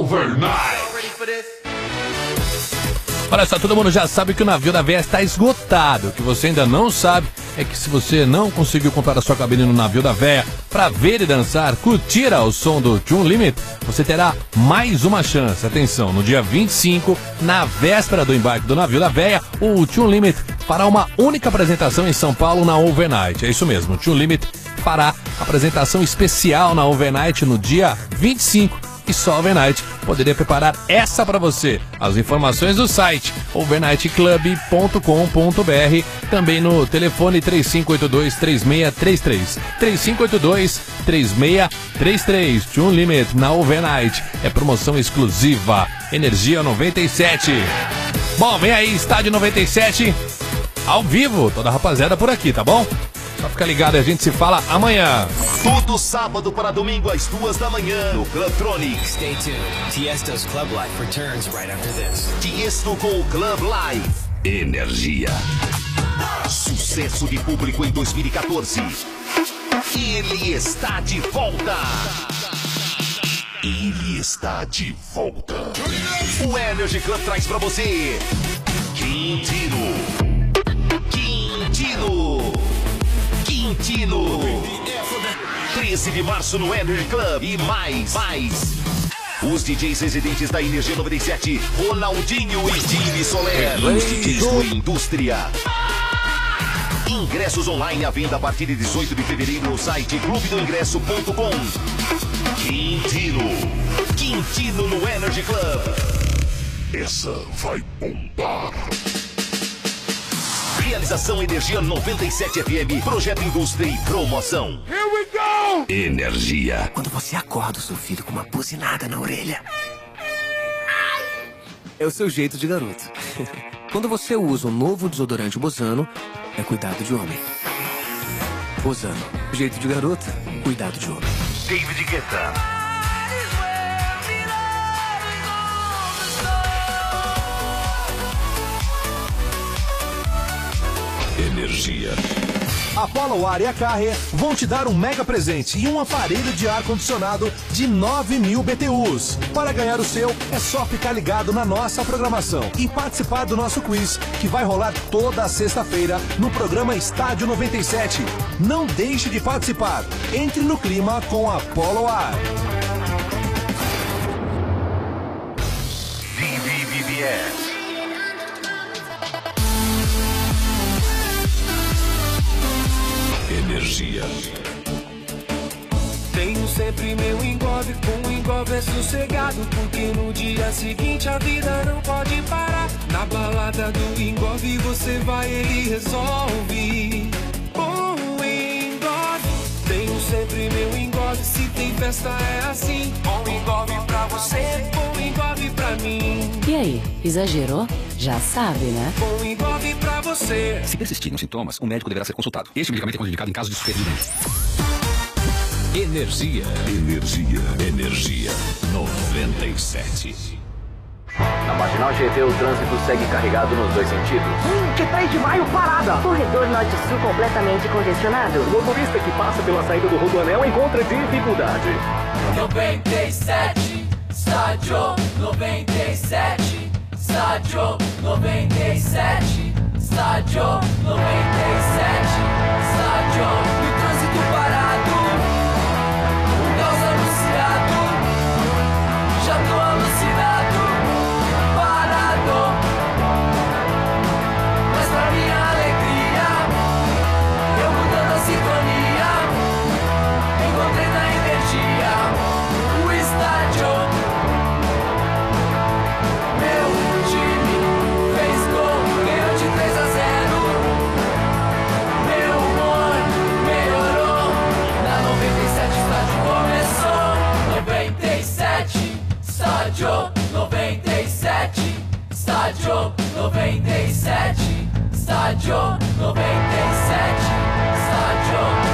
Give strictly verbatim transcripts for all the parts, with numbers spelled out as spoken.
Overnight. Olha só, todo mundo já sabe que o navio da véia está esgotado. O que você ainda não sabe é que se você não conseguiu comprar a sua cabine no navio da véia para ver e dançar, curtir ao som do Tune Limit, você terá mais uma chance. Atenção, no dia vinte e cinco, na véspera do embarque do navio da véia, o Tune Limit fará uma única apresentação em São Paulo na Overnight. É isso mesmo, o Tune Limit fará apresentação especial na Overnight no dia vinte e cinco. E só a Overnight poderia preparar essa para você. As informações do site overnight club ponto com ponto b r, também no telefone três cinco oito dois, três seis três três. três cinco oito dois, três seis três três. Tune Limit na Overnight. É promoção exclusiva. Energia noventa e sete. Bom, vem aí, Estádio noventa e sete. Ao vivo, toda a rapaziada por aqui, tá bom? Só fica ligado e a gente se fala amanhã. Todo sábado para domingo às duas da manhã no Clubtronic. Stay tuned. Tiesto's Club Life returns right after this. Tiesto com o Club Live. Energia. Sucesso de público em dois mil e quatorze. Ele está de volta. Ele está de volta. O Energy Club traz pra você Quintino. Quintino. Quintino. treze de março no Energy Club. E mais, mais. Os D Js residentes da Energia noventa e sete, Ronaldinho e Jimmy Soler. Os D Js do Indústria. Ingressos online à venda a partir de dezoito de fevereiro no site clube do ingresso ponto com. Quintino. Quintino no Energy Club. Essa vai bombar. Realização Energia noventa e sete F M, Projeto Indústria e Promoção. Here we go! Energia. Quando você acorda o seu filho com uma buzinada na orelha, é o seu jeito de garoto. Quando você usa o novo desodorante Bozano, é cuidado de homem. Bozano, jeito de garoto, cuidado de homem. David Guetta. Energia. A PoloWare e a Carrier vão te dar um mega presente e um aparelho de ar-condicionado de nove mil B T Us. Para ganhar o seu, é só ficar ligado na nossa programação e participar do nosso quiz, que vai rolar toda a sexta-feira no programa Estádio noventa e sete. Não deixe de participar. Entre no clima com a PoloWare. D V B B S. Energia. Tenho sempre meu engove, com o engove é sossegado, porque no dia seguinte a vida não pode parar. Na balada do engove você vai, ele resolve. Com o engove, tenho sempre meu engove, se tem festa é assim. Com engove pra você, com engove pra mim. E aí, exagerou? Já sabe, né? Com engove pra você. Se persistirem os sintomas, o médico deverá ser consultado. Este medicamento é contraindicado em caso de supervivência. Energia. Energia. Energia. noventa e sete. Na Marginal Tietê, o trânsito segue carregado nos dois sentidos. vinte e três de maio parada. Corredor norte-sul completamente congestionado. O motorista que passa pela saída do Rodoanel encontra dificuldade. noventa e sete, estádio noventa e sete, estádio noventa e sete, estádio noventa e sete, estádio do trânsito parado, um caos anunciado, já tô alucinado, parado, mas pra minha alegria, eu mudando a sintonia, encontrei na energia o estádio. Meu time fez gol, ganhou de três a zero. Meu humor melhorou. Na noventa e sete estádio começou. noventa e sete, estádio noventa e sete, estádio noventa e sete, estádio noventa e sete, estádio.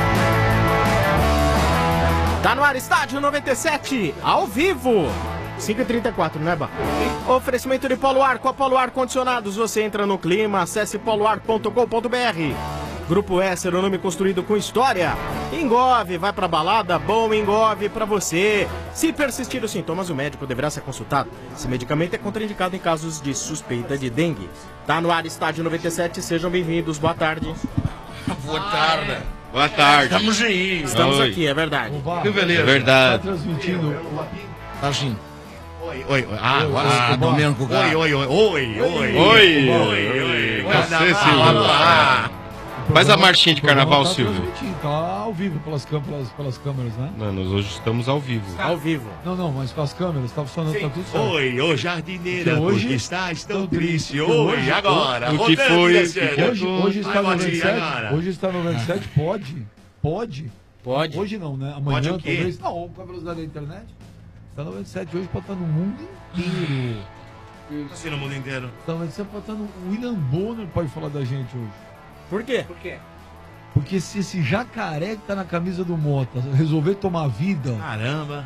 Tá no ar, Estádio noventa e sete, ao vivo. cinco e trinta e quatro, né, Bah? Oferecimento de PoloWare. Com a PoloWare Condicionados, você entra no clima. Acesse poloar ponto com ponto b r. Grupo S era o nome construído com história. Engove, vai pra balada, bom engove pra você. Se persistir os sintomas, o médico deverá ser consultado. Esse medicamento é contraindicado em casos de suspeita de dengue. Tá no ar, Estádio noventa e sete, sejam bem-vindos, boa tarde. Boa tarde. Boa tarde. Estamos aí. Estamos Oi. aqui, é verdade. Que beleza. É verdade. Tá transmitindo. Tá assim. Oi, oi, oi. Ah, ah, Domênico, Oi, oi, oi, oi, oi. Oi. Oi, oi. Você, Silvio. Ah, Faz a marchinha de carnaval, tá Silvio. transmitindo, tá ao vivo pelas, cam- pelas, pelas câmeras, né? Não, nós hoje estamos ao vivo. Ao vivo. Não, não, mas com as câmeras, tá funcionando, tá tudo certo. Oi, ô jardineira, Porque hoje- porque estás tão Porque triste. hoje- Oi, agora. o que rodando, foi- descendo. Hoje, hoje está Vai, no Modinha, noventa e sete, agora. hoje está no noventa e sete, pode, pode. Pode? Hoje não, né? Amanhã Pode o quê? talvez. Não, com a velocidade da internet. Está no noventa e sete, hoje pode estar no mundo inteiro. Assim no mundo inteiro. Tá, mas você pode estar no William Bonner pode falar da gente hoje. Por quê? Por quê? Porque se esse jacaré que tá na camisa do Mota resolver tomar vida, Caramba.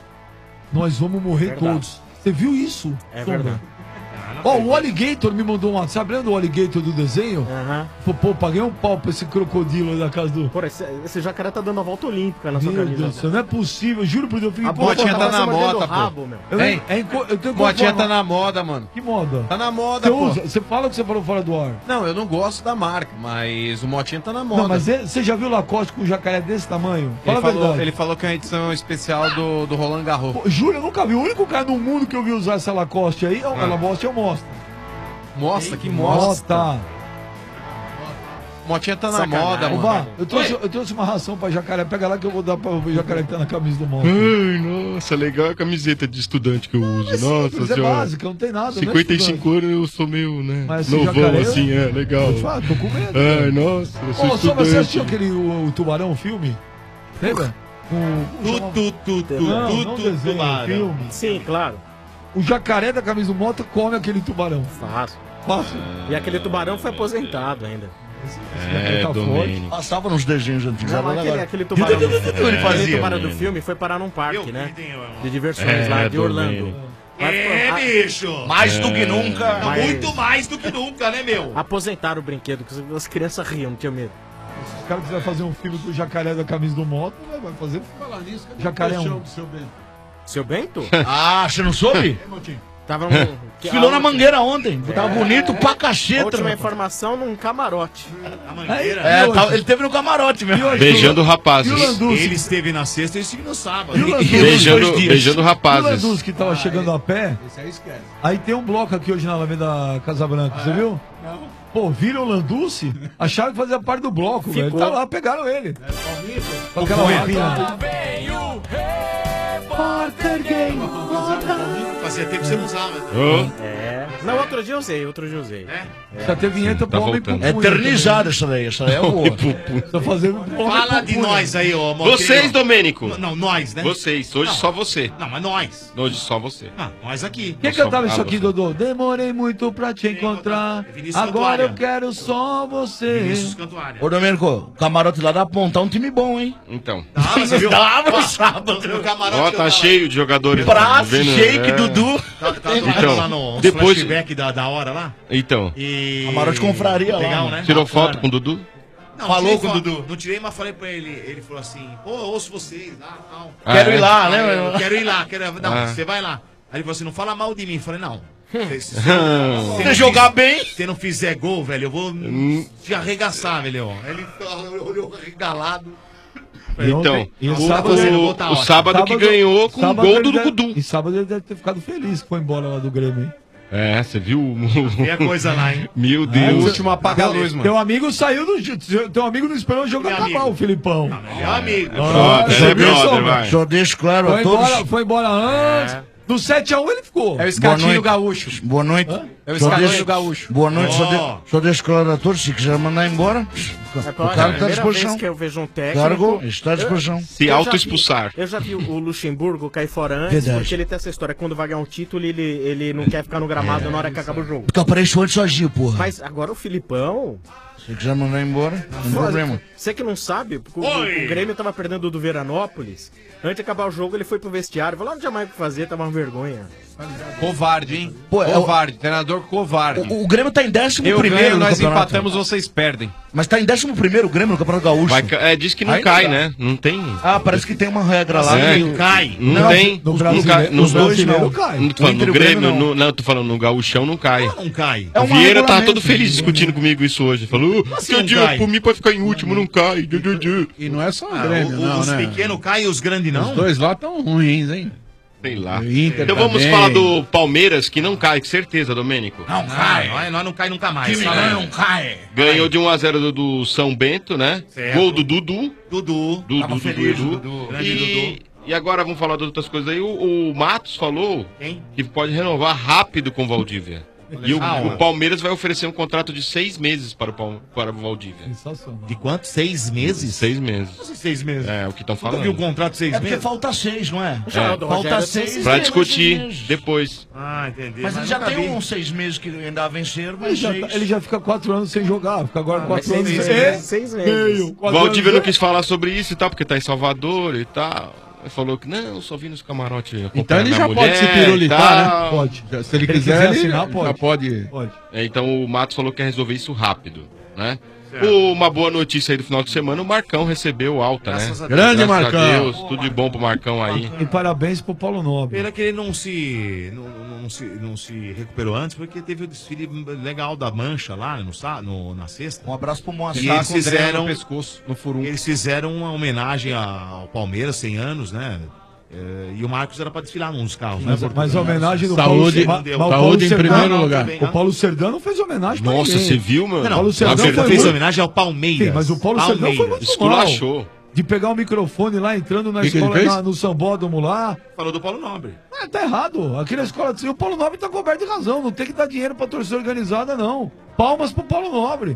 nós vamos morrer Verdade. todos. Você viu isso? É Sombra? verdade. Ó, o Alligator me mandou um WhatsApp, lembra do Alligator do desenho? Aham. Falou, pô, paguei um pau pra esse crocodilo aí da casa do... Pô, esse, esse jacaré tá dando a volta olímpica na sua Meu camisa. Deus do céu, não é possível, juro por Deus. Eu fiquei A botinha pô, tá tava na mordendo moda, o pô. rabo, meu. Eu, Hein? é, inco- eu tenho botinha tá conformado- na moda, mano. Que moda? Tá na moda, Você pô. usa, você fala o que você falou fora do ar. Não, eu não gosto da marca, mas o Motinha tá na moda. Não, mas ele- você já viu o Lacoste com um jacaré desse tamanho? Fala ele, a falou, verdade. ele falou que é uma edição especial do, do Roland Garros. Pô, juro, eu nunca vi. O único cara no mundo que eu vi usar essa Lacoste aí, Ah. é ela mostra, eu mostro. Mostra, que mostra. Mostra. Motinha tá na Sacanagem. moda, Ô, mano. Vá, eu trouxe, eu trouxe uma ração pra jacaré. Pega lá que eu vou dar pra o jacaré que tá na camisa do moto. Ai, nossa, legal a camiseta de estudante que eu uso. Nossa Simples, é senhora. básica, não tem nada. cinquenta e não é cinco anos eu sou meio, né? Mas esse novão jacaré, assim, é, legal. Eu te falo, tô com medo. Ai, nossa, eu sou Ô, só você assistiu estudante. aquele o, o Tubarão, o filme? Lembra? O, Tu, tu, tu, tu, não, tu, não tu, desenho, tubarão. filme. Sim, claro. O jacaré da camisa do moto come aquele tubarão. Fácil. Fácil. E aquele tubarão foi aposentado ainda. É, Tá Domênico. Passava nos desenhos antigos. Não, aquele, aquele tubarão, Ele aquele fazia. tubarão do filme foi parar num parque, Eu, né? tem, eu- De diversões É, lá de Orlando. Domênico. Mas, É, pô, a- bicho. Mais do que nunca. Mas- Muito mais do que nunca, né, meu? aposentaram o brinquedo, que as crianças riam, não tinha medo. Se os caras quiserem fazer um filme com o jacaré da camisa do moto, né, vai fazer. Falar nisso, cadê Jacaré o um. show do seu Bento? Seu Bento? Ah, você não soube? Tava num... que- Filou a na outra- mangueira ontem. Tava bonito pra A caceta. última rapaz. informação num camarote. A mangueira. É, E tá- hoje? ele teve no camarote mesmo. E hoje? Beijando E o rapazes. Landussi? Ele esteve na sexta e estive no sábado. E o Landussi? Beijando, dois dias. beijando E o rapazes. Landussi que tava chegando a pé, Esse aí esquece. aí tem um bloco aqui hoje na Alameda Casa Branca, você viu? Não. Pô, viram o Landussi? Acharam que fazia parte do bloco, velho. Ficou. Tá lá, pegaram ele. É Palmito. Com aquela roupinha. Fazia tempo que você não usava. Ô, É. Não, outro dia eu usei, outro dia eu usei. Já teve vinheta pro Tá homem voltando. pupunha Eternizada essa daí, essa daí é boa. também. Tá fazendo pro homem Fala de pupunha. nós aí, ó. Monteiro. Vocês, Domênico. Não, nós, né? Vocês. Hoje Não. só você. Não, mas nós. Hoje só você. Ah, nós aqui. Quem Só- cantava isso ah, aqui, você. Dodô? Demorei muito pra te encontrar. Vinícius Agora eu Cantuária. quero só você. Vinícius Cantuária. Ô, Domênico, o camarote lá dá pra montar um time bom, hein? Então. Ah, você viu? Dava no Ó, sábado. no camarote Ó, eu tá tava- cheio de jogadores. Prazo, Vendo? shake, É. Dudu. Tá, tá Então, lá no depois- flashback da, da hora lá. Então. E... Camarote confraria lá, Legal, mano. né? Tirou Bacana. foto com o Dudu? Não, Falou tirei com o foto. Dudu. Não tirei, mas falei pra ele. Ele falou assim, pô, eu ouço vocês lá e tal. Ah, Quero é? ir lá, Aí eu né? quero ir lá, quero... Não, Ah. você vai lá. Aí ele falou assim, não fala mal de mim. Eu falei, não. Se, se- se Se não jogar fiz- bem. Se não fizer gol, velho, eu vou te arregaçar, velho. Aí ele olhou regalado. Então, E o, sábado- o- o sábado que ganhou com o sábado gol ele do deve- Gudu. E sábado ele deve ter ficado feliz que foi embora lá do Grêmio, hein? É, você viu? Tem a coisa lá, hein? Meu É, Deus. o último apaga a luz, mano. Teu amigo saiu do. Teu amigo não esperou o jogo Meu acabar, amigo. o Filipão. Ele é um amigo. Ah, Brother, você é viu, brother, Sombra? vai. Só deixo claro Foi a todos. embora, foi embora antes. Do sete a um ele ficou. É o Boa escatinho noite. gaúcho. Boa noite. É o Só escatinho deixo- gaúcho. Boa noite, só, Ó. de, só deixo claro a todos, se quiser mandar embora, É, o claro, cara é a está à primeira disposição. vez que eu vejo um técnico. Cargo está à disposição. Se Eu já auto-expulsar. vi- Eu já vi o Luxemburgo cair fora antes, Verdade. porque ele tem essa história. Quando vai ganhar um título, ele, ele não quer ficar no gramado na hora que acaba o jogo. Porque apareceu antes sozinho, porra. Mas agora o Filipão. Se quiser mandar embora, não tem problema. Você que não sabe, porque o, Oi. o Grêmio tava perdendo do Veranópolis. Antes de acabar o jogo, ele foi pro vestiário. Falou, não tinha mais o que fazer, tava uma vergonha. Covarde, hein? Pô, é o- covarde, treinador covarde. O, o Grêmio tá em décimo Eu primeiro ganho, no nós campeonato. empatamos, vocês perdem. Mas tá em décimo primeiro o Grêmio no Campeonato Gaúcho. Vai ca- é, diz que não Aí cai, dá. né? Não tem. Ah, parece que tem uma regra lá É, que cai. Não, tem. No Não brasileiro, cai. Nos no dois brasileiro não. cai. Não tô falando Entre no o Grêmio, Grêmio, não. no, não, tô falando no Gauchão não cai. Não cai. É o um Vieira tá regulamento. todo feliz discutindo comigo isso hoje. Falou, assim que não dia, cai? por mim pode ficar em último, não cai. Du, du, du. E não é só o Ah, Grêmio, o- não, os né? pequenos caem e os grandes não? Os dois lá estão ruins, hein? Sei lá. O Inter Então vamos também. falar do Palmeiras, que não cai, com certeza, Domênico. Não cai. Nós, nós não cai nunca mais. Time Fala aí. não cai. Ganhou de um a zero do, do São Bento, né? Certo. Gol do Dudu. Dudu. Dudu, Tava Dudu, feliz, Dudu. Dudu. Grande E, Dudu. e agora vamos falar de outras coisas aí. O, o Matos falou Quem? que pode renovar rápido com o Valdívia. E o, Ah, o Palmeiras vai oferecer um contrato de seis meses para o, Palme- para o Valdívia. Sensacional. De quanto? Seis meses? Seis meses. Como assim seis meses? É, o que estão Nunca falando. viu um contrato de seis É porque meses? falta seis, não é? Já, É. o do Falta Rogério seis. tem Pra seis discutir meses. depois. Ah, entendi. Mas ele já nunca tem vi. uns seis meses que ainda a vencer, Ele mas já, seis. tá- ele já fica quatro anos sem jogar. Fica agora quatro seis anos meses, sem né? Seis meses. Meio, O quatro Valdívia anos não quis falar sobre isso e tal, porque tá em Salvador e tal. Ele falou que não, só vim nos camarotes. Então acompanhar ele minha já mulher pode se e pirulitar, né? tal. Pode. Já- Se ele Ele quiser, quiser ele assinar, já pode. pode. Pode. É, então o Matos falou que quer resolver isso rápido, né? Uma boa notícia aí do final de semana, o Marcão recebeu alta, Graças né? a Deus. Grande Graças a Marcão. Deus, tudo de bom pro Marcão aí. E parabéns pro Paulo Nobre. Pena que ele não se, não, não- não se, não se recuperou antes, porque teve o desfile legal da Mancha lá no, sá- no- na sexta. Um abraço pro Moacir. E Tá eles com o dreno fizeram, no pescoço, no furum. eles fizeram uma homenagem ao Palmeiras, cem anos, né? É, e o Marcos era pra desfilar num dos carros, Mas, né? mas a homenagem do Saúde- Paulo Não deu. mas o saúde Paulo em Serdano- primeiro não, lugar. O Paulo Serdano não fez homenagem pra Nossa, ninguém. você viu, meu? Não, não, Paulo a Serdão verdade foi fez muito- homenagem ao Palmeiras. Sim, mas o Paulo Serdão foi muito mal. Esculachou. De pegar o microfone lá, entrando na Que que ele escola, fez? na- no sambódromo lá. Falou do Paulo Nobre. Ah, tá errado. Aqui na escola de o Paulo Nobre tá coberto de razão. Não tem que dar dinheiro pra torcida organizada, não. Palmas pro Paulo Nobre.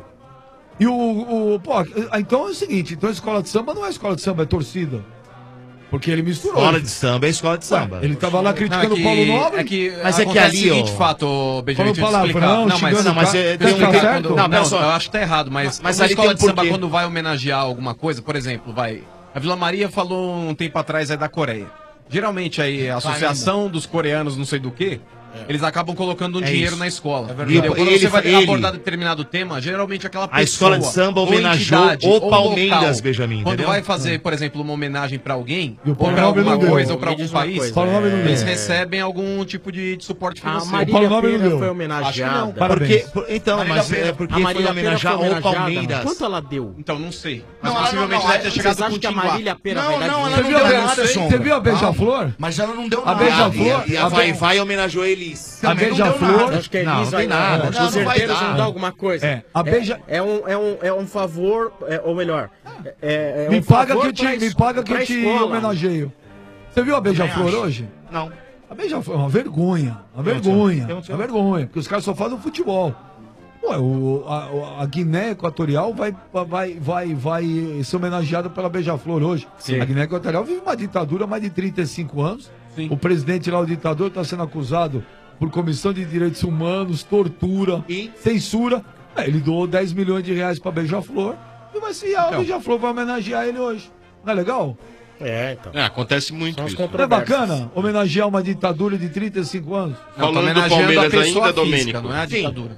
E o. o pô, então é o seguinte: então a escola de samba não é escola de samba, é torcida. Porque ele misturou. Escola de samba é escola de samba. Ele tava lá criticando Não, é que- o Paulo Nobre. É que Mas é que acontece ali, o seguinte ó, fato, Benjamin, falou deixa eu te palavrão, explicar. Não, mas, xingando Não, mas o é- cara. tem um- Tá Quando- certo? Não, Não, pera não, só. eu acho que tá errado, mas, Mas uma ali escola tem de samba, porquê. quando vai homenagear alguma coisa, por exemplo, vai. A Vila Maria falou um tempo atrás aí da Coreia. Geralmente aí a Associação dos Coreanos, não sei do que, eles acabam colocando um É dinheiro isso. na escola. É verdade. Entendeu? Quando Ele- você vai ele- abordar determinado tema, geralmente aquela pessoa. A escola de samba ou homenageou entidade, o ou Palmeiras, local, Benjamin, Quando entendeu? vai fazer, por exemplo, uma homenagem pra alguém, E o ou Paulo pra Nobre alguma não deu. coisa, ou pra Me algum diz uma país, coisa, Paulo Nobre não deu. eles recebem algum tipo de, de suporte A financeiro. Marília Paulo Nobre não Pera deu. foi Acho que homenageada. não. Parabéns. Porque, por- então, Marília mas Pera. é porque A foi Marília Pera foi homenagear o homenageada. Palmeiras. Quanto ela deu? Então, não sei. Mas Não, ela possivelmente não- deve ter não, chegado Vocês acham com que a time lá. Marília Pera Não, vai dar não, ela dinheiro? Você não viu, deu a, nada, Be- Sombra. você viu a Beija-Flor? Mas ela não deu A nada. Beija-Flor? E a A Vai Be- Vai homenageou eles. Também não deu Beija-Flor- nada. Acho que a Não, Elis não vai tem nada. dar. Não, Os não vai herdeiros dar. vão dar alguma coisa. É, a Beija- é, um, é, um, é um favor, é, ou melhor, é, é Me um paga favor que eu te, pra me es- paga que pra eu te escola. homenageio. Você viu a Beija-Flor acho. hoje? Não. A Beija-Flor é uma vergonha. Uma Tem um vergonha. tio, tem um tio. Uma vergonha. Porque os caras só fazem futebol. Ué, o, a, a Guiné Equatorial vai, vai, vai, vai ser homenageada pela Beija-Flor hoje. Sim. A Guiné Equatorial vive uma ditadura há mais de trinta e cinco anos. Sim. O presidente lá, o ditador, está sendo acusado por comissão de direitos humanos, tortura, E? censura. É, ele doou dez milhões de reais pra Beija-Flor. E vai ser a Então. Beija-Flor vai homenagear ele hoje. Não é legal? É, então. É, acontece muito São as isso. Não é controvérsias. bacana homenagear uma ditadura de trinta e cinco anos? Não, Falando tá do homenageando Palmeiras a pessoa ainda, física, Domênico. não é a Sim. ditadura.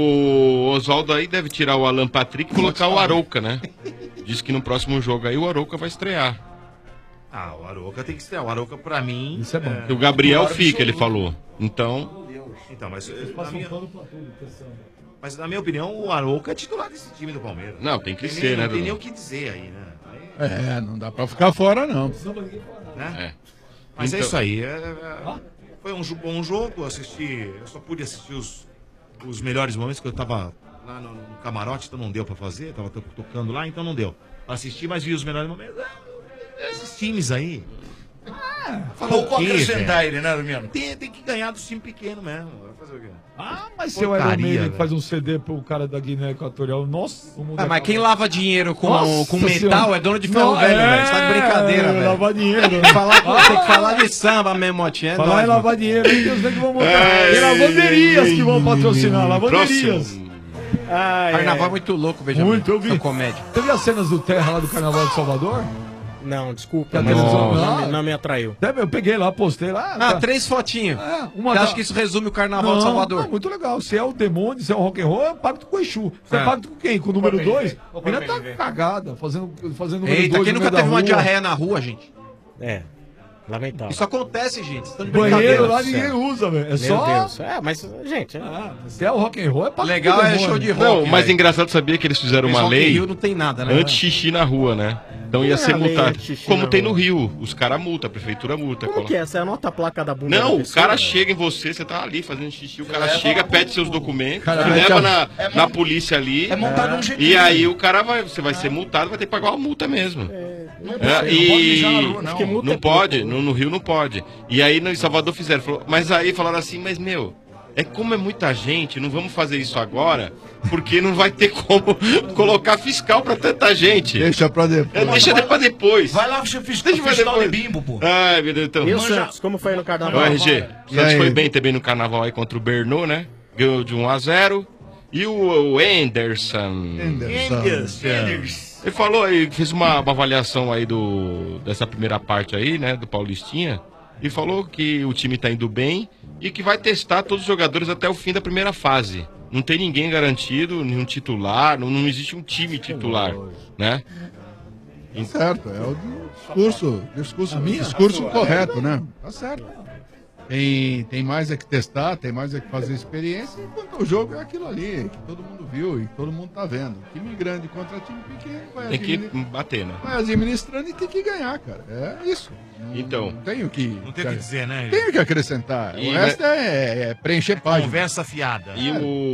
O Oswaldo aí deve tirar o Alan Patrick e colocar o Arouca, né? Diz que no próximo jogo aí o Arouca vai estrear. Ah, o Arouca tem que estrear. O Arouca, pra mim... Isso é bom. E o Gabriel fica, ele falou. Então, Então, mas... eh, na minha- Mas na minha opinião, o Arouca é titular desse time do Palmeiras. não, tem que Tem ser, nem- né, Não tem Dudu? nem o que dizer aí, né? Aí, É, não dá pra ficar fora, não. né? É. Mas é Então- isso aí. é- é- foi um jo- bom jogo, eu assisti. Eu só pude assistir os, os melhores momentos que eu tava lá no, no camarote, então não deu pra fazer, tava to- tocando lá, então não deu. Assisti, mas vi os melhores momentos. É, esses times aí. Fala Pouco o quê, acrescentar velho? ele, né, Domino? Tem, tem que ganhar dos times pequenos mesmo. Vai fazer o quê? Ah, mas seu Porcaria, Iron Maiden velho. que faz um C D pro cara da Guiné Equatorial, nossa, o mundo Ah, mas acaba. quem lava dinheiro com, Nossa com metal Senhora. é dono de ferro Não, velho, é, velho. Você tá de brincadeira, velho. lavar dinheiro. Tem que falar, tem que falar de samba mesmo, Motinha. É Falar nóis, em mano. lavar dinheiro, hein? Deus vem que vão montar. Ai, Tem lavanderias que vão patrocinar, lavanderias. Próximo. Ah, é. Carnaval é muito louco, veja Muito, bem. eu vi. Essa comédia. Você viu as cenas do Terra lá do Carnaval de Salvador? Não, desculpa, Que mas a televisão- não, Ah, me- não me atraiu. Eu peguei lá, postei lá. Ah, tá. três fotinhos. É, Você da- acha que isso resume o carnaval Não, de Salvador? não, muito legal. Se é o demônio, se é o rock and roll, é pacto com o Exu. Você é É. pacto com quem? Com o número Vou pra dois? P M V. A Vou pra menina tá P M V. cagada, fazendo, fazendo número Eita, dois quem no nunca meio teve da uma rua. diarreia na rua, gente? É, lamentável. Isso acontece, gente. Vocês estão de Banheiro brincadeira. lá ninguém usa, velho. É Meu só... Deus. É, mas, gente... É... Se é o rock and roll, é pacto Legal com o é demônio. show de rock. Não, mas velho. engraçado sabia que eles fizeram Esse uma Rock in lei Rio não tem nada, né? anti-xixi na rua, né? Então ia Não é ser a lei multado. anti-xixi Como na tem rua. no Rio. Os caras multam, a prefeitura multa. Como cola. que é? Você anota a placa da bunda da Não, o pessoa, cara velho? chega em você, você tá ali fazendo xixi, o cara leva chega, pro- pede seus documentos, Cara, te é leva que- na, é na mon- polícia ali. é montado um jeitinho. E aí o cara vai, você vai ser multado, vai ter que pagar uma multa mesmo. Não É, pode, e não pode mijar na rua, não. Acho que multa não é pouco. pode, no, no Rio não pode. E aí no em Salvador fizeram, falou, mas aí falaram assim, mas meu, é como é muita gente, não vamos fazer isso agora, porque não vai ter como colocar fiscal pra tanta gente. Deixa pra É, depois. deixa pra depois. Vai lá, você fiz Deixa pra fiscal de depois. bimbo, pô. Ai, meu Deus, então. E o Manja- Santos, como foi no Ô, carnaval? R G, o E Santos aí? foi bem também no carnaval aí contra o Bernô, né? Ganhou de um a zero. E o, o Anderson. Anderson. Ele falou aí, fez uma, uma avaliação aí do, dessa primeira parte aí, né? Do Paulistinha. E falou que o time tá indo bem e que vai testar todos os jogadores até o fim da primeira fase. Não tem ninguém garantido, nenhum titular, não, não existe um time titular, né? Tá certo, é o discurso, discurso, discurso correto, né? Tá certo. Tem, tem mais é que testar, tem mais é que fazer experiência, enquanto o jogo é aquilo ali, que todo mundo viu e todo mundo tá vendo. Time grande contra time pequeno vai, Tem que administ- bater, né? vai administrando e tem que ganhar, cara. É isso. Não, Então. não tenho que. Não tem o que dizer, né? Tenho que acrescentar. E o vai- resto é, é preencher página. Conversa fiada. E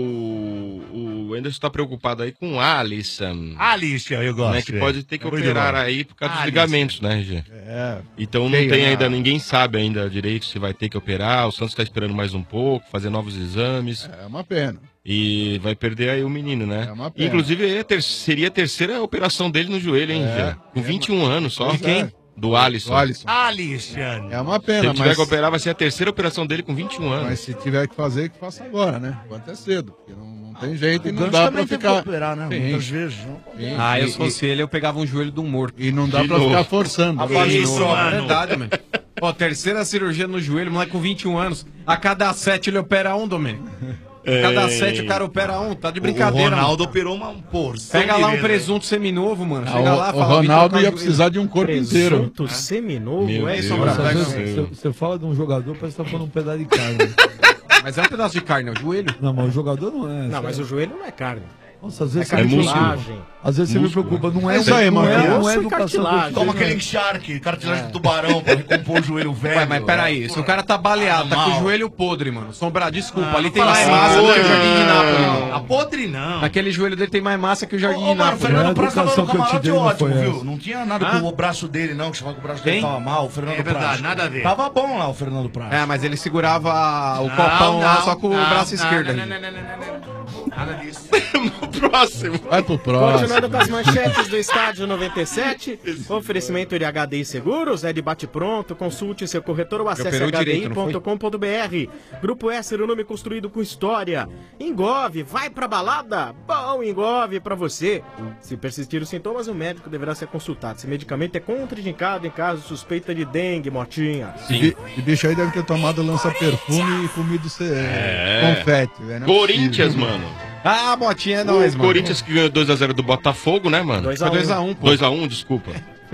o, o Anderson tá preocupado aí com o Alisson. Alice, eu gosto. Né, que pode ter que É muito operar bom. aí por causa dos Alice. ligamentos, né, G? É. Então não Feio, tem né? ainda, ninguém sabe ainda direito se vai ter que operar. O Santos tá esperando mais um pouco, fazer novos exames. É uma pena. E vai perder aí o menino, né? É uma pena. Inclusive, é a ter- seria a terceira operação dele no joelho, hein, É. Gê? Com vinte e um anos só. Pois é. Do Alisson. Do Alisson. Alice. É uma Se pena, ele tiver mas, que operar, vai ser a terceira operação dele com vinte e um anos. mas se tiver que fazer, que faça agora, né? Enquanto é cedo. Porque não, não tem jeito e O não Ganso dá pra também teve ficar. que operar, né? Sim. Muitas vezes. Não? Sim, Ah, eu e- se fosse ele, eu pegava um joelho do morto. E não dá De pra novo. ficar forçando. Abaixo Isso, do mano. É verdade, mano. Ó, terceira cirurgia no joelho, moleque com vinte e um anos. A cada sete ele opera um, Domênico. A cada É. sete o cara opera um. Tá de O brincadeira, Ronaldo mano. operou uma porção. Pega de lá um vezes, né? presunto seminovo, mano. Ah, Chega lá, o, o fala, "Vim Ronaldo trocar ia o joelho." precisar de um corpo inteiro. Presunto seminovo, Meu é Deus. isso, Nossa, Brasil. Brasil? às vezes você, você fala de um jogador, parece que tá falando um pedaço de carne. Mas é um pedaço de carne, é o joelho. Não, mas o jogador não é. Não, mas o joelho não é carne. Nossa, às vezes É você me músculo. cartilagem. Às vezes você me Músculo. preocupa. Não é, É isso aí, não mano. é, não Osso é e educação cartilagem. que eu Toma tive, aquele Shark, cartilagem de tubarão pra recompor o joelho velho. Ué, mas peraí, se o cara tá baleado, tá com o mal. joelho podre, mano. Sombra, desculpa, Ah, ali não tem fala mais assim, massa do que o podre. Jardim de Nápoles, mano. A podre não. Aquele joelho dele tem mais massa que o Jardim Ô, de mano, o Nápoles. Fernando Não é a Praz tava no educação que eu te camarote dei, não ótimo, foi viu? essa. Não tinha nada Hã? com o braço dele, não, que você fala que o braço dele Quem? tava mal, o Fernando É verdade, Praz. nada a ver. Tava bom lá o Fernando Praz. É, mas ele segurava o Não, copão lá não, só com o não, braço não, esquerdo. não, aí. não, não, não, não, não, não. Nada disso. Próximo. Vai pro próximo. Continuando com as manchetes do Estádio noventa e sete, oferecimento de H D I Seguros, é de bate-pronto, consulte seu corretor ou acesse operou h d i direito, não ponto com ponto b r. Grupo S, o nome construído com história. Engove, vai pra balada? Bom Engove pra você. Se persistir os sintomas, o médico deverá ser consultado. Esse medicamento é contraindicado em caso de suspeita de dengue, motinha. E, e bicho aí deve ter tomado lança-perfume e comido ce- É. confete. velho, não é Corinthians, possível. mano. Ah, botinha é O nóis, mano. Corinthians que ganhou dois a zero do Botafogo, né, mano? dois a Foi um. dois a um, pô. dois a um, desculpa.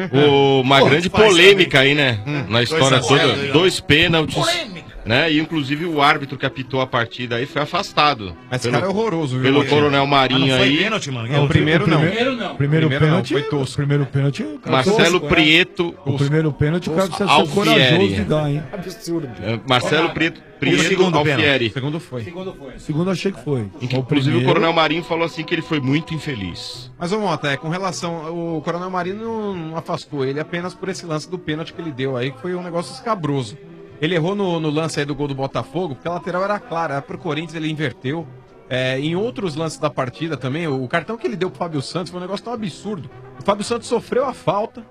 O- uma Pô, grande faz polêmica aí, né? Na história dois a zero, toda. dois a um. Dois pênaltis. Polêmica. Né? E inclusive o árbitro que apitou a partida aí foi afastado. Mas esse pelo, cara é horroroso, viu? pelo Botinha? Coronel Ah, Marinho não foi aí. pênalti, mano? Não, o primeiro não. Primeiro não. Primeiro, Primeiro não, pênalti. foi tosco. O primeiro pênalti. o cara- Marcelo tosco, é. Prieto. O primeiro pênalti, o cara precisa ser Alfieri. corajoso de dar, hein? Absurdo. é, Marcelo Prieto, Prieto segundo Alfieri. O segundo foi. O segundo achei que foi. Inclusive primeiro- o Coronel Marinho falou assim que ele foi muito infeliz. Mas, ô Mota, é, com relação. O Coronel Marinho não, não afastou ele apenas por esse lance do pênalti que ele deu aí, que foi um negócio escabroso. Ele errou no, no lance aí do gol do Botafogo, porque a lateral era clara, era pro Corinthians, ele inverteu. É, em outros lances da partida também, o, o cartão que ele deu pro Fábio Santos foi um negócio tão absurdo. O Fábio Santos sofreu a falta.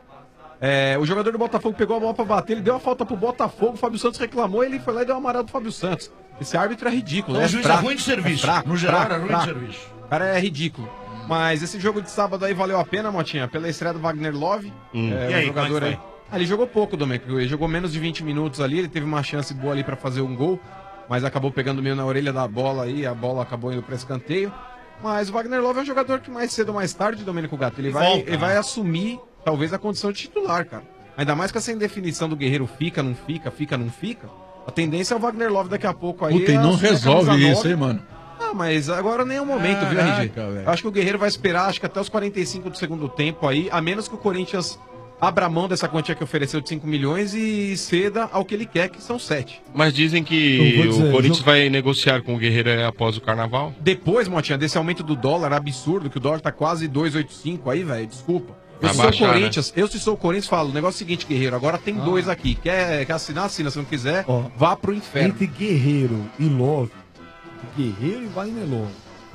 É, o jogador do Botafogo pegou a bola pra bater, ele deu a falta pro Botafogo, o Fábio Santos reclamou, ele foi lá e deu uma amarelo pro Fábio Santos. Esse árbitro é ridículo. Então, é o juiz fraco, é ruim de serviço. é fraco, No geral, fraco, era ruim de fraco. serviço. O cara é ridículo. Mas esse jogo de sábado aí valeu a pena, Motinha, pela estreia do Wagner Love. Hum. É, E um aí, jogador como é aí. que foi? Ah, ele jogou pouco, Domênico. Ele jogou menos de vinte minutos ali. Ele teve uma chance boa ali pra fazer um gol, mas acabou pegando meio na orelha da bola aí. A bola acabou indo pra escanteio. Mas o Wagner Love é um jogador que mais cedo ou mais tarde, Domênico Gato, ele vai, Volta, ele vai né? assumir talvez a condição de titular, cara. Ainda mais com essa indefinição do Guerreiro fica, não fica, fica, não fica. A tendência é o Wagner Love daqui a pouco aí. Puta, e não assumir a resolve camisa isso, nove. hein, mano? Ah, mas agora nem é o momento, viu, Caraca, R G? velho. Acho que o Guerreiro vai esperar, acho que até os quarenta e cinco do segundo tempo aí, a menos que o Corinthians abra mão dessa quantia que ofereceu de cinco milhões e ceda ao que ele quer, que são sete. Mas dizem Eu que vou dizer, o Corinthians eu- vai negociar com o Guerreiro aí após o Carnaval. Depois, Motinha, desse aumento do dólar absurdo, que o dólar tá quase dois vírgula oitenta e cinco aí, velho, desculpa. Eu Vai se sou baixar, né? Corinthians, eu se sou Corinthians falo, o negócio é o seguinte, Guerreiro, agora tem dois aqui, quer, quer assinar, assina, se não quiser, vá pro inferno. Entre Guerreiro e Love, Guerreiro e Wagner Love.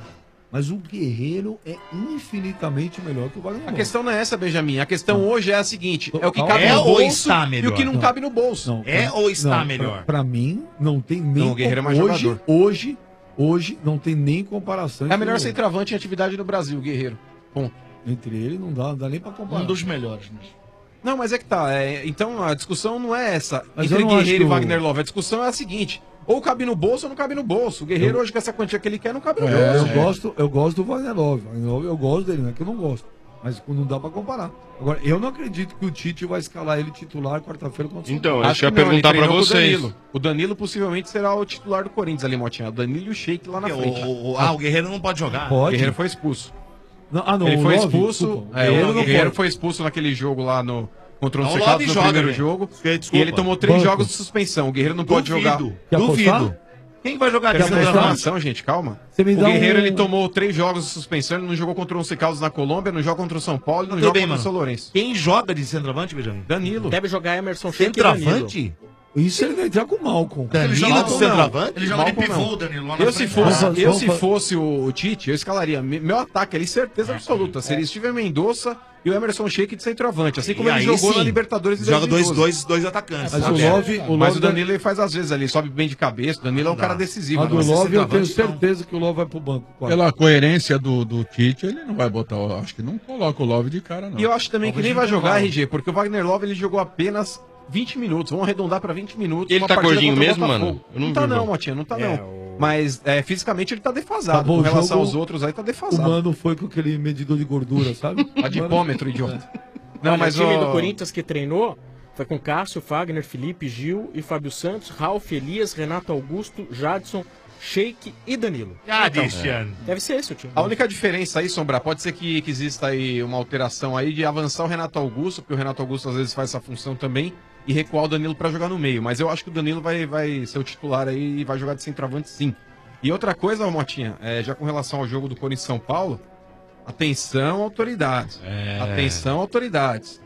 Mas o Guerreiro é infinitamente melhor que o Wagner A Love. questão não é essa, Benjamin. A questão hoje é a seguinte: é o que Não. cabe É no ou bolso está e o melhor? que não, Não. cabe no bolso. Não, pra- não, Pra, pra mim, não tem nem. Não, o Guerreiro é mais hoje, jogador. hoje, hoje, não tem nem comparação. É a melhor entre o- centroavante em atividade no Brasil, Guerreiro. Ponto. Entre ele não dá, não dá nem pra comparar. Um dos melhores, né? Não, mas é que tá. é, então a discussão não é essa Mas entre eu não acho Guerreiro que e o- Wagner Love. A discussão é a seguinte: ou cabe no bolso ou não cabe no bolso. O Guerreiro, Eu- hoje, com essa quantia que ele quer, não cabe no É, bolso. eu, gosto, eu gosto do Wagner Love. Wagner Love, eu gosto dele, não é que eu não gosto. Mas não dá pra comparar. Agora, eu não acredito que o Tite vai escalar ele titular quarta-feira contra o São Paulo. Acho que não, ele treinou com o Danilo. O Danilo possivelmente será o titular do Corinthians ali, Motinha. O Danilo e o Sheik lá na O- frente. o- o- ah, o Guerreiro não pode jogar? O Guerreiro foi expulso. Não, ah, não, ele o foi Love, expulso. desculpa. É, Ele o não Guerreiro pode. foi expulso naquele jogo lá no, contra o Não, o Secados Love no joga, primeiro né? jogo. Desculpa. E ele tomou três Banco. jogos de suspensão. O Guerreiro não pode Duvido. jogar. Quer Duvido. apostar? Quem vai jogar Quer de ver uma centroavante? informação, gente? Calma. Você me O dá Guerreiro um- ele tomou três jogos de suspensão. Ele não jogou contra o Once Caldas na Colômbia, não joga contra o São Paulo e não Tudo joga bem, contra o mano. São Lourenço. Quem joga de centroavante, Benjamin? Danilo. Deve jogar Emerson Sheik e Danilo. Centroavante? Isso ele vai entrar com o Malcom. Ele joga de centroavante? Ele joga de Malcom pivô, não. Danilo, lá na Eu se frente. fosse, Vamos- eu vamos se fa- fosse o, o Tite, eu escalaria me- meu ataque ali, certeza absoluta. Seria Steven Mendonça e o Emerson Sheik de centroavante. Assim como E ele aí jogou sim, na Libertadores de joga dois, dois mil e doze. dois, dois atacantes. Mas Tá o certo. Love, o Mas Love o Danilo ele faz às vezes ali, sobe bem de cabeça. O Danilo é um cara decisivo. A do né? Mas Love, eu esse tenho centroavante, certeza que o Love vai pro banco. Pela coerência do, do Tite, ele não vai botar. o- Acho que não coloca o Love de cara, não. E eu acho também que Talvez nem vai não jogar, vá. R G, porque o Wagner Love ele jogou apenas vinte minutos. Vamos arredondar pra vinte minutos. Ele uma tá partida gordinho contra o mesmo, Botafogo. mano? Eu não Não tá vi o não, jogo. Motinha, não tá É, não. Mas é, fisicamente ele tá defasado. Acabou Com o relação jogo, aos outros aí tá O defasado. mano foi com aquele medidor de gordura, sabe? Adipômetro, idiota. Não, Não, mas mas o time ó, do Corinthians que treinou foi com Cássio, Fagner, Felipe, Gil e Fábio Santos, Ralf, Elias, Renato Augusto, Jadson, Sheik e Danilo. Ah, Então, Cristiano. Deve ser esse o time. A única diferença aí, Sombra, pode ser que, que exista aí uma alteração aí de avançar o Renato Augusto, porque o Renato Augusto às vezes faz essa função também, e recuar o Danilo pra jogar no meio. Mas eu acho que o Danilo vai, vai ser o titular aí e vai jogar de centroavante sim. E outra coisa, Motinha, é, já com relação ao jogo do Corinthians e São Paulo, atenção, autoridades. É. Atenção, autoridades.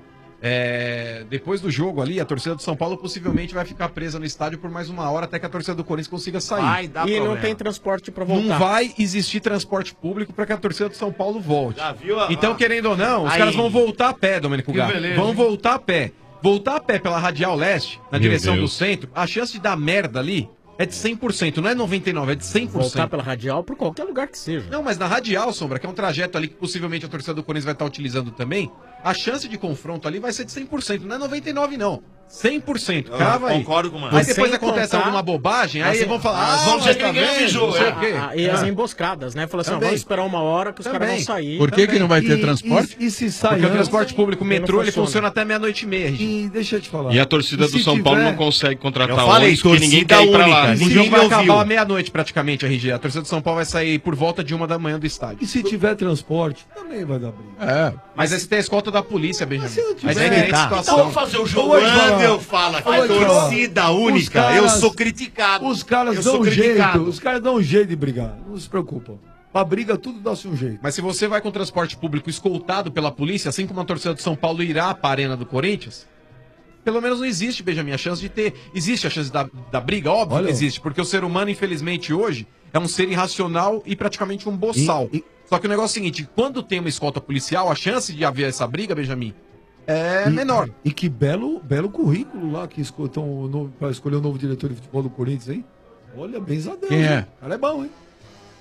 É, depois do jogo ali, a torcida do São Paulo possivelmente vai ficar presa no estádio por mais uma hora até que a torcida do Corinthians consiga sair. Vai dar E não problema. tem transporte pra voltar. Não vai existir transporte público para que a torcida do São Paulo volte. Já viu a- Então, querendo ou não, os Aí. caras vão voltar a pé, Domênico Que Gato. beleza, Vão hein? voltar a pé. Voltar a pé pela Radial Leste, na Meu direção Deus. do centro, a chance de dar merda ali é de cem por cento. Não é noventa e nove por cento, é de cem por cento. Voltar pela radial por qualquer lugar que seja. Não, mas na Radial, Sombra, que é um trajeto ali que possivelmente a torcida do Corinthians vai estar utilizando também, a chance de confronto ali vai ser de cem por cento. Não é noventa e nove por cento, não. cem por cento. Eu Crava aí. concordo com o Mano. Aí depois Sem acontece contar- alguma bobagem, aí Assim, vão falar, nós ah, vamos mas ver tá quem ganha, vendo, Mijô, não sei é. o quê. Ah, ah, e as É. emboscadas, né? Falou assim, ó, Também. vamos esperar uma hora que os caras Também. vão sair. Por que, que não vai ter E- transporte? E, e se sai Porque o antes? transporte público, o Porque metrô, não ele funciona. funciona até meia-noite e meia, gente. E deixa eu te falar. E a torcida E do se São Paulo tiver- não consegue contratar Eu falei, ônibus porque ninguém torcida quer ir pra lá. única. O Ninguém jogo me vai ouviu. acabar à meia-noite praticamente, R G. A torcida do São Paulo vai sair por volta de uma da manhã do estádio. E se tiver transporte, também vai dar briga. É. Mas aí você tem a escolta da polícia, Benjamin. se não Aí tiver- você tem a Tá. situação. Então vamos fazer o jogo. Eu vou te falar. Quando eu falo aqui, Eu vou te falar. torcida Os única, caras- eu sou criticado. Os caras Eu dão sou um criticado. jeito, os caras dão um jeito de brigar. Não se preocupam. Pra briga tudo dá-se um jeito. Mas se você vai com transporte público escoltado pela polícia, assim como a torcida do São Paulo irá para a arena do Corinthians, pelo menos não existe, Benjamin, a chance de ter... Existe a chance da, da briga? Óbvio Olha, que existe, porque o ser humano, infelizmente, hoje, é um ser irracional e praticamente um boçal. E- e- Só que o negócio é o seguinte, quando tem uma escolta policial, a chance de haver essa briga, Benjamin, é E- menor. E que belo, belo currículo lá que esco- tão no- pra escolher o novo diretor de futebol do Corinthians, hein? Olha, bem zadão. Quem hein? é? O cara é bom, hein?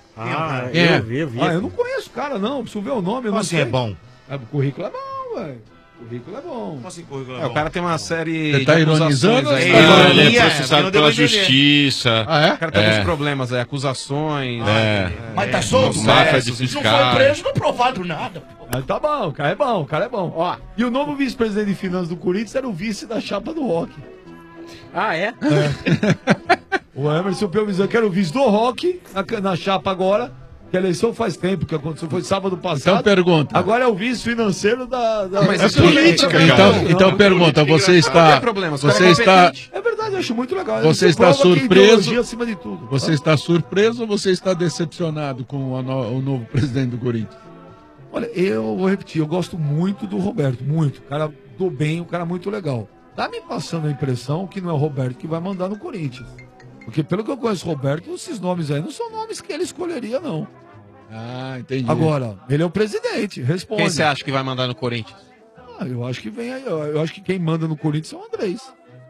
Ah, É. eu vi, eu vi. Ah, eu não conheço o cara, não. Preciso ver o nome. Eu Como não assim sei. é bom? É, o currículo é bom, velho. O currículo é bom. Como assim currículo É, o cara tem uma série Você tá de ironizando acusações aí. ou você tá É, ele é é, processado não pela deu pra entender. justiça. Ah, é? O cara tem É. alguns problemas, é, acusações. É. Mas tá solto? Máfia de Não foi fiscais. preso, não provado nada. pô. Ah, tá bom, o cara é bom, o cara é bom. Ó, e o novo vice-presidente de finanças do Corinthians era o vice da chapa do Rock. Ah, é? O Emerson Pelmizan, que era o vice do Rock, na, na chapa agora, que a eleição faz tempo, que aconteceu, foi sábado passado. Então pergunta. Agora é o vice financeiro da, da, mas da isso é política, cara. Então, Não, então não, pergunta, você Não está, tem problema, os caras você é está, competente. É verdade, eu acho muito legal. você Isso está prova que é surpreso? ideologia acima de tudo. Você está surpreso ou você está decepcionado com o, no- o novo presidente do Corinthians? Olha, eu vou repetir, eu gosto muito do Roberto, muito. O cara do bem, um cara muito legal. Tá me passando a impressão que não é o Roberto que vai mandar no Corinthians. Porque pelo que eu conheço o Roberto, esses nomes aí não são nomes que ele escolheria, não. Ah, entendi. Agora, ele é o presidente, responde. Quem você acha que vai mandar no Corinthians? Ah, eu acho que vem aí, eu eu acho que quem manda no Corinthians é o Andrés.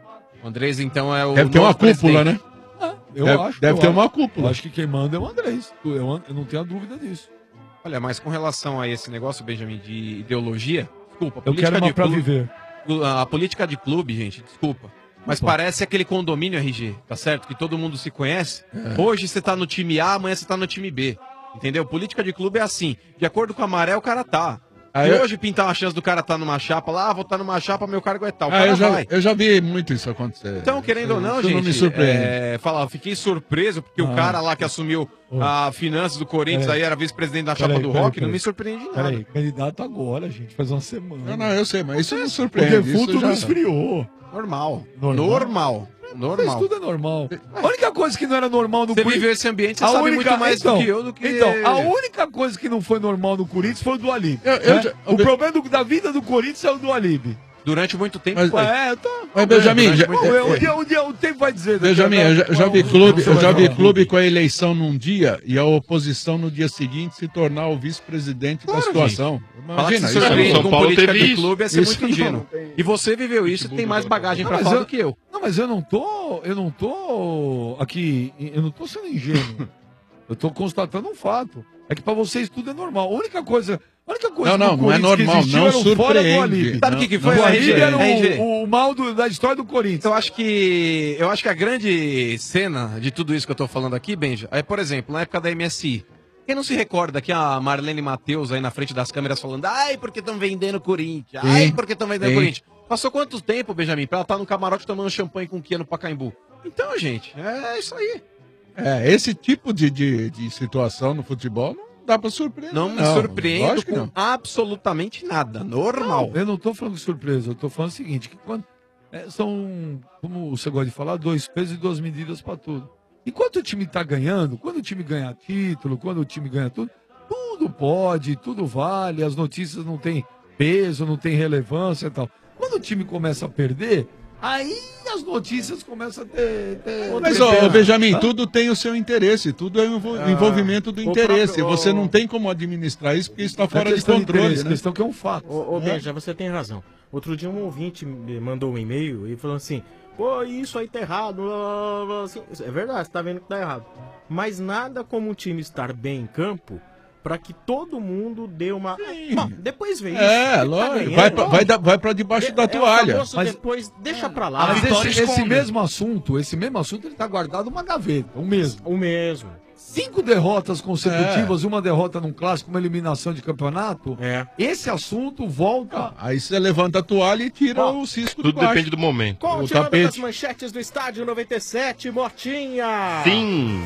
O Andrés, então, é o. Deve ter uma novo cúpula, presidente. né? Eu Deve- acho. deve eu ter acho. uma cúpula. Eu acho que quem manda é o Andrés. Eu, eu não tenho a dúvida disso. Olha, mas com relação a esse negócio, Benjamin, de ideologia, desculpa, Eu política quero uma de pra clube, viver. a política de clube, gente, desculpa. Mas Opa. parece aquele condomínio R G, tá certo? Que todo mundo se conhece. É. Hoje você tá no time A, amanhã você tá no time B. Entendeu? Política de clube é assim. De acordo com a maré, o cara tá. Ah, e eu- hoje pintar uma chance do cara tá numa chapa lá, ah, vou estar numa chapa, meu cargo é tal. O Ah, cara eu, já, vai. eu já vi muito isso acontecer. Então, querendo ou não, Isso gente, não me surpreende. é, fala, fiquei surpreso porque o Ah. cara lá que assumiu a finanças do Corinthians Peraí. aí era vice-presidente da chapa Peraí, do peraí, Rock, peraí. não me surpreende nada. Peraí, candidato agora, gente, faz uma semana. Não, não, eu sei, mas isso não O surpreende. defunto isso já- não esfriou. Normal. Normal? Normal. Mas Normal. tudo é normal. A única coisa que não era normal no Você Corinthians... viveu esse ambiente, você A sabe única- muito mais então, do que eu do que... Então, a única coisa que não foi normal no Corinthians foi o do Alib. Eu- eu já- O problema do- da vida do Corinthians é o do Alib. Durante muito tempo Mas- foi. É, eu tô... Mas, Benjamin, já- Não, eu- um, dia, um dia o tempo vai dizer. Benjamin, eu já, eu já vi clube, eu já vi clube com a eleição num dia e a oposição no dia seguinte se tornar o vice-presidente da situação. Falar que Imagina, se isso surpreende São com Paulo política teve de isso. clube é ser Isso muito ingênuo. não E você viveu isso e tem mais bagagem Não, pra mas falar eu- do que eu. Não, mas eu não tô. Eu não tô aqui. Eu não tô sendo ingênuo. Eu tô constatando um fato. É que pra vocês tudo é normal. A única coisa. A única coisa Não, não, do não é Corinthians que normal, existiu não era o fora do surpreende. Alib. Sabe o que, que foi, O R Alib G? era R G? o, o mal do- da história do Corinthians. Eu acho que eu acho que a grande cena de tudo isso que eu tô falando aqui, Benja, é, por exemplo, na época da M S I. Quem não se recorda que a Marlene Matheus aí na frente das câmeras falando, ai, porque estão vendendo Corinthians, ai, Sim. porque estão vendendo Sim. Corinthians. Passou quanto tempo, Benjamin, pra ela estar no camarote tomando champanhe com o Kia no Pacaembu? Então, gente, é isso aí. É, esse tipo de, de, de situação no futebol não dá pra surpreender. Não me surpreendo lógico que com não. absolutamente nada. Normal. Não, eu não tô falando de surpresa, eu tô falando o seguinte, que quando, é, são, como você gosta de falar, dois pesos e duas medidas pra tudo. Enquanto o time tá ganhando, quando o time ganha título, quando o time ganha tudo, tudo pode, tudo vale, as notícias não têm peso, não tem relevância e tal. Quando o time começa a perder, aí as notícias começam a ter... ter Mas, ter ó, peso. ô, Benjamin, Hã? tudo tem o seu interesse, tudo é o envol- Ah, envolvimento do o interesse. próprio- Você o- não tem como administrar isso porque isso está Não é fora de questão controle. interesse, né? questão que é um fato. Ô, ô né? Benja, você tem razão. Outro dia um ouvinte me mandou um e-mail e falou assim: pô, isso aí tá errado. blá, blá, blá, assim. É verdade, você tá vendo que tá errado. Mas nada como um time estar bem em campo pra que todo mundo dê uma. Bom, depois vê isso. É, Tá lógico. ganhando, vai, pra, ó. vai, da- vai pra debaixo É- da é o toalha. famoso Mas- depois deixa pra lá. Mas vitória esse, esse esconde. mesmo assunto, esse mesmo assunto, ele tá guardado numa gaveta, o mesmo. O mesmo. Cinco derrotas consecutivas, uma derrota num clássico, uma eliminação de campeonato. É. Esse assunto volta. Aí você levanta a toalha e tira o cisco de Tudo baixo. depende do momento. O Continuando tapete. as manchetes do estádio noventa e sete, Mortinha. Sim.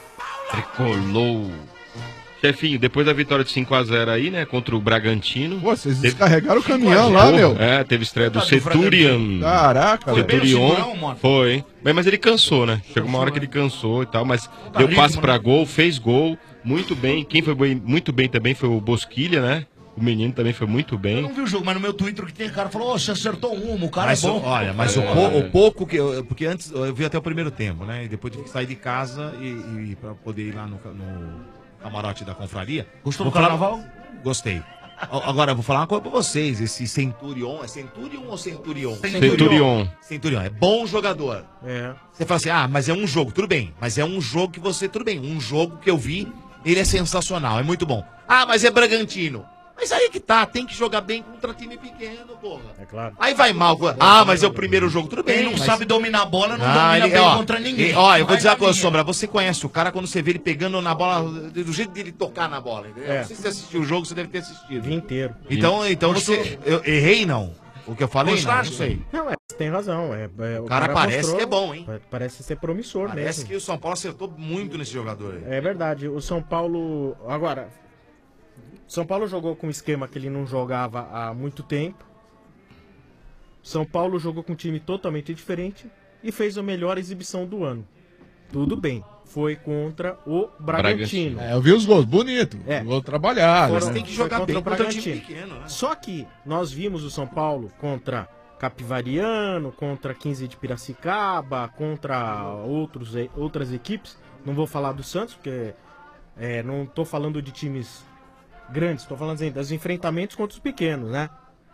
Tricolou. Chefinho, depois da vitória de cinco a zero aí, né, contra o Bragantino. Pô, vocês teve- descarregaram o caminhão lá, Pô, meu. É, teve estreia do Tá do Centurion. Caraca, Foi velho. bem no Centurion. cinturão, mano. Foi. Mas, mas ele cansou, né? Chegou uma hora que ele cansou e tal, mas deu ritmo, passe pra né? gol, fez gol, muito bem. Quem foi bem- muito bem também foi o Bosquilha, né? O menino também foi muito Eu bem. não vi o jogo, mas no meu Twitter que tem cara falou, ô, você acertou um, o cara Mas, é bom. olha, mas o, po- o pouco que. eu- Porque antes eu vi até o primeiro tempo, né? E depois tive que sair de casa e, e pra poder ir lá no, ca- no camarote da confraria. Gostou Vou do falar- carnaval? Gostei. A- Agora, eu vou falar uma coisa pra vocês. Esse Centurion, é Centurion ou Centurion? Centurion. Centurion, é bom jogador. É. Você fala assim, ah, mas é um jogo, tudo bem. Mas é um jogo que você, tudo bem, um jogo que eu vi ele é sensacional, é muito bom. Ah, mas é Bragantino. Mas aí que tá, tem que jogar bem contra time pequeno, porra. É claro. Aí vai mal. Ah, mas é o primeiro jogo, tudo bem. Ele não mas... sabe dominar a bola, não Ah, domina ele, bem ó, contra ninguém. ele- ó, eu vou Vai dizer uma na coisa, linha. Sombra. Você conhece o cara quando você vê ele pegando na bola, do jeito dele tocar na bola, entendeu? É. Não sei se você assistiu o jogo, você deve ter assistido. O dia inteiro. Então, então você... Eu errei, não? O que eu falei, não, não Gostaste? sei. Não, é, você tem razão. É, é, O cara parece mostrou- que é bom, hein? pa- Parece ser promissor Parece mesmo. que o São Paulo acertou muito nesse jogador aí. É verdade. O São Paulo. Agora, São Paulo jogou com um esquema que ele não jogava há muito tempo. São Paulo jogou com um time totalmente diferente e fez a melhor exibição do ano. Tudo bem. Foi contra o Bragantino. É, eu vi os gols, bonito. É. Gol trabalhado. Foram- né? foi contra o um Bragantino. Só que nós vimos o São Paulo contra Capivariano, contra quinze de Piracicaba, contra outros, e- outras equipes. Não vou falar do Santos, porque é, não estou falando de times grandes, estou falando assim, dos enfrentamentos contra os pequenos, né?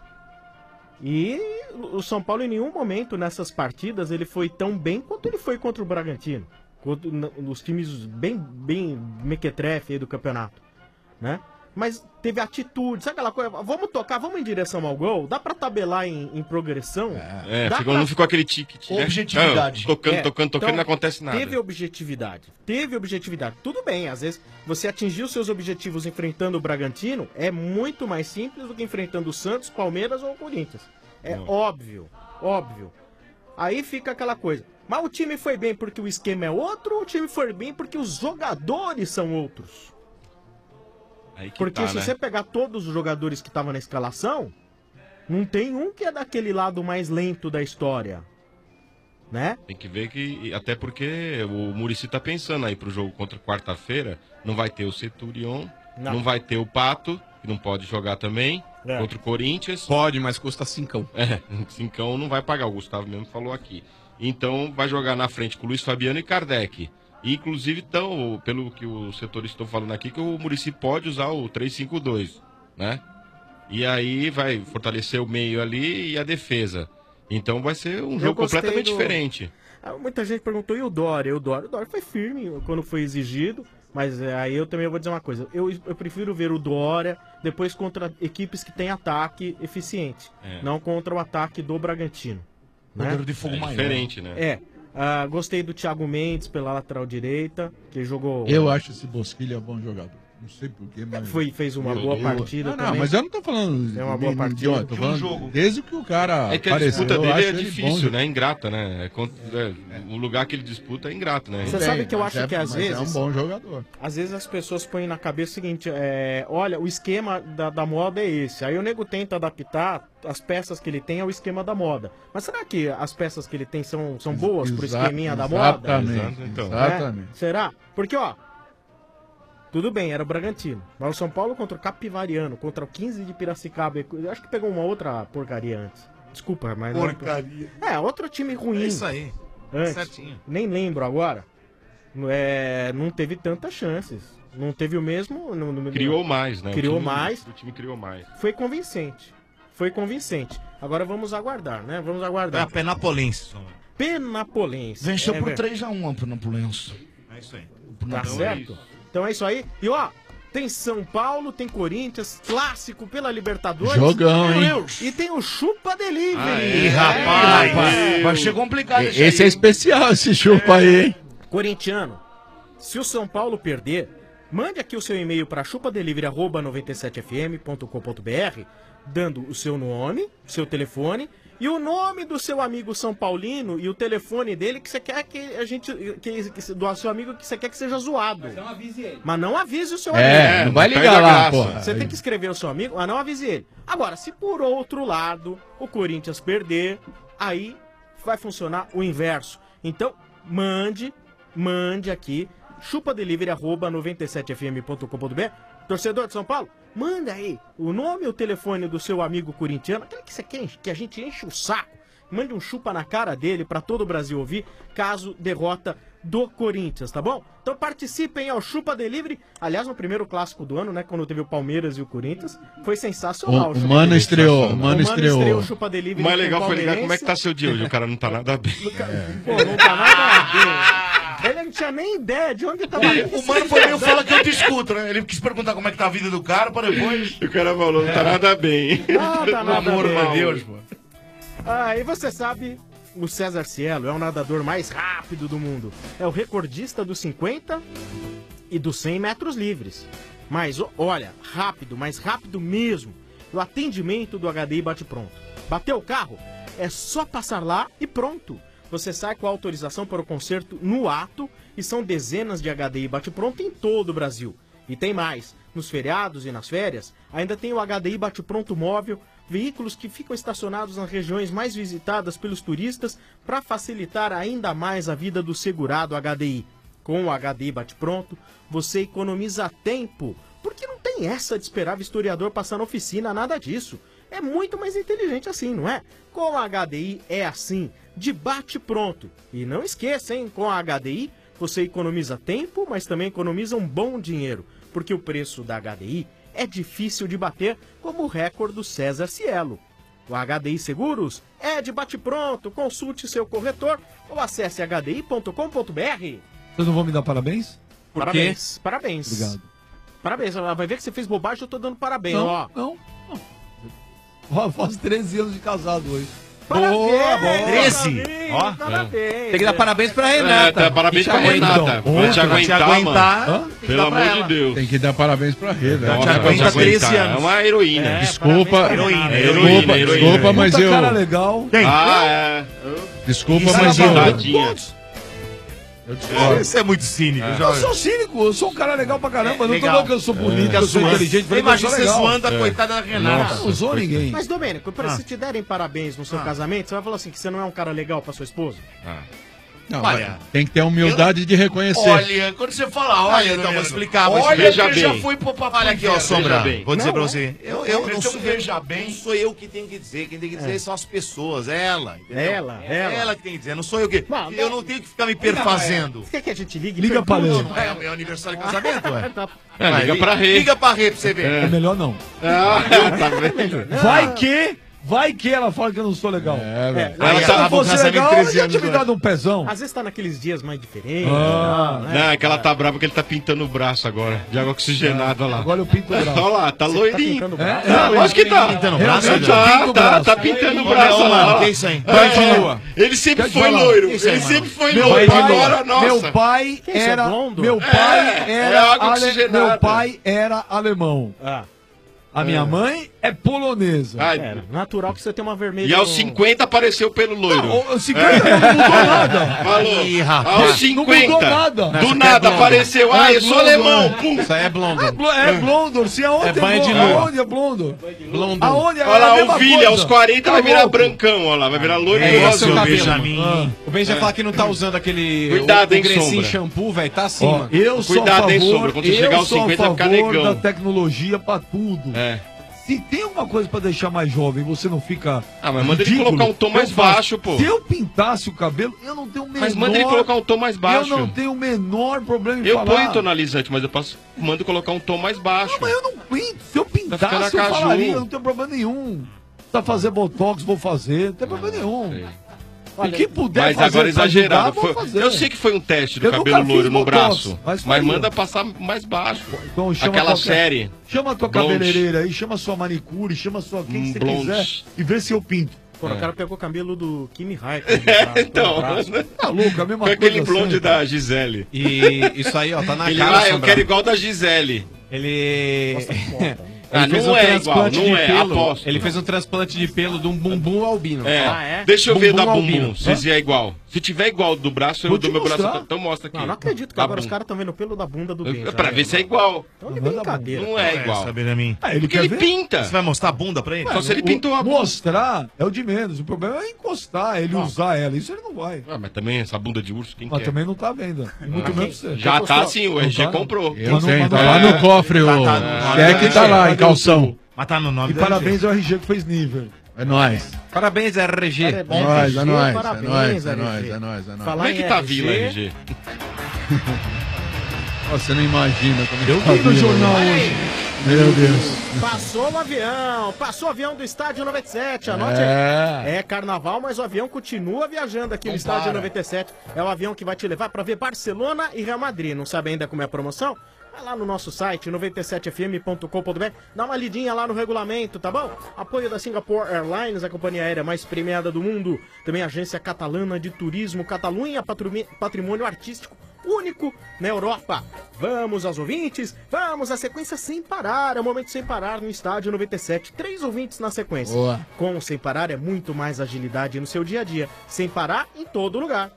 E o São Paulo em nenhum momento nessas partidas ele foi tão bem quanto ele foi contra o Bragantino. Contra n- os times bem, bem mequetrefe aí do campeonato, né? Mas teve atitude, sabe aquela coisa? Vamos tocar, vamos em direção ao gol? Dá pra tabelar em, em progressão? É, Dá ficou- pra- não ficou aquele ticket, né? Objetividade. Não, tocando, É, tocando, tocando, então, não acontece nada. Teve objetividade. Teve objetividade. Tudo bem, às vezes você atingiu seus objetivos enfrentando o Bragantino é muito mais simples do que enfrentando o Santos, Palmeiras ou o Corinthians. É Não. óbvio, óbvio. Aí fica aquela coisa. Mas o time foi bem porque o esquema é outro ou o time foi bem porque os jogadores são outros? Aí que Porque tá, se né? você pegar todos os jogadores que estavam na escalação, não tem um que é daquele lado mais lento da história. Né? Tem que ver que, até porque o Muricy tá pensando aí pro jogo contra quarta-feira, não vai ter o Centurion, Não. não. vai ter o Pato, que não pode jogar também, É. contra o Corinthians. Pode, mas custa cincão. É, cincão não vai pagar, o Gustavo mesmo falou aqui. Então vai jogar na frente com o Luiz Fabiano e Kardec. E, inclusive, então, pelo que os setores estão falando aqui, que o Muricy pode usar o três cinco dois, né? E aí vai fortalecer o meio ali e a defesa. Então vai ser um Eu jogo gostei completamente do- diferente. Ah, muita gente perguntou, e o Dória? O Dória, o Dória foi firme quando foi exigido, mas é, aí eu também vou dizer uma coisa. Eu, eu prefiro ver o Dória depois contra equipes que têm ataque eficiente, É. não contra o ataque do Bragantino. Né? Poder de fogo É maior. diferente, né? É. Ah, gostei do Thiago Mendes pela lateral direita, que jogou... Eu acho esse Bosquilha bom jogador. Não sei porquê, mas. Foi, fez uma Eu- boa eu- partida Não, não, também. mas eu não tô falando. É uma de- boa de- partida. de ontem, tô De um falando jogo. Desde que o cara. É que a apareceu, disputa eu dele acho é ele difícil, bom né? Ingrata, né? É cont- é, o lugar que ele disputa é ingrato, né? Você sabe que eu acho mas é- que às mas vezes... é um bom jogador. Às vezes as pessoas põem na cabeça o seguinte, é, olha, o esquema da, da moda é esse. Aí o nego tenta adaptar as peças que ele tem ao esquema da moda. Mas será que as peças que ele tem são, são boas pro Exa- esqueminha da moda? exatamente, Então. exatamente. É? Será? Porque, ó, tudo bem, era o Bragantino. Mas o São Paulo contra o Capivariano, contra o quinze de Piracicaba, eu acho que pegou uma outra porcaria antes. Desculpa, mas... não- Porcaria. É, outro time ruim. É isso aí. Antes. Certinho. Nem lembro agora. É, não teve tantas chances. Não teve o mesmo. não- não- Criou mais, né? O Criou time- mais. O time criou mais. Foi convincente. Foi convincente. Agora vamos aguardar, né? Vamos É aguardar. a Penapolense. Penapolense. Venceu É por verdade. três a um a Penapolense. É isso aí. Tá certo? Então é isso aí. E ó, tem São Paulo, tem Corinthians, clássico pela Libertadores. Jogão, Meu hein? Deus. E tem o Chupa Delivery. Aí, É. rapaz, vai- vai ser complicado isso Esse é aí. especial, esse chupa aí, hein? Corintiano, se o São Paulo perder, mande aqui o seu e-mail para chupadelivery arroba noventa e sete f m ponto com ponto b r, dando o seu nome, seu telefone e o nome do seu amigo São Paulino e o telefone dele que você quer que a gente. Que, que, do seu amigo que você quer que seja zoado. Mas não avise ele. Mas não avise o seu É, amigo. não vai ligar lá, porra. Você tem que escrever o seu amigo, mas não avise ele. Agora, se por outro lado o Corinthians perder, aí vai funcionar o inverso. Então, mande, mande aqui, chupadelivery arroba noventa e sete f m ponto com ponto b r. Torcedor de São Paulo, manda aí o nome e o telefone do seu amigo corintiano, aquele que você quer, que a gente enche o saco. Mande um chupa na cara dele pra todo o Brasil ouvir, caso derrota do Corinthians, tá bom? Então participem ao Chupa Delivery. Aliás, no primeiro clássico do ano, né, quando teve o Palmeiras e o Corinthians, foi sensacional. O- o Chupa Mano Delivery. estreou, o Mano O Mano estreou. estreou o Chupa Delivery. O mais com legal foi ligar palmeirense. como é que tá seu dia hoje. O cara não tá nada bem. Pô, não tá nada bem. Ele não tinha nem ideia de onde tava. O mano foi meio fala que eu te escuto, né? Ele quis perguntar como é que tá a vida do cara pra depois. O cara falou, não tá nada bem. Nada, Pelo nada amor bem. de Deus, pô. Ah, e você sabe, o César Cielo é o nadador mais rápido do mundo. É o recordista dos cinquenta e dos cem metros livres. Mas, ó, olha, rápido, mais rápido mesmo. O atendimento do H D I Bate Pronto. Bateu o carro? É só passar lá e pronto. Você sai com a autorização para o conserto no ato e são dezenas de H D I Bate Pronto em todo o Brasil. E tem mais. Nos feriados e nas férias, ainda tem o H D I Bate Pronto móvel, veículos que ficam estacionados nas regiões mais visitadas pelos turistas para facilitar ainda mais a vida do segurado H D I. Com o H D I Bate Pronto, você economiza tempo, porque não tem essa de esperar o historiador passar na oficina, nada disso. É muito mais inteligente assim, não é? Com a H D I é assim, de bate pronto. E não esqueça, hein, com a H D I você economiza tempo, mas também economiza um bom dinheiro, porque o preço da H D I é difícil de bater, como o recorde do César Cielo. O H D I Seguros é de bate pronto, consulte seu corretor ou acesse h d i ponto com ponto b r. Vocês não vão me dar parabéns? Por parabéns, quê? Parabéns. Obrigado. Parabéns, ela vai ver que você fez bobagem, eu tô dando parabéns, Não, ó. não, não. Ó, faz treze anos de casado hoje. Parabéns, Boa, boa. treze. Ó. Parabéns. Tem que dar parabéns pra Renata. É, tá, parabéns pra Renata. Então, Vai te aguentar, aguentar, mano. tem que Pelo dar pra amor de ela. Deus. Tem que dar parabéns pra Rê, velho. Nossa, te aguenta vai te treze aguentar. anos. É uma heroína. É, Desculpa. parabéns pra Heroína, Renata. heroína, Desculpa, heroína. desculpa, mas Puta eu. cara legal. Quem? Ah, é. Desculpa, Isso mas é eu. Tadinha. Eu discordo. Isso é muito cínico. Eu Jorge. sou cínico, eu sou um cara legal pra caramba. É, não tô legal. falando que eu sou bonito, que eu sou zoando. inteligente, falei que eu Imagina sou você legal. zoando a coitada da Renata. Não sou ninguém. Mas, Domênico, pra Ah. se te derem parabéns no seu Ah. casamento, você vai falar assim que você não é um cara legal pra sua esposa? Não, Olha, mas tem que ter a humildade de reconhecer. Olha, quando você fala, olha, então vou explicar. Vou Olha, explicar. que eu já fui pro papai. Olha aqui, ó, Sombra. bem. Vou dizer Não, pra é. você. Eu, eu não Veja sou, veja bem. não sou eu que tenho que dizer. Quem tem que dizer são as pessoas. Ela, entendeu? Ela, É ela. ela que tem que dizer. Não sou eu que. Não, Eu não. não tenho que ficar me perfazendo. Você quer que a gente ligue? e Liga pra pergunte? Lê. Não é o meu aniversário de casamento, ué. Tá. É, Vai, liga li- pra Rê. Liga pra Rê pra você ver. É melhor não. Ah, tá vendo? Vai que, vai que ela fala que eu não sou legal. É, velho. Aí Se ela acaba o fosse casamento legal, ela treze já anos tinha me hoje. dado um pezão. Às vezes tá naqueles dias mais diferentes. Ah. né? Não, é que ela tá brava porque ele tá pintando o braço agora. De água oxigenada lá. Agora eu pinto o braço. Olha lá, tá Tá loirinho. pintando o É, braço. é, Ah, lógico que tá. Pintando o braço, Realmente, né? eu pinto Tá, o tá, braço. tá pintando o Olha, braço ô, lá. mano, ó. que é isso aí? Vai de Vai, lua. Ele sempre Quer foi falar? loiro. Que isso aí, Ele mano? sempre foi Meu loiro. pai, Agora, nossa. meu pai Que isso, é era, blondo? meu pai É, é era, água ale- oxigenada. meu pai era alemão. Ah, A minha mãe é polonesa. Ai, é, natural que você tenha uma vermelha. E aos no- cinquenta apareceu pelo loiro. Não, o cinquenta não mudou nada. Falou. Ih, rapaz. Aos Não cinquenta. mudou nada. Do nada apareceu. Ah, eu sou blondo, alemão. Pum. Isso aí é blondo. É, blo é Blondor, se aonde É banho de Blondor? lua. Aonde é Blondor? Blondo. Aonde é Olha a lá, mesma o Vili, coisa. aos quarenta vai Tá virar louco. brancão, olha lá. Vai virar loiro É e igual seu azul. cabelo. Benjamin. Ah. O Ben já fala que não tá usando aquele. Cuidado, o, hein, o Grecinho Sombra. shampoo, velho. Tá Ó, acima. eu sou a Cuidado, hein, favor, Sombra, quando você eu chegar aos sou a cinquenta vai ficar favor negão. da tecnologia pra tudo. É. Se tem alguma coisa pra deixar mais jovem, você não fica. Ah, mas manda ele ridículo, colocar um tom mais eu faço. baixo, pô. Se eu pintasse o cabelo, eu não tenho o menor. Mas manda ele colocar um tom mais baixo. Eu não tenho o menor problema em Eu falar. ponho tonalizante, mas eu posso, mando colocar um tom mais baixo. Não, mas eu não pinto. Se eu ficando pintasse, eu a caju. falaria, eu não tenho problema nenhum. Tá fazer botox, vou fazer, não tem problema nenhum. sei. O que puder Mas fazer agora pra exagerado. ajudar, Foi- vou fazer. eu sei que foi um teste do Eu cabelo nunca fiz loiro no botox, braço. mas Mas, faria. manda passar mais baixo. Então chama Aquela qualquer- série. Chama a tua Blonde. cabeleireira aí, chama a sua manicure, chama a sua quem Hum, você blonde. quiser e vê se eu pinto. Pô, É. o cara pegou o cabelo do Kimi Raikkonen. no Então, braço. Tá louco, a mesma foi coisa. aquele blonde sempre. da Gisele. E isso aí, ó, tá na Ele, cara. ah, eu Sombra. quero igual da Gisele. Ele. Ah, Ele fez não um é transplante igual, não de é, pelo. aposto. Ele fez um transplante de pelo de um bumbum albino. É. Ah, é? Deixa eu ver da Bumbum bumbum, albino. se se é igual. Se tiver igual do braço, eu Vou dou te meu braço. mostrar. Então mostra aqui. Não, não acredito que Da agora os bunda. caras estão vendo o pelo da bunda do Ben. Eu- Pra ver se é igual. Então de brincadeira. Não é igual. Saber a mim. Ah, ele Porque quer ele ver? pinta. Você vai mostrar a bunda pra ele? Só se ele O- pintou a bunda. Mostrar é o de menos. O problema é encostar, ele usar ela. Isso ele não vai. Ah, mas também essa bunda de urso, quem Mas quer? também não tá vendo. Muito menos você. Já tá sim, o R G Não tá, não. comprou. Eu Mas não- tenho, mas tá não- lá É. no cofre o Tá, tá no- cheque, tá lá em calção. Mas tá no nome E do parabéns ao R G que fez nível. É nóis. Parabéns, R G. É É nóis, é nóis, é parabéns, nóis, é R G. nóis, é nóis, é nóis. Falar Como é em que tá a R G, vila, R G? Você não imagina como é Eu que tá a vi no vila, jornal né? hoje. Meu Deus. Passou o avião, passou o avião do Estádio noventa e sete, anote É. aí. É carnaval, mas o avião continua viajando aqui no Não Estádio para. noventa e sete. É o avião que vai te levar para ver Barcelona e Real Madrid. Não sabe ainda como é a promoção? Vai lá no nosso site, noventa e sete f m ponto com ponto b r, dá uma lidinha lá no regulamento, tá bom? Apoio da Singapore Airlines, a companhia aérea mais premiada do mundo. Também a Agência Catalana de Turismo, Catalunha, patrumi- patrimônio artístico único na Europa. Vamos aos ouvintes, vamos à sequência sem parar, é o momento sem parar no Estádio noventa e sete. Três ouvintes na sequência. Boa. Com o Sem Parar é muito mais agilidade no seu dia a dia. Sem parar em todo lugar.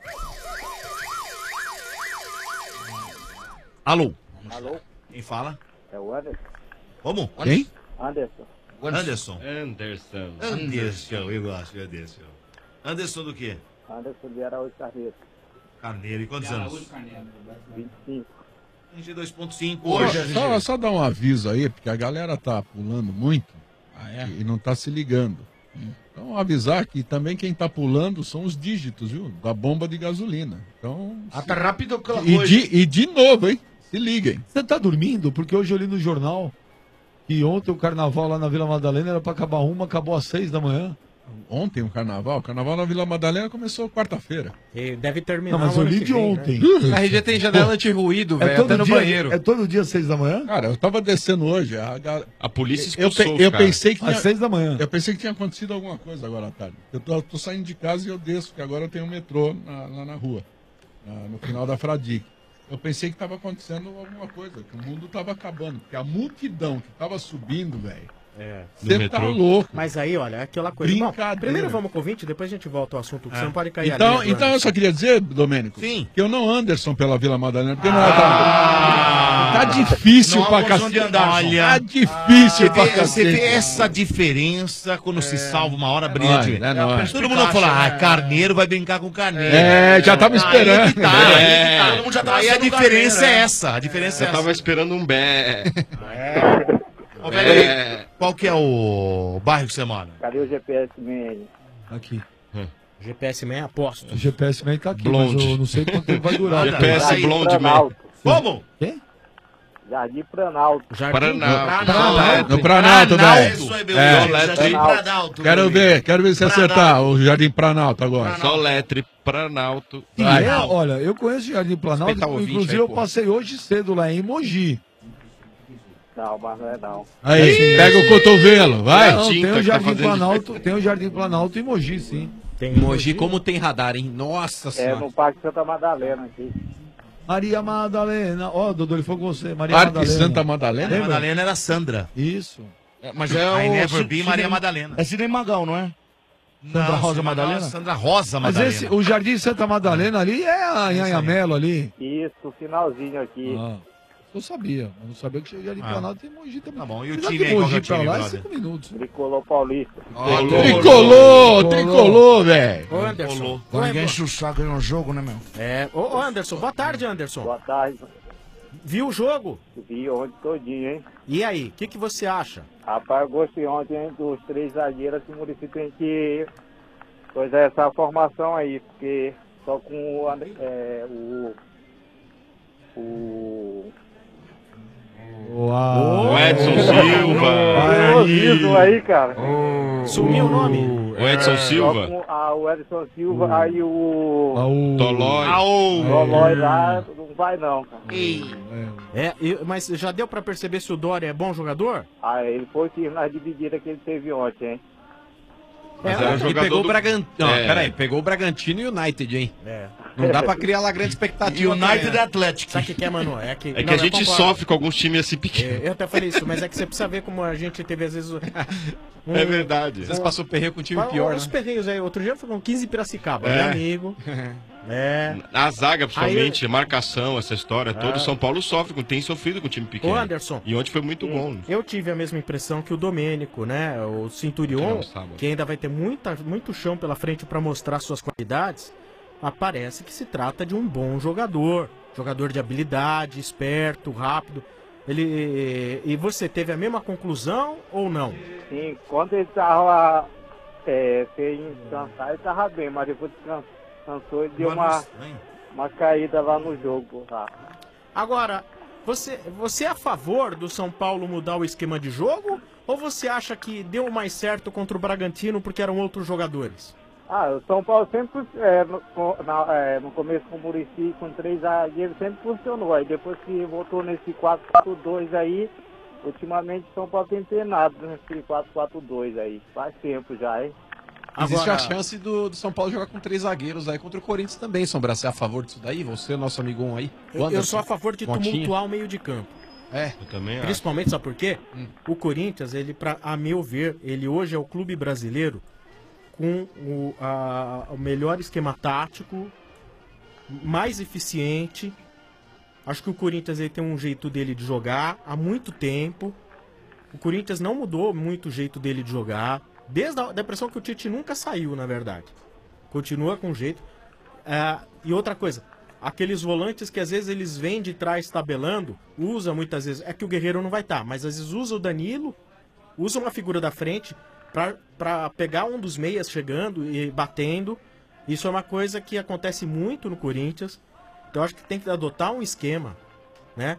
Alô? Alô? Quem fala? É o Anderson. Como? Quem? Anderson. Anderson. Anderson. Anderson, eu gosto de Anderson. Anderson do quê? Anderson de Araújo Carneiro. Carneiro. E quantos anos? vinte e cinco. vinte e dois ponto cinco Só, hoje. só, só dar um aviso aí, porque a galera tá pulando muito e não tá se ligando. Então avisar que também quem tá pulando são os dígitos, viu? Da bomba de gasolina. Então. Ah, tá rápido que ela E foi. de, e de novo, hein? Se liguem. Você tá dormindo? Porque hoje eu li no jornal que ontem o carnaval lá na Vila Madalena era pra acabar uma, acabou às seis da manhã. Ontem o carnaval? O carnaval na Vila Madalena começou quarta-feira. E deve terminar. Não, mas eu li de ontem. A R G tem janela anti-ruído, É velho, todo até no dia- banheiro. É todo dia às seis da manhã? Cara, eu tava descendo hoje. A, ga- A polícia eu, expulsou pe- eu os caras. pensei que Às seis da manhã. Eu pensei que tinha acontecido alguma coisa agora à tarde. Eu tô, eu tô saindo de casa e eu desço, porque agora eu tenho um metrô na- lá na rua, na- no final da Fradique. Eu pensei que estava acontecendo alguma coisa, que o mundo estava acabando, porque a multidão que estava subindo, velho. É. Você tá louco. Mas aí, olha, é aquela coisa. Bom, Brincadeira. primeiro vamos com o ouvinte, depois a gente volta ao assunto, que você não pode cair Então, ali, né, então eu só queria dizer, Domênico, Sim. que eu não Anderson pela Vila Madalena, porque não é tá, tá difícil Não há pra condição de cacete. andar, Olha, João. tá difícil Você pra vê, você cacete. vê essa diferença quando se salva uma hora brilhante. Olha, é nóis. Todo mundo fala, ah, Carneiro vai brincar com Carneiro. É, já tava esperando. Aí, que tá, aí, É. que tá, todo mundo já tava aí a sendo diferença Carneiro, é é. essa. A diferença é Eu essa. tava esperando um bé. Ô, velho, É. qual que é o bairro que você mora? Cadê o G P S Man? Aqui. G P S Man aposto. O G P S Man tá aqui, Blonde. mas eu não sei quanto tempo vai durar. G P S Jardim Blonde Planalto. Como? Quem? Jardim Planalto. Jardim Planalto. Planalto. No Planalto, velho. Isso é meu É. Deus, Jardim Planalto. Quero ver, quero ver se acertar o Jardim Planalto agora. Só letre, Planalto. E Vai. é, olha, eu conheço o Jardim Planalto, Respeitar o ouvinte inclusive aí, eu pô. passei hoje cedo lá em Mogi. Não, mas não é não. Aí, pega o cotovelo, vai. Não, tem tinta o que tá Jardim fazendo Planalto, tem o Jardim Planalto em Mogi, sim. Tem Mogi, como tem radar, hein? Nossa É senhora. no Parque Santa Madalena aqui. Maria Madalena, ó, Dodô, ele foi com você, Maria Parque Madalena. Santa Madalena? Maria Madalena era Sandra. Isso. Mas é I o never Ci- be Cine- Maria Madalena. É Cine Magal, não é? Não, Sandra Rosa Sandra Madalena? Sandra Rosa Mas Madalena. esse, o Jardim Santa Madalena ali é a Nhanhamelo ali. Isso, finalzinho aqui. Ah, eu sabia, eu não sabia que tinha Jardim Ah. Planalto tem Mogi também. Tá bom, e o Apesar time que aí, qual que é Mogi o time, pra lá é brother? cinco minutos. Tricolor Paulista. Tricolor, tricolor, velho. Ô, Anderson. Quando Oi, ninguém boa- enche o saco aí no jogo, né, meu? É, ô, ô, Anderson, boa tarde, Anderson. Boa tarde. Viu o jogo? Vi ontem todinho, hein? E aí, o que, que você acha? Rapaz, eu gostei ontem, hein, dos três zagueiros que o município tem que coisa essa formação aí, porque só com o, And- é, o, o O Edson Silva. Sorriso aí, cara. Sumiu o nome? O Edson Só Silva. com a, o Edson Silva, aí o Tolói. o Lolói lá, não vai não, cara. É, e- mas já deu pra perceber se o Dória é bom jogador? Ah, ele foi que nas divididas que ele teve ontem, hein? Mas era e jogador pegou o do- Bragantino. Não, É. peraí, pegou o Bragantino e o United, hein? É. Não dá pra criar lá grande expectativa. United também, né? Atlético. Sabe o que, que é, mano? É que, É que não, a eu gente concordo. sofre com alguns times assim pequenos. É, eu até falei isso, mas é que você precisa ver como a gente teve às vezes. um- É verdade. Às vezes passou perreio com um time Fala, pior, Os né? perreios aí, outro dia foi com quinze Piracicaba, É. meu amigo. É. A zaga, principalmente, Aí marcação, essa história toda, Ah. São Paulo sofre, com- tem sofrido com o time pequeno. Ô, Anderson. E ontem foi muito bom. Eu tive a mesma impressão que o Domênico, né? O Cinturion, Não, sábado. que ainda vai ter muita, muito chão pela frente para mostrar suas qualidades, mas parece que se trata de um bom jogador. Jogador de habilidade, esperto, rápido. Ele e você teve a mesma conclusão ou não? Sim, quando ele tava é, sem descansar, ele tava bem, mas depois que can- cansou, ele deu uma, uma caída lá no jogo. Lá. Agora, Você, você é a favor do São Paulo mudar o esquema de jogo? Ou você acha que deu mais certo contra o Bragantino porque eram outros jogadores? Ah, o São Paulo sempre, é, no, na, é, no começo com o Muricy, com três zagueiros, sempre funcionou. Aí depois que voltou nesse quatro quatro dois aí, ultimamente o São Paulo tem penado nesse quatro quatro dois aí. Faz tempo já, hein? Existe Agora- a chance do, do São Paulo jogar com três zagueiros aí contra o Corinthians também, Sombra. Você é a favor disso daí? Você, nosso amigão aí? O Eu, eu Anderson, sou a favor de Motinha. tumultuar o meio de campo. É, eu também acho. Principalmente, sabe por quê? Hum. O Corinthians, ele, pra, a meu ver, ele hoje é o clube brasileiro com o, a- o melhor esquema tático, mais eficiente. Acho que o Corinthians ele tem um jeito dele de jogar há muito tempo. O Corinthians não mudou muito o jeito dele de jogar. Desde a da impressão que o Tite nunca saiu, na verdade. Continua com jeito. É, e outra coisa, aqueles volantes que às vezes eles vêm de trás tabelando, usa muitas vezes. É que o Guerreiro não vai estar, mas às vezes usa o Danilo, usa uma figura da frente pra, pra pegar um dos meias chegando e batendo. Isso é uma coisa que acontece muito no Corinthians. Então eu acho que tem que adotar um esquema, né?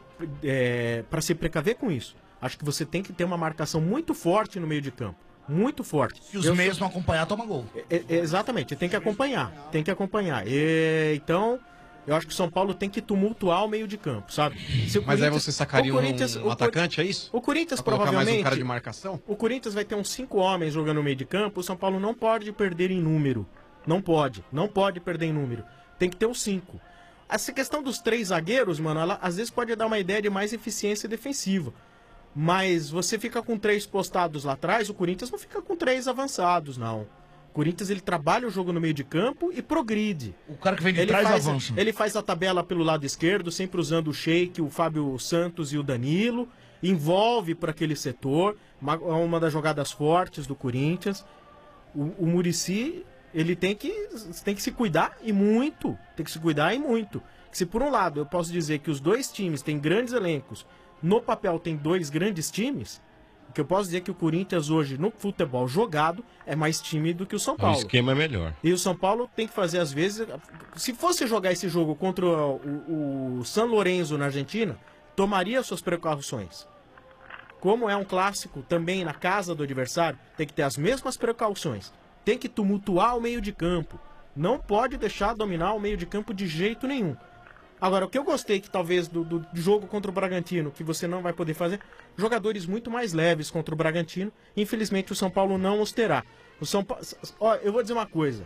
É, para se precaver com isso. Acho que você tem que ter uma marcação muito forte no meio de campo. Muito forte. Se os Eu meios sou- não acompanhar, toma gol. É, é, exatamente, tem que acompanhar. Tem que acompanhar. E, então, eu acho que o São Paulo tem que tumultuar o meio de campo, sabe? Se o Mas aí Corinthians- você sacaria o um, Corinthians- um o Cor- atacante, é isso? O Corinthians Pra colocar provavelmente. mais um cara de marcação? O Corinthians vai ter uns cinco homens jogando no meio de campo. O São Paulo não pode perder em número. Não pode. Não pode perder em número. Tem que ter os cinco. Essa questão dos três zagueiros, mano, ela às vezes pode dar uma ideia de mais eficiência defensiva. Mas você fica com três postados lá atrás, o Corinthians não fica com três avançados, não. O Corinthians ele trabalha o jogo no meio de campo e progride. O cara que vem de ele trás faz, avança. Ele faz a tabela pelo lado esquerdo, sempre usando o Sheik, o Fábio Santos e o Danilo. Envolve para aquele setor. Uma, uma das jogadas fortes do Corinthians. O, o Muricy, ele tem que, tem que se cuidar e muito. Tem que se cuidar e muito. Se por um lado eu posso dizer que os dois times têm grandes elencos, no papel tem dois grandes times, o que eu posso dizer é que o Corinthians hoje, no futebol jogado, é mais time do que o São O Paulo. esquema é melhor. E o São Paulo tem que fazer, às vezes... Se fosse jogar esse jogo contra o, o San Lorenzo na Argentina, tomaria suas precauções. Como é um clássico, também na casa do adversário, tem que ter as mesmas precauções. Tem que tumultuar o meio de campo. Não pode deixar dominar o meio de campo de jeito nenhum. Agora, o que eu gostei que talvez do, do jogo contra o Bragantino, que você não vai poder fazer, jogadores muito mais leves contra o Bragantino. Infelizmente, o São Paulo não os terá. O São Paulo... Ó, eu vou dizer uma coisa.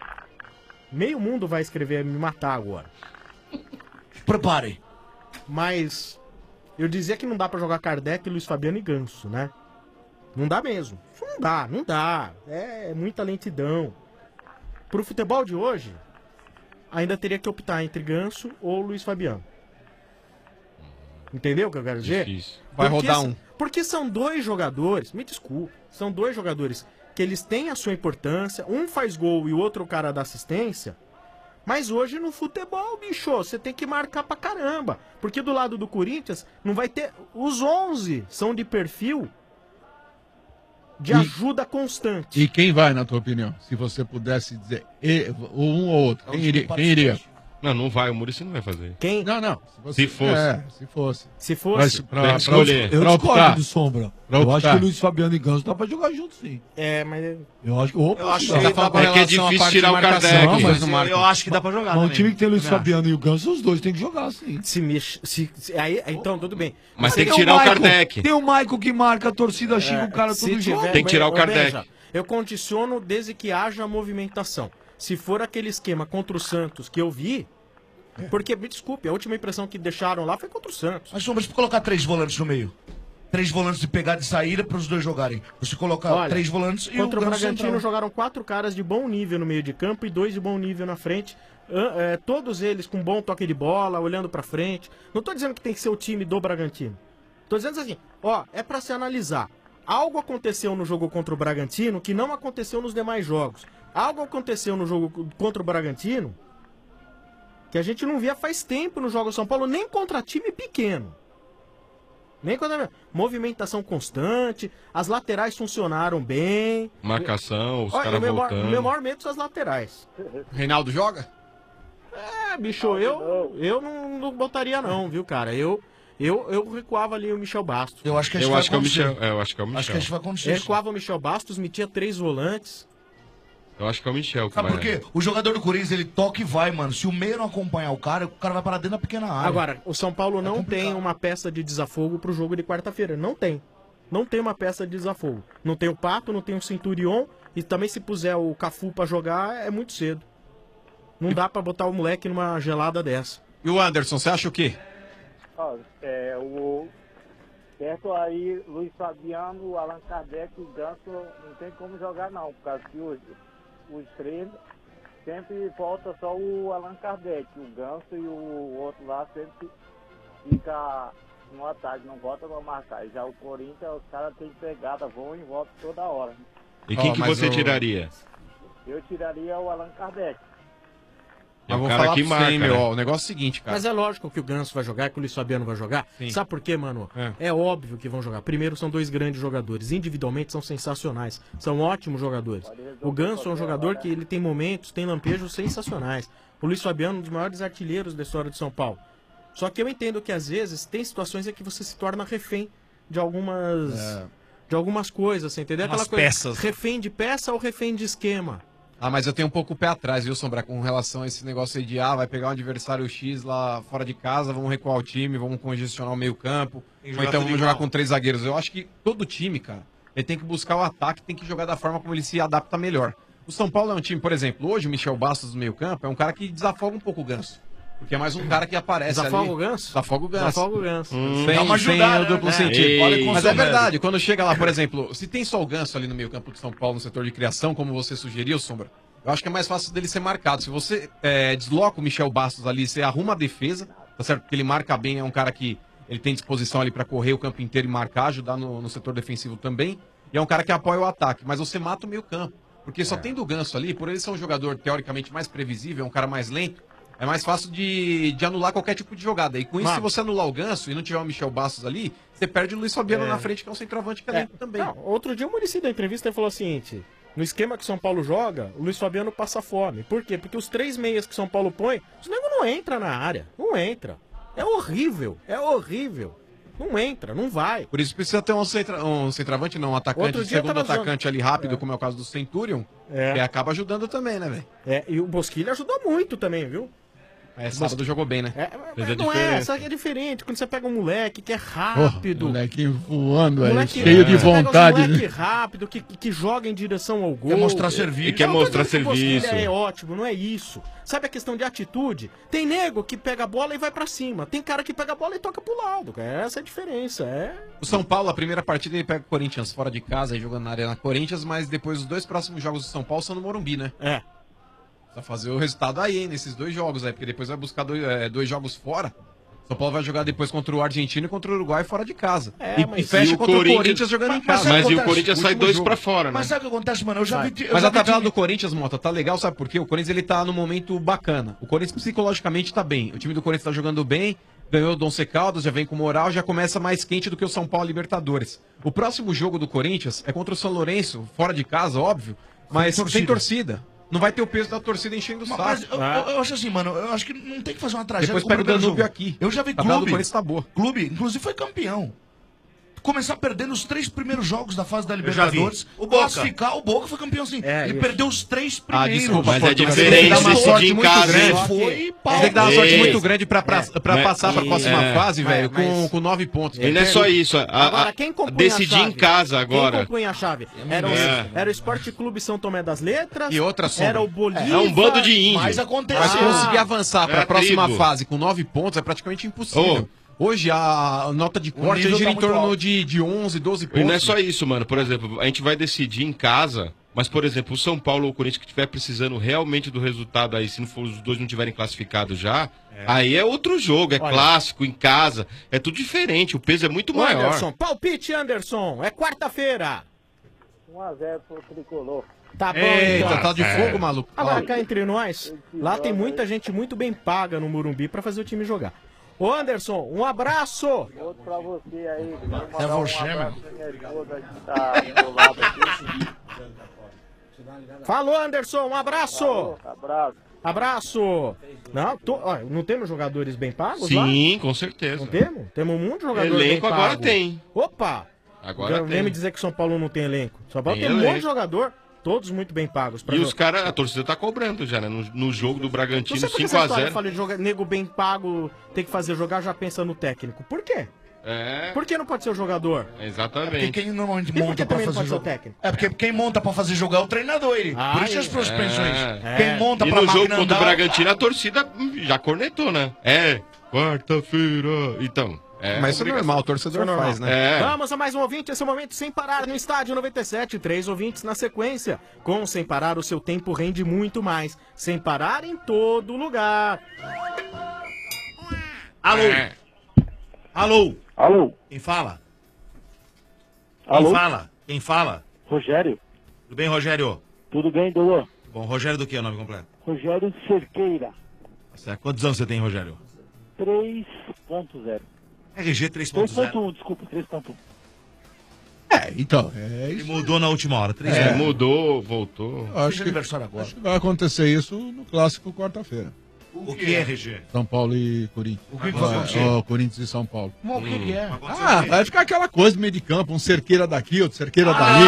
Meio mundo vai escrever me matar agora. Preparem. Mas eu dizia que não dá pra jogar Kardec, Luiz Fabiano e Ganso, né? Não dá mesmo. Isso não dá, não dá. É muita lentidão. Pro futebol de hoje, ainda teria que optar entre Ganso ou Luiz Fabiano. Entendeu o que eu quero dizer? Difícil. Vai Porque rodar s- um. Porque são dois jogadores, me desculpe, são dois jogadores que eles têm a sua importância, um faz gol e o outro o cara dá assistência, mas hoje no futebol, bicho, você tem que marcar pra caramba, porque do lado do Corinthians não vai ter, os onze são de perfil de E- ajuda constante. E quem vai, na tua opinião? Se você pudesse dizer e- um ou outro, quem iria? Quem iria? Não, não vai, o Muricy não vai fazer. Quem? Não, não. Se fosse. É, se fosse. Se Mas fosse. pra, Tem pra, que escolher. pra Eu optar. discordo do Sombra. Pra Eu acho optar. que o Luiz Fabiano e Ganso dá pra jogar junto, sim. É, mas... Eu acho que... Opa, Eu acho dá. que Tá falando com É que é relação à difícil parte tirar de o marcação, Kardec. mas Mas não eu, marca. eu acho que dá pra jogar. Mas um também. time que tem Luiz Também Fabiano e o Ganso, os dois tem que jogar, sim. Se mexe, se, se- aí, então tudo bem. Mas tem que o tirar o Maicon, Kardec. Tem o Maicon que marca a torcida, xinga É, o cara se todo jogo. tiver- Tem que tirar o Ô, Kardec. Benja, eu condiciono desde que haja movimentação. Se for aquele esquema contra o Santos que eu vi, porque, me desculpe, a última impressão que deixaram lá foi contra o Santos. Mas, Sombra, se colocar três volantes no meio. Três volantes de pegada e saída para os dois jogarem. Você colocar Olha, três volantes e contra o Ganso Bragantino central. jogaram quatro caras de bom nível no meio de campo e dois de bom nível na frente. Ah, é, todos eles com bom toque de bola, olhando pra frente. Não tô dizendo que tem que ser o time do Bragantino. Tô dizendo assim, ó, é pra se analisar. Algo aconteceu no jogo contra o Bragantino que não aconteceu nos demais jogos. Algo aconteceu no jogo contra o Bragantino que a gente não via faz tempo no jogo do São Paulo, nem contra time pequeno. Nem contra... Movimentação constante, as laterais funcionaram bem. Marcação, os Olha, caras o meu maior- voltando. o meu maior medo são as laterais. Reinaldo joga? Ah, bicho, eu, eu não, não botaria não, viu, cara? Eu, eu, eu recuava ali o Michel Bastos. Eu acho que isso Eu vai acho que é o acontecer. Michel. É, eu acho que é o Michel. Acho que isso vai acontecer. Eu recuava o Michel Bastos, metia três volantes. Eu acho que é o Michel que Sabe vai. por quê? O jogador do Corinthians, ele toca e vai, mano. Se o meio não acompanhar o cara, o cara vai parar dentro da pequena área. Agora, o São Paulo não tem uma peça de desafogo pro jogo de quarta-feira. Não tem. Não tem uma peça de desafogo. Não tem o Pato, não tem o Centurion. E também se puser o Cafu pra jogar, é muito cedo. Não dá pra botar o moleque numa gelada dessa. E o Anderson, você acha o quê? Ó, é, o certo aí, Luiz Fabiano, Allan Kardec e Ganso não tem como jogar não, por causa que os, os três sempre falta só o Allan Kardec, o Ganso e o outro lá sempre fica no ataque, não volta pra marcar. Já o Corinthians, os caras têm pegada, vão e voltam toda hora. E quem Ó, que mas você o- tiraria? Eu tiraria o Allan Kardec. É o vou cara falar que pra você, marca, hein, meu, né? ó, o negócio é o seguinte, cara. Mas é lógico que o Ganso vai jogar, que o Luiz Fabiano vai jogar. Sim. Sabe por quê, mano? É. é óbvio que vão jogar. Primeiro, são dois grandes jogadores. Individualmente, são sensacionais. São ótimos jogadores. O Ganso é um jogador que ele tem momentos, tem lampejos sensacionais. O Luiz Fabiano, um dos maiores artilheiros da história de São Paulo. Só que eu entendo que, às vezes, tem situações em que você se torna refém de algumas... É. De algumas coisas, você entendeu? Umas Aquela coisa, peças. refém de peça ou refém de esquema? Ah, mas eu tenho um pouco o pé atrás, viu, Sombra, com relação a esse negócio aí de, ah, vai pegar um adversário X lá fora de casa, vamos recuar o time, vamos congestionar o meio campo, Tem que ou jogar então tudo vamos jogar igual. com três zagueiros. Eu acho que todo time, cara, ele tem que buscar o ataque, tem que jogar da forma como ele se adapta melhor. O São Paulo é um time, por exemplo, hoje o Michel Bastos do meio campo é um cara que desafoga um pouco o Ganso. Porque é mais um cara que aparece Desafoga ali. o Ganso? Desafoga o Ganso. Desafoga o Ganso. Hum, Dá sem, uma sem ajudada, o duplo né? sentido. Ei, Mas é consumado. verdade, quando chega lá, por exemplo, se tem só o Ganso ali no meio campo de São Paulo, no setor de criação, como você sugeriu, Sombra, eu acho que é mais fácil dele ser marcado. Se você é, desloca o Michel Bastos ali, você arruma a defesa, tá certo? Porque ele marca bem, é um cara que ele tem disposição ali pra correr o campo inteiro e marcar, ajudar no, no setor defensivo também. E é um cara que apoia o ataque, mas você mata o meio campo. Porque só tendo o Ganso ali, por ele ser um jogador teoricamente mais previsível, é um cara mais lento, é mais fácil de, de anular qualquer tipo de jogada. E com isso, Mano. se você anular o Ganso e não tiver o Michel Bastos ali, você perde o Luiz Fabiano É. na frente, que é um centroavante que é É. lento também. Não, outro dia o Muricy da entrevista ele falou o seguinte: no esquema que o São Paulo joga, o Luiz Fabiano passa fome. Por quê? Porque os três meias que o São Paulo põe, os nego não entra na área. Não entra. É horrível. É horrível. Não entra, não vai. Por isso precisa ter um, centra, um centroavante, não, um atacante, Outro um dia segundo tava zoando. atacante ali rápido, como é o caso do Centurion, É. que acaba ajudando também, né, velho? É, e o Bosquilha ajudou muito também, viu? É, sábado jogou bem, né? É, Fez mas a não é, diferença. só que é diferente. Quando você pega um moleque que é rápido. Molequinho voando aí, moleque- cheio de você pega os vontade. moleque rápido, que, que joga em direção ao gol. mostrar serviço. E quer Eu não tô mostrar dizendo que o serviço. Bosquilha é ótimo, não é isso. Sabe a questão de atitude? Tem nego que pega a bola e vai pra cima. Tem cara que pega a bola e toca pro lado. Essa é a diferença. É. O São Paulo, a primeira partida, ele pega o Corinthians fora de casa, aí jogando na Arena Corinthians, mas depois os dois próximos jogos do São Paulo são no Morumbi, né? É. Pra fazer o resultado aí, hein, nesses dois jogos aí, porque depois vai buscar dois, é, dois jogos fora. São Paulo vai jogar depois contra o Argentino e contra o Uruguai fora de casa. É, e, mas- e fecha E o contra o Corinthians- Corinthians jogando em Mas- casa. mas sabe o que e o acontece? Corinthians sai Último dois jogo. pra fora, né? Mas sabe o que acontece, mano? Eu já vi. eu Mas já a vi tabela time- do Corinthians, Mota, tá legal, sabe por quê? O Corinthians ele tá num momento bacana. O Corinthians psicologicamente tá bem. O time do Corinthians tá jogando bem, ganhou o Dom Caldas, já vem com moral, já começa mais quente do que o São Paulo Libertadores. O próximo jogo do Corinthians é contra o São Lourenço, fora de casa, óbvio, mas Sem sem torcida. torcida. Não vai ter o peso da torcida enchendo o saco. Mas eu, eu- eu acho assim, mano, eu acho que não tem que fazer uma tragédia. Depois com pega o primeiro Danúbio jogo. aqui. Eu já vi A tabela do clube. Corinthians tá boa. Clube, inclusive foi campeão. Começar perdendo os três primeiros jogos da fase da Eu já vi. Libertadores. O Boca. Classificar, o Boca foi campeão sim. É, Ele isso. perdeu os três Ah, primeiros. desculpa, Mas é Porto, mas diferente tem que dar uma decidir sorte em muito casa, grande. hein? Foi pau. Tem que dar uma sorte Ei. muito grande pra, pra, pra Mas- passar pra próxima É. fase, Mas- velho, com, mas- com nove pontos. E não é só isso. A, a- Agora, quem compunha decidir a chave? em casa agora. Quem compunha a chave? Era o, É. era o Esporte Clube São Tomé das Letras. E outra sombra. Era o Bolívar. É um bando de índios. Mas acontece. Mas Ah. conseguir avançar É para a a próxima tribo. fase com nove pontos é praticamente impossível. Hoje a nota de corte nível gira tá em muito torno alto. de, de onze, doze E pontos. não é só isso, mano. Por exemplo, a gente vai decidir em casa, mas, por exemplo, o São Paulo ou o Corinthians que estiver precisando realmente do resultado aí, se não for, os dois não tiverem classificado já, aí é outro jogo, é Olha. clássico, em casa, é tudo diferente, o peso é muito Ô, maior. Anderson, palpite, Anderson. É quarta-feira. um a zero pro Tricolor. Tá bom, Eita, então. tá de É. fogo, maluco. Agora, cá entre nós, lá tem muita gente muito bem paga no Morumbi pra fazer o time jogar. Ô, Anderson, um abraço. Outro pra você aí. Quero mandar É um você, abraço mano. pra minha esposa que tá do lado aqui. Falou, Anderson, um abraço. Falou, abraço. Abraço! Não, tô, ó, não temos jogadores bem pagos lá? Sim, com certeza. Não temos? Temos um monte de jogadores bem Elenco pagos. agora tem. Opa! Agora Não tem. vem me dizer que São Paulo não tem elenco. São Paulo Tem tem, um monte elenco. de jogador, todos muito bem pagos. pra E jogar. os caras, a torcida tá cobrando já, né? No, no jogo do Não Bragantino, sei por que cinco essa a história zero. fala de jogar, nego bem pago, tem que fazer jogar, já pensa no técnico. Por quê? É, Por que não pode ser o jogador? exatamente. Porque quem normalmente E por que monta pra também não fazer pode ser o jogo. técnico? É porque quem monta pra fazer jogo é o treinador, ele. Ah, Por isso as é. suspensões. É. Quem monta E pra no jogo máquina contra o andar- Bragantino, a torcida hum, já cornetou, né? É, quarta-feira. Então, é. Mas isso é normal, o torcedor Isso é faz, normal. né? É. Vamos a mais um ouvinte, esse é o momento sem parar no estádio noventa e sete, três ouvintes na sequência. Com Sem Parar, o seu tempo rende muito mais. Sem parar em todo lugar. Alô? É. Alô? Alô? Quem fala? Alô? Quem fala? Quem fala? Rogério? Tudo bem, Rogério? Tudo bem, Dolo? Bom, Rogério do que é o nome completo? Rogério Cerqueira, Tá certo. Quantos anos você tem, Rogério? três ponto zero. R G três três ponto zero. ponto um, desculpa, três ponto um. É, então, é Ele isso. mudou na última hora. três É, ponto um. mudou, voltou. Eu Acho que, aniversário agora. acho que vai acontecer isso no clássico quarta-feira. O que é, R G? São Paulo e Corinthians. O que que vai Ah, acontecer? ó, Corinthians e São Paulo. Mas o que, que é? Ah, vai ficar aquela coisa no meio de campo, um cerqueira daqui, outro cerqueira dali,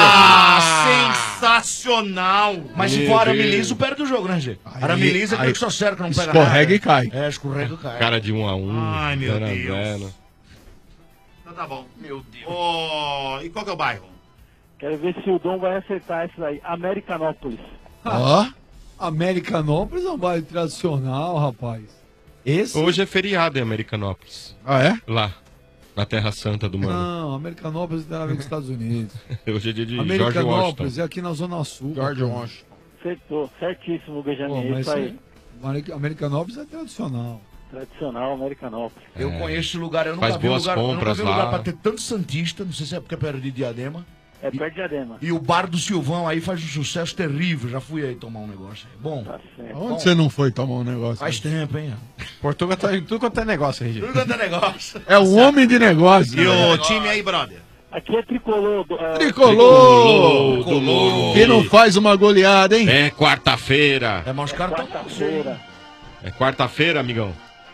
Ah, sensacional! Mas se Meu for arame Deus. liso, perde o jogo, né, G? Aí- Arame liso é aí aquele que só cerca, não pega escorrega nada. e cai. É, escorrega e cai. Cara de um a um. Ai, meu zero a Deus. zero. Então tá bom. Meu Deus. Oh, e qual que é o bairro? Quero ver se o Dom vai acertar isso aí. Americanópolis. Ó, Americanópolis é um bairro tradicional, rapaz. Esse? Hoje é feriado em Americanópolis. ah é? Lá, na Terra Santa do Mano. Não, Americanópolis tem a ver com os Estados Unidos. Hoje é dia de George Americanópolis Washington. é aqui na Zona Sul. George Washington. Acertou, certíssimo, Pô, Benjamin. mas Isso aí. Ameri- Americanópolis é tradicional. Tradicional, Americanópolis. Eu É. conheço esse lugar, eu nunca Faz vi boas lugar, eu nunca compras vi lugar lá. pra ter tanto santista, não sei se é porque é perto de Diadema. É perto de Diadema. E o bar do Silvão aí faz um sucesso terrível, já fui aí tomar um negócio. Bom, Tá certo. Onde você não foi tomar um negócio? faz tempo, hein? Portugal tá em tudo quanto é negócio, R G. Tudo quanto é negócio. É um homem de negócio. E né? o time aí, brother? Aqui é tricolor. do- é, Tricolor! do Louro. Que não faz uma goleada, hein? É quarta-feira. É, mas os caras tão Quarta-feira. É quarta-feira, amigão.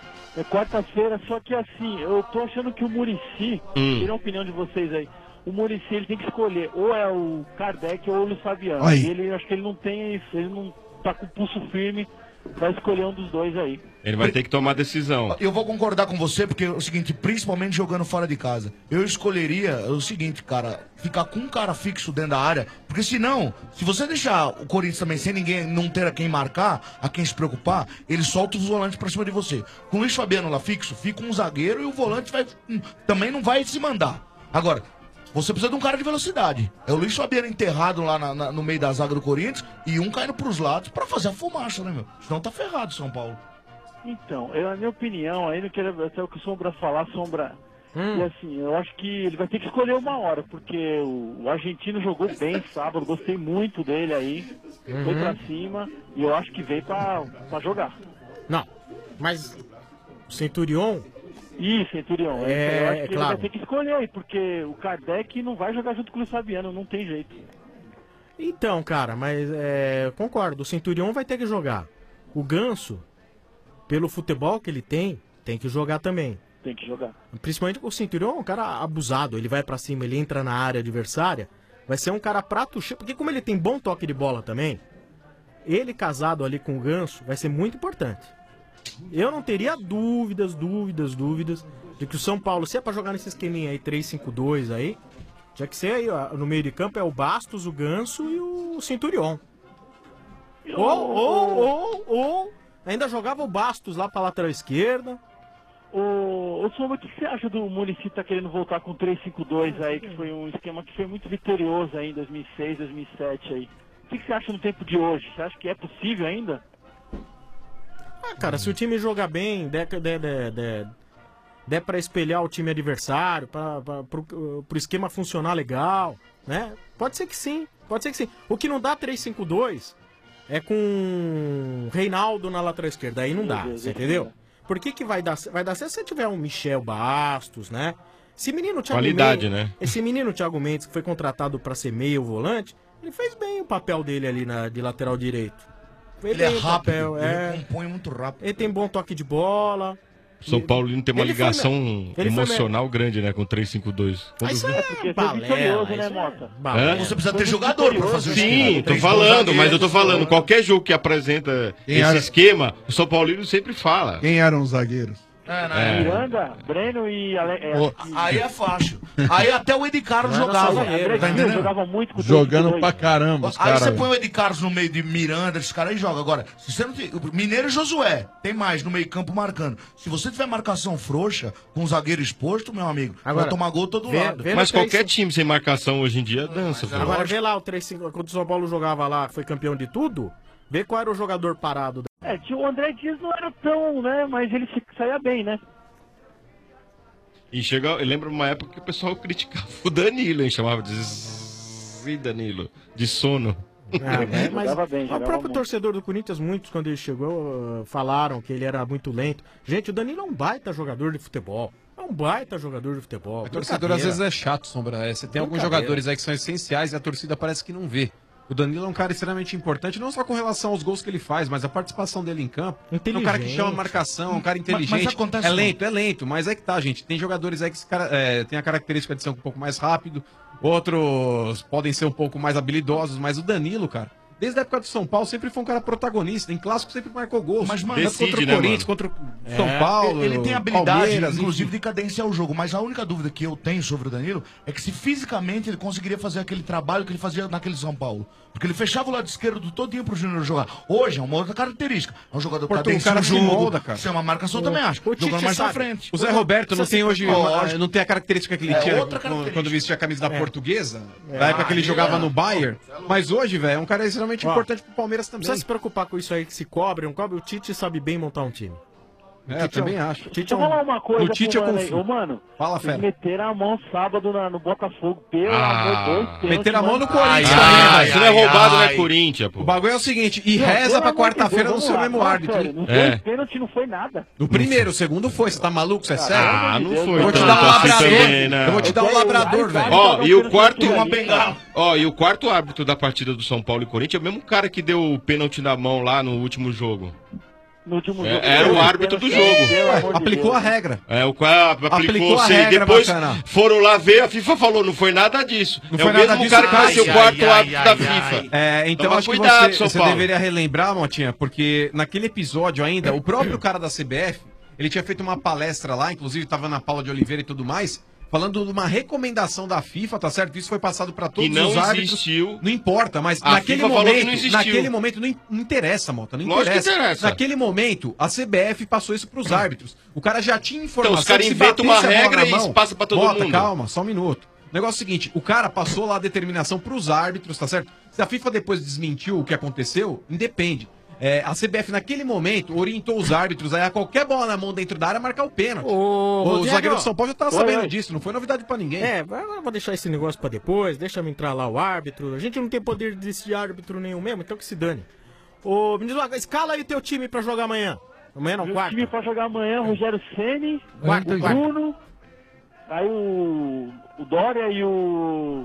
É quarta-feira, só que assim, eu tô achando que o Muricy, Hum. queria a opinião de vocês aí, o Muricy ele tem que escolher, ou é o Kardec ou o Luiz Fabiano. Aí. E ele, acho que ele não tem isso, ele não tá com o pulso firme pra escolher um dos dois aí. Ele vai ter que tomar decisão. Eu vou concordar com você, porque é o seguinte, principalmente jogando fora de casa. Eu escolheria o seguinte, cara, ficar com um cara fixo dentro da área, porque senão, se você deixar o Corinthians também sem ninguém, não ter a quem marcar, a quem se preocupar, ele solta os volantes pra cima de você. Com o Luiz Fabiano lá fixo, fica um zagueiro e o volante vai hum, também não vai se mandar. Agora, você precisa de um cara de velocidade. É o Luiz Fabiano enterrado lá na- na- no meio da zaga do Corinthians e um caindo pros lados pra fazer a fumaça, né, meu? Senão tá ferrado São Paulo. Então, eu, a minha opinião, aí não quero até o que o Sombra falar, Sombra. E assim, eu acho que ele vai ter que escolher uma hora, porque o, o argentino jogou bem sábado, gostei muito dele aí, Uhum. foi pra cima, e eu acho que veio pra, pra jogar. Não, mas o Centurion, Isso, Centurião. É, eu acho que é ele claro. vai ter que escolher aí, porque o Kardec não vai jogar junto com o Luiz Fabiano, não tem jeito. então, cara, mas é, eu concordo, o Centurion vai ter que jogar. O Ganso, pelo futebol que ele tem, tem que jogar também. Tem que jogar. Principalmente o Centurion é um cara abusado, ele vai pra cima, ele entra na área adversária, vai ser um cara prato cheio, porque como ele tem bom toque de bola também, ele casado ali com o Ganso vai ser muito importante. Eu não teria dúvidas, dúvidas, dúvidas de que o São Paulo, se é pra jogar nesse esqueminha aí, três cinco dois aí, tinha que ser aí, ó, no meio de campo é o Bastos, o Ganso e o Centurion. Ou, ou, ou, ou, ainda jogava o Bastos lá pra lateral esquerda. Ô, ô Sombra, o que você acha do Muricy tá querendo voltar com três cinco dois aí, que foi um esquema que foi muito vitorioso aí em dois mil e seis, dois mil e sete aí? O que você acha no tempo de hoje? Você acha que é possível ainda? Ah, cara, se o time jogar bem, der, der, der, der, der pra espelhar o time adversário, pra, pra, pro, pro esquema funcionar legal, né? Pode ser que sim, pode ser que sim. O que não dá três cinco dois é com Reinaldo na lateral esquerda, aí não dá, você entendeu? Por que que vai dar, vai dar certo se tiver um Michel Bastos, né? Esse menino Thiago Qualidade, Mendes, né? Esse menino Thiago Mendes, que foi contratado pra ser meio volante, ele fez bem o papel dele ali na, de lateral direito. Foi Ele é bem o rápido, papel, ele é. compõe muito rápido. Ele tem bom toque de bola. São Paulino tem uma Ele foi ligação me- ele foi emocional grande, né? Com o três cinco dois. Ah, isso Quando- é Porque balela, é vitorioso, né, isso é Mota? Hã? Você precisa ter jogador pra fazer o Sim, esquema. tô Três falando, zagueiros, mas eu tô falando, qualquer jogo que apresenta Quem esse era- esquema, o São Paulino sempre fala. Quem eram os zagueiros? É, não, É. Miranda, Breno e... Ale... é, Ô, Aí é fácil. Aí até o Ed Carlos Não era jogava. só zagueiro, Tá André entendendo? Gil jogava muito com o Jogando dois. pra caramba, os Aí caras. você põe o Ed Carlos no meio de Miranda, esses caras aí jogam. Agora, se você não tem. Mineiro e Josué, tem mais no meio-campo marcando. Se você tiver marcação frouxa, com o zagueiro exposto, meu amigo, Agora, vai tomar gol todo vê- lado. vê- Mas no três, qualquer time sem marcação hoje em dia dança, velho. Agora vê lá o três cinco, quando o São Paulo jogava lá, foi campeão de tudo, vê qual era o jogador parado. É, tinha o André Dias não era tão, né, mas ele se- saía bem, né? E chega, eu lembro uma época que o pessoal criticava o Danilo, hein? Chamava de Zzz, Danilo, de sono. Ah, é, mas Jogava bem, o jogava próprio muito. torcedor do Corinthians, muitos, quando ele chegou, uh, falaram que ele era muito lento. Gente, o Danilo é um baita jogador de futebol. É um baita jogador de futebol. O torcedor às vezes é chato, Sombra. É, você tem alguns Brincadeira. jogadores aí que são essenciais e a torcida parece que não vê. O Danilo é um cara extremamente importante, não só com relação aos gols que ele faz, mas a participação dele em campo. É um cara que chama marcação, um cara Mas- inteligente. mas acontece é não. lento, é lento, mas é que tá, gente. Tem jogadores aí que esse cara, é, tem a característica de ser um pouco mais rápido, outros podem ser um pouco mais habilidosos, mas o Danilo, cara, desde a época do São Paulo, sempre foi um cara protagonista. Em clássico sempre marcou gols. Mas, mano, Tanto contra o né, Corinthians, mano? contra o É. São Paulo. Ele tem habilidade, Palmeiras, inclusive, enfim. de cadenciar o jogo. Mas a única dúvida que eu tenho sobre o Danilo é que se fisicamente ele conseguiria fazer aquele trabalho que ele fazia naquele São Paulo. Porque ele fechava o lado esquerdo todinho pro Júnior jogar. Hoje é uma outra característica. É um jogador que Porto, o cadencia cara o se jogo. molda, cara. Isso é uma marcação, também acho. O Tite Jogando mais pra sabe. frente. O Zé Roberto não tem hoje, Lógico. não tem a característica que ele É tinha outra quando- característica. quando vestia a camisa da É. Portuguesa, É. da época que ele Ah, jogava é. no Bayern. Mas hoje, velho, é um cara extremamente Ó, importante pro Palmeiras Não também. precisa se preocupar com isso aí que se cobre, não cobre. O Tite sabe bem montar um time. O É, Tite eu também um- acho. o Tite Deixa é eu um- falar uma coisa No Tite pro eu mano aí. confio. Ô, mano, Fala, vocês fera. meteram a mão sábado na- no Botafogo. Pelo Ah. amor de Deus. pênalti, Meteram a mão mano. no Corinthians Ai, também, ai, velho. isso não é ai, roubado, ai. né, Corinthians, pô. O bagulho é o seguinte, e Não, reza pelo pra amor de quarta-feira Deus, no vamos seu lá, mesmo fala árbitro. sério, Nos É. dois pênaltis não foi nada. No primeiro, o segundo foi, você tá maluco? Você é sério? Ah, não Deus, foi. Eu vou te tanto dar um assim labrador. também, né? Eu vou te dar um labrador, velho. Ó, e o quarto, Uma bengala. Ó, e o quarto árbitro da partida do São Paulo e Corinthians é o mesmo cara que deu o pênalti na mão lá no último jogo. No último É, jogo. era o árbitro do jogo. Pelo amor de Aplicou Deus. a regra. É, o cara aplicou, Aplicou a sei, regra, depois bacana. foram lá ver, a FIFA falou, não foi nada disso. Não é foi o nada mesmo disso, cara que vai ser o ai, quarto ai, árbitro ai, da ai, FIFA. É, então Toma acho que cuidado, você, São você Paulo. deveria relembrar, Motinha, porque naquele episódio ainda, o próprio cara da C B F, ele tinha feito uma palestra lá, inclusive estava na Paula de Oliveira e tudo mais, falando de uma recomendação da FIFA, tá certo? Isso foi passado para todos Que não os árbitros. existiu. Não importa, mas A naquele FIFA falou que momento, não existiu. naquele momento não, in- não interessa, Mota, não Lógico que interessa. interessa. Naquele momento, a C B F passou isso pros árbitros. O cara já tinha informação. Então, os caras que se inventam uma batesse a bola regra na e mão- isso passa pra todo Mota, mundo. calma, só um minuto. O negócio é o seguinte, o cara passou lá a determinação pros árbitros, tá certo? Se a FIFA depois desmentiu o que aconteceu, independe. É, a C B F naquele momento orientou os árbitros aí a qualquer bola na mão dentro da área marcar o pênalti. Ô, o Rodrigo, zagueiro do São Paulo já tava oi, sabendo oi. disso, não foi novidade pra ninguém. É, agora vou deixar esse negócio pra depois, deixa me entrar lá o árbitro. A gente não tem poder de decidir árbitro nenhum mesmo, então que se dane. Ô, me diz uma coisa, escala aí teu time pra jogar amanhã. Amanhã não, Meu quarta. time pra jogar amanhã, Rogério Ceni, Quarta, o quarta. Bruno, aí o, o Dória e o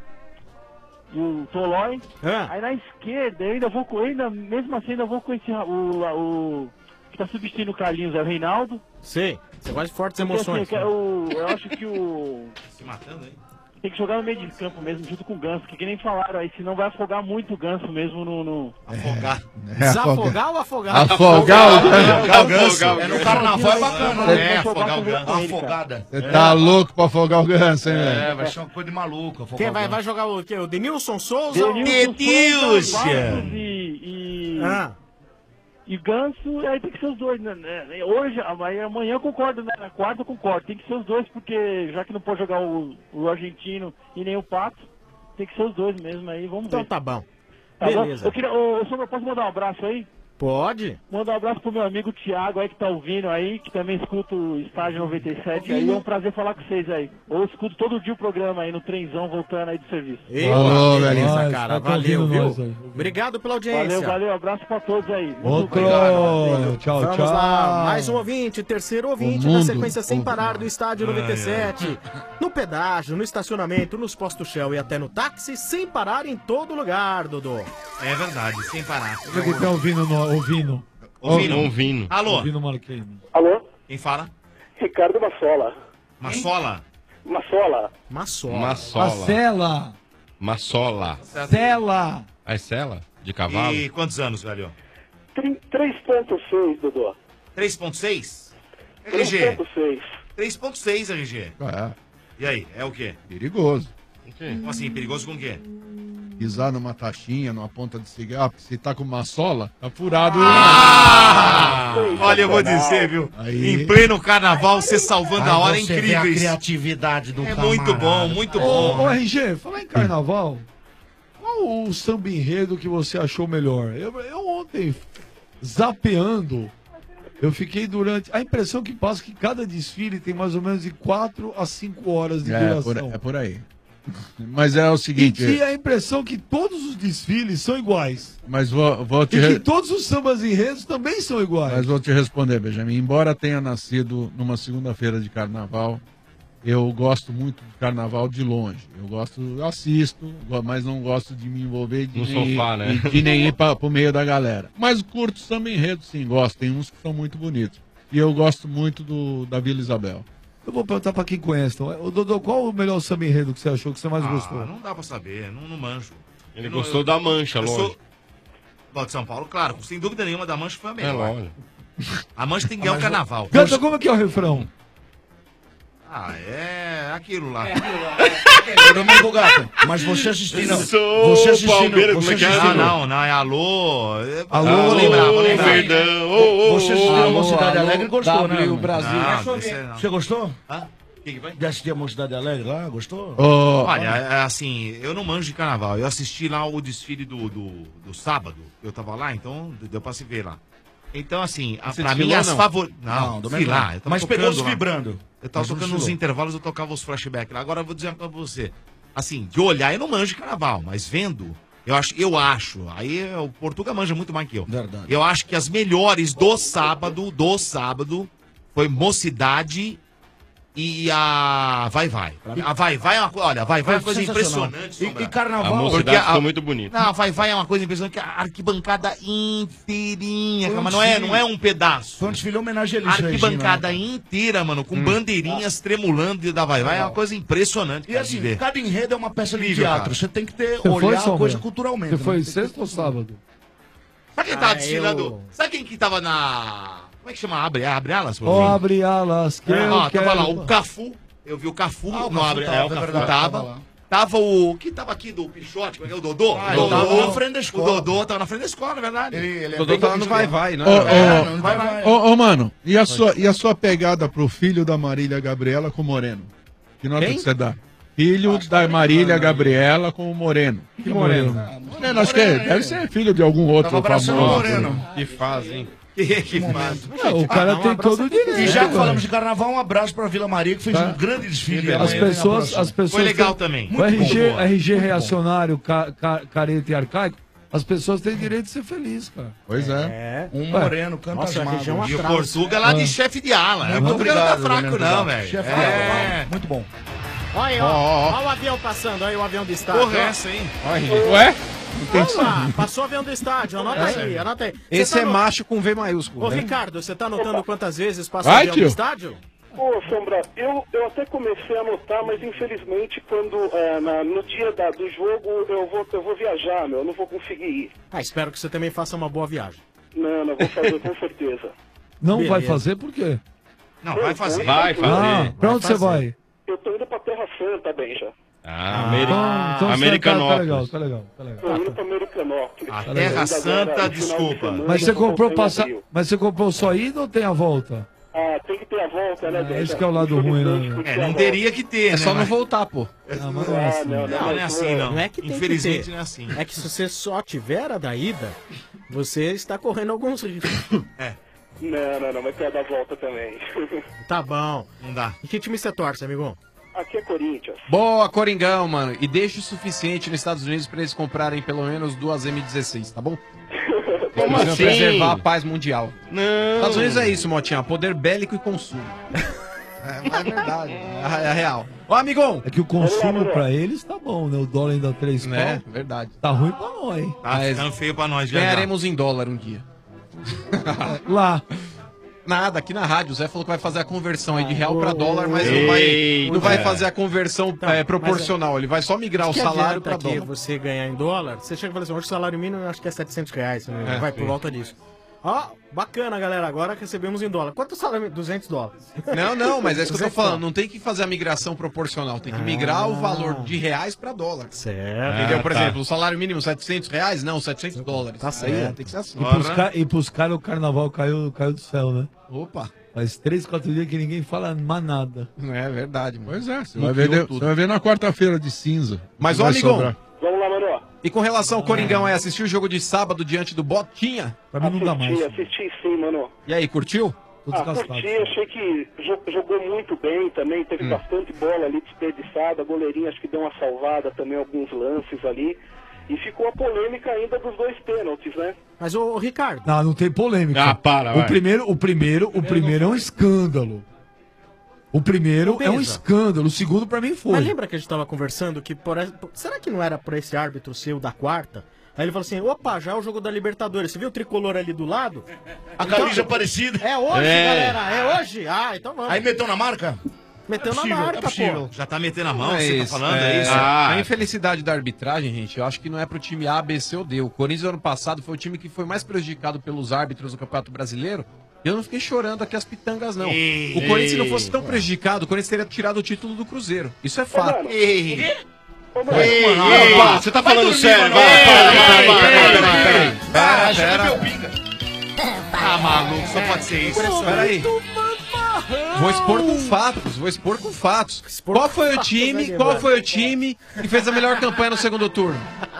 e o Tolói. Ah. Aí na esquerda, eu ainda vou com ainda, mesmo assim ainda vou com esse ra- o, o que tá substituindo o Carlinhos, é o Reinaldo. Sei, você gosta de fortes Porque, assim, emoções. eu, quero- o- eu acho que o Se matando, hein? tem que jogar no meio de campo mesmo, junto com o Ganso, que, que nem falaram aí, senão vai afogar muito o Ganso mesmo no... no... Afogar. Desafogar ou afogar? Afogar o Afogar o ganso. Afogar o É no ganso. carnaval, é bacana, né? É, afogar o ganso. Uma afogada. Você tá louco pra afogar o ganso, hein, velho? É, vai ser uma coisa de maluco. afogar Quem o vai, ganso. vai jogar o quê? O Denilson Souza? ou- Denilson, Vargas e... e... Ah, E Ganso, aí tem que ser os dois, né? né? Hoje, amanhã, amanhã eu concordo, né? Na quarta eu concordo. Tem que ser os dois, porque já que não pode jogar o, o argentino e nem o Pato, tem que ser os dois mesmo aí, vamos então ver. tá bom. Tá bom? Beleza. Eu queria, ô, ô, Sombra, posso mandar um abraço aí? Pode. Manda um abraço pro meu amigo Thiago aí que tá ouvindo aí, que também escuta o Estágio noventa e sete aí. É um prazer falar com vocês aí. Eu escuto todo dia o programa aí no trenzão voltando aí do serviço. Ô, beleza, nós, cara. tá Valeu, ouvindo viu? nós aí. Obrigado pela audiência. Valeu, valeu. Abraço pra todos aí. Muito Outro. obrigado. Tchau, Vamos tchau. lá, mais um ouvinte, terceiro ouvinte O da mundo, sequência sem o- parar do Estádio noventa e sete. No pedágio, no estacionamento, nos postos Shell e até no táxi, sem parar em todo lugar, Dodô. É verdade, sem parar. Quem tá ouvindo? No, ouvindo? Ouvindo. Ouvindo. Alô? Ouvindo o Marquinhos. Alô? Quem fala? Ricardo Massola. Massola? Massola. Massola. Massola. Marcela. Massola. Cela. É cela? De cavalo? E quantos anos, velho? três ponto seis, Dodô. três ponto seis? R G. três ponto seis. três ponto seis, R G. É, E aí, é o quê? perigoso. Como assim, perigoso com o quê? Pisar numa taxinha, numa ponta de cigarro, porque se tá com uma sola, tá furado. Ah! Olha, eu vou dizer, viu? Aí. Em pleno carnaval, você salvando a hora é Aí você vê incrível a isso. criatividade do É camarada. muito bom, muito bom. Ô, ô, R G, falar em carnaval, qual o samba enredo que você achou melhor? Eu, eu ontem, zapeando, eu fiquei durante... A impressão que passa é que cada desfile tem mais ou menos de quatro a cinco horas de É, duração. por, é por aí. Mas é o E seguinte. tinha a impressão que todos os desfiles são iguais. Mas vou, vou te E que re- todos os sambas enredos também são iguais. Mas vou te responder, Benjamin. Embora tenha nascido numa segunda-feira de carnaval, eu gosto muito de carnaval de longe. Eu gosto, eu assisto, go- mas não gosto de me envolver de No nem, sofá, né? e de nem ir para o meio da galera. Mas curto samba enredo, sim, gosto. Tem uns que são muito bonitos. E eu gosto muito do da Vila Isabel. Eu vou perguntar pra quem conhece. Então. Ô, Dodô, qual o melhor samba enredo que você achou que você mais Ah, gostou? não dá pra saber, não, não manjo. Ele Eu não- gostou eu- da Mancha, eu lógico. sou- Bom, de São Paulo, claro, sem dúvida nenhuma, da Mancha foi a É melhor. lógico. A Mancha tem que ganhar o carnaval. Canta, como é que é o refrão? Ah, é aquilo lá. Ô, Domingo Gato, mas você assistindo. Sou Você assistindo. Palmeiras, Você como é que é? assistindo. Ah, não, não, é alô. É- Alô, vou lembrar, vou lembrar. Verdão, ô, ô, Você assistiu a alô, Mocidade alô, Alegre e gostou, né? W irmão? Brasil. Não, esse é não. Você gostou? Hã? Que que vai? De assistir a Mocidade Alegre lá? Gostou? Olha, é assim, eu não manjo de carnaval. Eu assisti lá o desfile do, do, do sábado. Eu tava lá, então deu pra se ver lá. Então, assim, a, Você pra mim desfilou, as não? favoritas. Não, Não, do desfilar. mesmo. Eu tava Mas pegou tocando os lá. vibrando. Eu tava Mas não tocando nos desfilou. intervalos, eu tocava os flashbacks lá. Agora eu vou dizer uma coisa pra você. Assim, de olhar eu não manjo de carnaval, mas vendo, eu acho, eu acho. Aí o Portuga manja muito mais que eu. Verdade. Eu acho que as melhores do sábado, do sábado, foi Mocidade e a Vai Vai. A Vai Vai é uma coisa, olha, a Vai Vai é uma coisa Sensacional. impressionante. E- Sombra. e carnaval? A Mocidade Porque a- ficou muito bonita. Não, a Vai Vai é uma coisa impressionante, que a arquibancada inteirinha, Foi um cara, mas não é, desfile. não é um pedaço. Foi um desfile homenagem a Elis Arquibancada Regina, né? inteira, mano, Hum. com bandeirinhas tremulando da Vai Vai, é uma coisa impressionante. E cara, assim, de ver. cada enredo é uma peça de Incrível, teatro. cara. Você tem que ter, Você foi, olhar a Sombra? coisa culturalmente. Você foi né? sexta ou sábado? Sabe quem tava Ah, desfilando? eu- Sabe quem que tava na... Como é que chama? Abre, abre alas? Ó, abre alas, que É, eu ó, quero... tava lá o Cafu, eu vi o Cafu Ah, o no Cafu Abre, tava, é, o é Cafu verdade, tava. tava lá. Tava o... que tava aqui do Pichote, como é que é? O Dodô? Ah, o Dodô ele tava na frente da escola. O Dodô tava na frente da escola, na verdade. Ele, ele é Dodô bem tava no bonito, Vai né? Vai, né? Ô, É, ô, não vai, vai. ô, ô, mano, e a, sua, e a sua pegada pro filho da Marília Gabriela com o Moreno? Que nota Quem? que você dá? Filho da Marília Gabriela com o Moreno. Que Moreno? Moreno, acho que é, deve ser filho de algum outro Tava abraçando famoso. o Moreno. Que faz, hein? Que, que faz. Não, o cara tem todo o direito. E já que velho. falamos de carnaval, um abraço pra Vila Maria, que fez Tá. um grande desfile. As amanhã, pessoas, né, a as pessoas Foi legal têm- também. O Muito R G, bom. R G Muito bom. reacionário, ca, ca, careta e arcaico, as pessoas têm direito de ser felizes, cara. Pois é. É. Um moreno, canta Nossa, as a região mágoas. E o atrás. Portuga lá de Ah. chefe de ala. Muito o Portuga não tá obrigado, fraco Leandro não, Zago. velho. Chefe É. de muito bom. Olha, ó, ó o avião passando, olha o avião do estádio. Porra, ó. é essa, hein? Ué? Vamos lá, passou o avião do estádio, anota aí, anota aí. Você Esse tá é no- macho com V maiúsculo. Ô, né? Ricardo, você tá anotando quantas vezes passa Vai, o avião tio. do estádio? Ô, Sombra, eu, eu até comecei a anotar, mas infelizmente quando é, na- no dia da- do jogo eu vou, eu vou viajar, meu, eu não vou conseguir ir. Ah, espero que você também faça uma boa viagem. Não, não vou fazer com certeza. Não Beleza. vai fazer por quê? Não, vai fazer. Vai Ah, fazer. pra onde você fazer. vai? Eu tô indo pra Terra Santa, Benja. Ah, Ameri... Ah, então você tá, tá legal, Americanópolis. tá legal, tá legal. Tô indo pra Americanópolis. A Ainda Terra agora, Santa, no final de desculpa. semana, Mas você eu vou comprou voltar em passa... abril. Mas você comprou só ida ou tem a volta? Ah, tem que ter a volta, né, É, esse que é o lado ruim, né? É, não teria que ter, É né? só não mas- voltar, pô. Não, mas não é assim. Não, não é assim, não. Não é que tem Infelizmente que ter. não é assim. É que se você só tiver a da ida, você está correndo alguns riscos. É. Não, não, não, vai ter a da volta também. Tá bom. Não dá. E que time você torce, amigo? Aqui é Corinthians. Boa, Coringão, mano. E deixa o suficiente nos Estados Unidos pra eles comprarem pelo menos duas M dezesseis, tá bom? Como Eles vão assim? preservar a paz mundial. Não. Estados Unidos é isso, Motinha. Poder bélico e consumo. É, mas é verdade. É, é real. Ó, amigão. É que o consumo pra eles tá bom, né? O dólar ainda três É, pau. verdade. Tá ruim pra nós, hein? Tá ficando feio pra nós, já. Ganharemos em dólar um dia. Lá. Nada, aqui na rádio. O Zé falou que vai fazer a conversão aí de real pra dólar, mas não vai, Eita. não vai fazer a conversão Tá, é, proporcional. Ele vai só migrar o Que salário adianta pra aqui dólar. você ganhar em dólar, você chega e fala assim, hoje o salário mínimo eu acho que é setecentos reais, se não me engano. É, vai sim. por volta disso. Ó, bacana, galera, agora recebemos em dólar. Quanto é o salário mínimo? duzentos dólares. Não, não, mas é isso que eu tô duzentos falando. dólares. Não tem que fazer a migração proporcional. Tem que migrar o valor de reais pra dólar. Certo. Entendeu? Ah, Por tá. exemplo, o salário mínimo setecentos reais? Não, setecentos dólares. Tá Aí certo. tem que ser assim. E pros, ca... e pros caras o carnaval caiu, caiu do céu, né? Opa. Faz três, quatro dias que ninguém fala mais nada. É verdade, mano. Pois é, você Não vai ver, criou de- tudo. você vai ver na quarta-feira de cinza. Mas, Que ó, vai amigão, sobrar. Vamos lá, mano. e com relação ao Coringão, é assistir o jogo de sábado diante do Botinha? Pra mim não dá mais. Assisti, assisti sim, mano. E aí, curtiu? Tô Ah, desgastado. curti, achei que jo- jogou muito bem também, teve bastante bola ali desperdiçada, a goleirinha acho que deu uma salvada também, alguns lances ali. E ficou a polêmica ainda dos dois pênaltis, né? Mas, ô, ô, Ricardo, Não, não tem polêmica. Ah, para, o vai. primeiro, o primeiro, o primeiro é um escândalo. O primeiro é um Beleza. escândalo, o segundo pra mim foi. mas lembra que a gente tava conversando que por... será que não era por esse árbitro seu da quarta? Aí ele falou assim, opa, já é o jogo da Libertadores. Você viu o tricolor ali do lado? A camisa parecida. É hoje, É. galera, é hoje? Ah, então vamos. Aí meteu na marca? Meteu na possível, marca, é possível. pô. Já tá metendo a mão, Não é você tá isso, falando, é, é isso? Ah. A infelicidade da arbitragem, gente, eu acho que não é pro time A, B, C ou D. O Corinthians, ano passado, foi o time que foi mais prejudicado pelos árbitros do Campeonato Brasileiro. E eu não fiquei chorando aqui as pitangas, não. Ei. O Corinthians, se não fosse tão prejudicado, o Corinthians teria tirado o título do Cruzeiro. Isso é fato. Ei, Ô, mano, Ei, Mano, ei, ó, você tá falando sério? mano. Vai, para, Ei, para, peraí, para, para, peraí, para. Pera, pera. Ah, maluco, só pode ser isso. Espera aí. Vou expor com fatos, vou expor com fatos. Expor Qual com foi o fatos, time, né, qual mano? foi o time que fez a melhor campanha no segundo turno?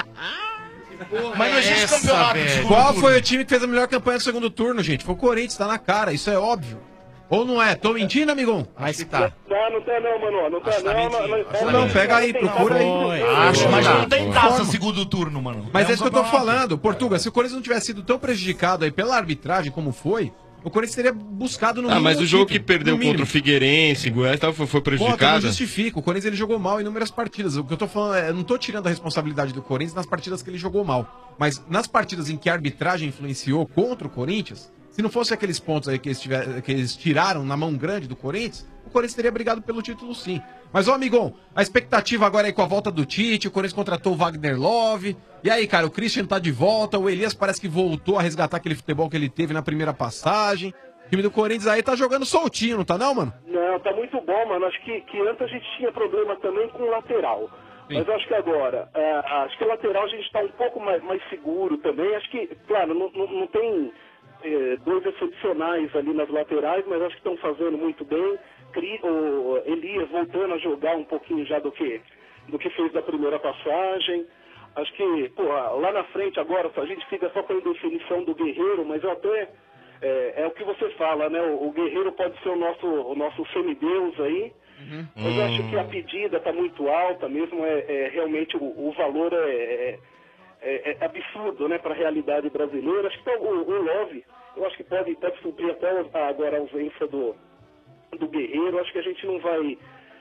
Mas não existe Essa, campeonato. velho. de segundo Qual turno. foi o time que fez a melhor campanha no segundo turno, gente? Foi o Corinthians, tá na cara, isso é óbvio. Ou não é? Tô mentindo, amigão? Acho que tá. Tá, não tá não, mano. Não tá Acho que tá não. mentindo. não, Acho que Ou não, pega aí, tem procura nada. aí. Acho, mas Tá. não tem taça segundo turno, mano. Mas é um isso que eu tô campeonato. falando. Portuga, se o Corinthians não tivesse sido tão prejudicado aí pela arbitragem como foi, o Corinthians teria buscado no Ah, mínimo mas o jogo que título, perdeu no mínimo. contra o Figueirense, Goiás, tal, foi, foi Pô, eu não prejudicado. justifico. O Corinthians ele jogou mal em inúmeras partidas. O que eu tô falando é, eu não tô tirando a responsabilidade do Corinthians nas partidas que ele jogou mal. Mas nas partidas em que a arbitragem influenciou contra o Corinthians, se não fosse aqueles pontos aí que eles, tiver, que eles tiraram na mão grande do Corinthians, o Corinthians teria brigado pelo título sim. Mas, ô amigão, a expectativa agora aí com a volta do Tite, o Corinthians contratou o Wagner Love. E aí, cara, o Christian tá de volta, o Elias parece que voltou a resgatar aquele futebol que ele teve na primeira passagem. O time do Corinthians aí tá jogando soltinho, não tá não, mano? Não, tá muito bom, mano. Acho que, que antes a gente tinha problema também com o lateral. Sim. Mas eu acho que agora, é, acho que o lateral a gente está um pouco mais, mais seguro também. Acho que, claro, não, não, não tem é, dois excepcionais ali nas laterais, mas acho que estão fazendo muito bem. Cri, o Elias voltando a jogar um pouquinho já do que, do que fez da primeira passagem. Acho que, pô, lá na frente agora, a gente fica só com a indefinição do Guerreiro, mas eu até... É, é o que você fala, né? O, o Guerreiro pode ser o nosso, o nosso semideus aí, Uhum. mas eu acho que a pedida está muito alta mesmo, é, é realmente o, o valor é, é, é absurdo, né, para a realidade brasileira. Acho que tá, o, o Love, eu acho que pode, pode suprir até agora a ausência do, do Guerreiro. Acho que a gente não vai,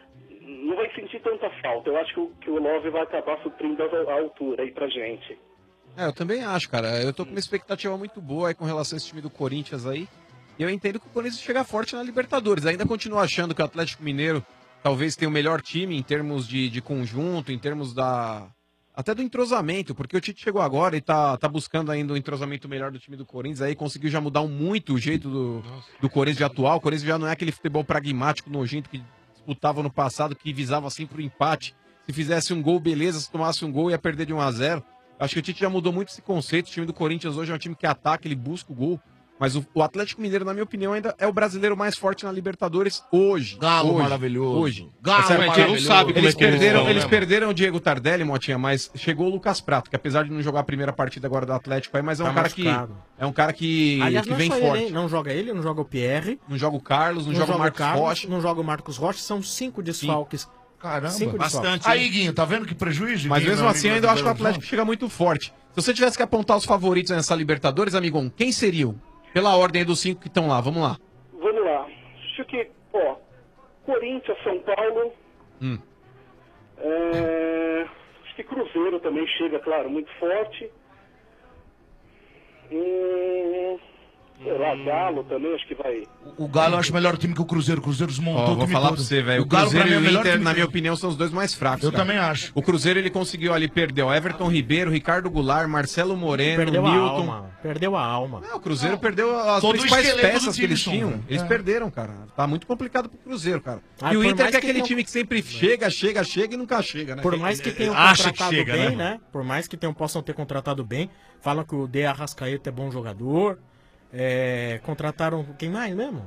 não vai sentir tanta falta. Eu acho que o, que o Love vai acabar suprindo a, a altura aí pra gente. É, eu também acho, cara. Eu tô com uma expectativa muito boa aí com relação a esse time do Corinthians aí. E eu entendo que o Corinthians chega forte na Libertadores. Ainda continuo achando que o Atlético Mineiro talvez tenha o melhor time em termos de, de conjunto, em termos da... até do entrosamento, porque o Tite chegou agora e tá, tá buscando ainda um entrosamento melhor do time do Corinthians, aí conseguiu já mudar muito o jeito do, do Corinthians de atuar. O Corinthians já não é aquele futebol pragmático, nojento, que disputava no passado, que visava sempre o empate. Se fizesse um gol, beleza, se tomasse um gol ia perder de um a zero. Acho que o Tite já mudou muito esse conceito. O time do Corinthians hoje é um time que ataca, ele busca o gol. Mas o, o Atlético Mineiro, na minha opinião, ainda é o brasileiro mais forte na Libertadores hoje. Galo hoje, maravilhoso. Hoje. Galo É sério, maravilhoso. não sabe como Eles é que eles perderam- estão, Eles né, perderam o Diego Tardelli, Motinha, mas chegou o Lucas Prato, que apesar de não jogar a primeira partida agora do Atlético aí, mas é um Tá cara que machucado. é um cara que, Aliás, que não é vem só forte. ele, hein? Não joga ele, não joga o Pierre. Não joga o Carlos, não, joga o Marcos Carlos, Rocha. Não joga o Marcos Rocha, são cinco desfalques. Caramba, Cinco desfalques. Aí, Guinho, tá vendo que prejuízo? Mas Guinho, mesmo meu assim, eu amigo ainda acho que o brasileiro? Atlético chega muito forte. Se você tivesse que apontar os favoritos nessa Libertadores, amigão, quem seriam? Pela ordem dos cinco que estão lá, vamos lá. Vamos lá. Acho que, ó, Corinthians, São Paulo. Hum. é, Acho que Cruzeiro também chega, claro, muito forte. Hum, sei lá, Galo também, acho que vai. O Galo eu acho melhor time que o Cruzeiro. O Cruzeiro desmontou Ó, o vou time falar todo. pra você, velho. O, Galo, pra Cruzeiro mim, é e o melhor Inter, time na que- minha opinião, são os dois mais fracos. Eu cara. também acho. O Cruzeiro, ele conseguiu ali, perdeu Everton Ribeiro, Ricardo Goulart, Marcelo Moreno, Perdeu a Newton. alma. Perdeu a alma. Não, o Cruzeiro perdeu as Todo o principais esqueleto do peças que time, eles Sombra. tinham. Eles É. perderam, cara. Tá muito complicado pro Cruzeiro, cara. Ah, e o por Inter mais que é que aquele tenham- time que sempre chega, chega, chega e nunca chega, né? Por mais que tenham Acha que contratado chega, bem, né? né? Por mais que tenham, possam ter contratado bem, falam que o De Arrascaeta é bom jogador. É, contrataram quem mais mesmo?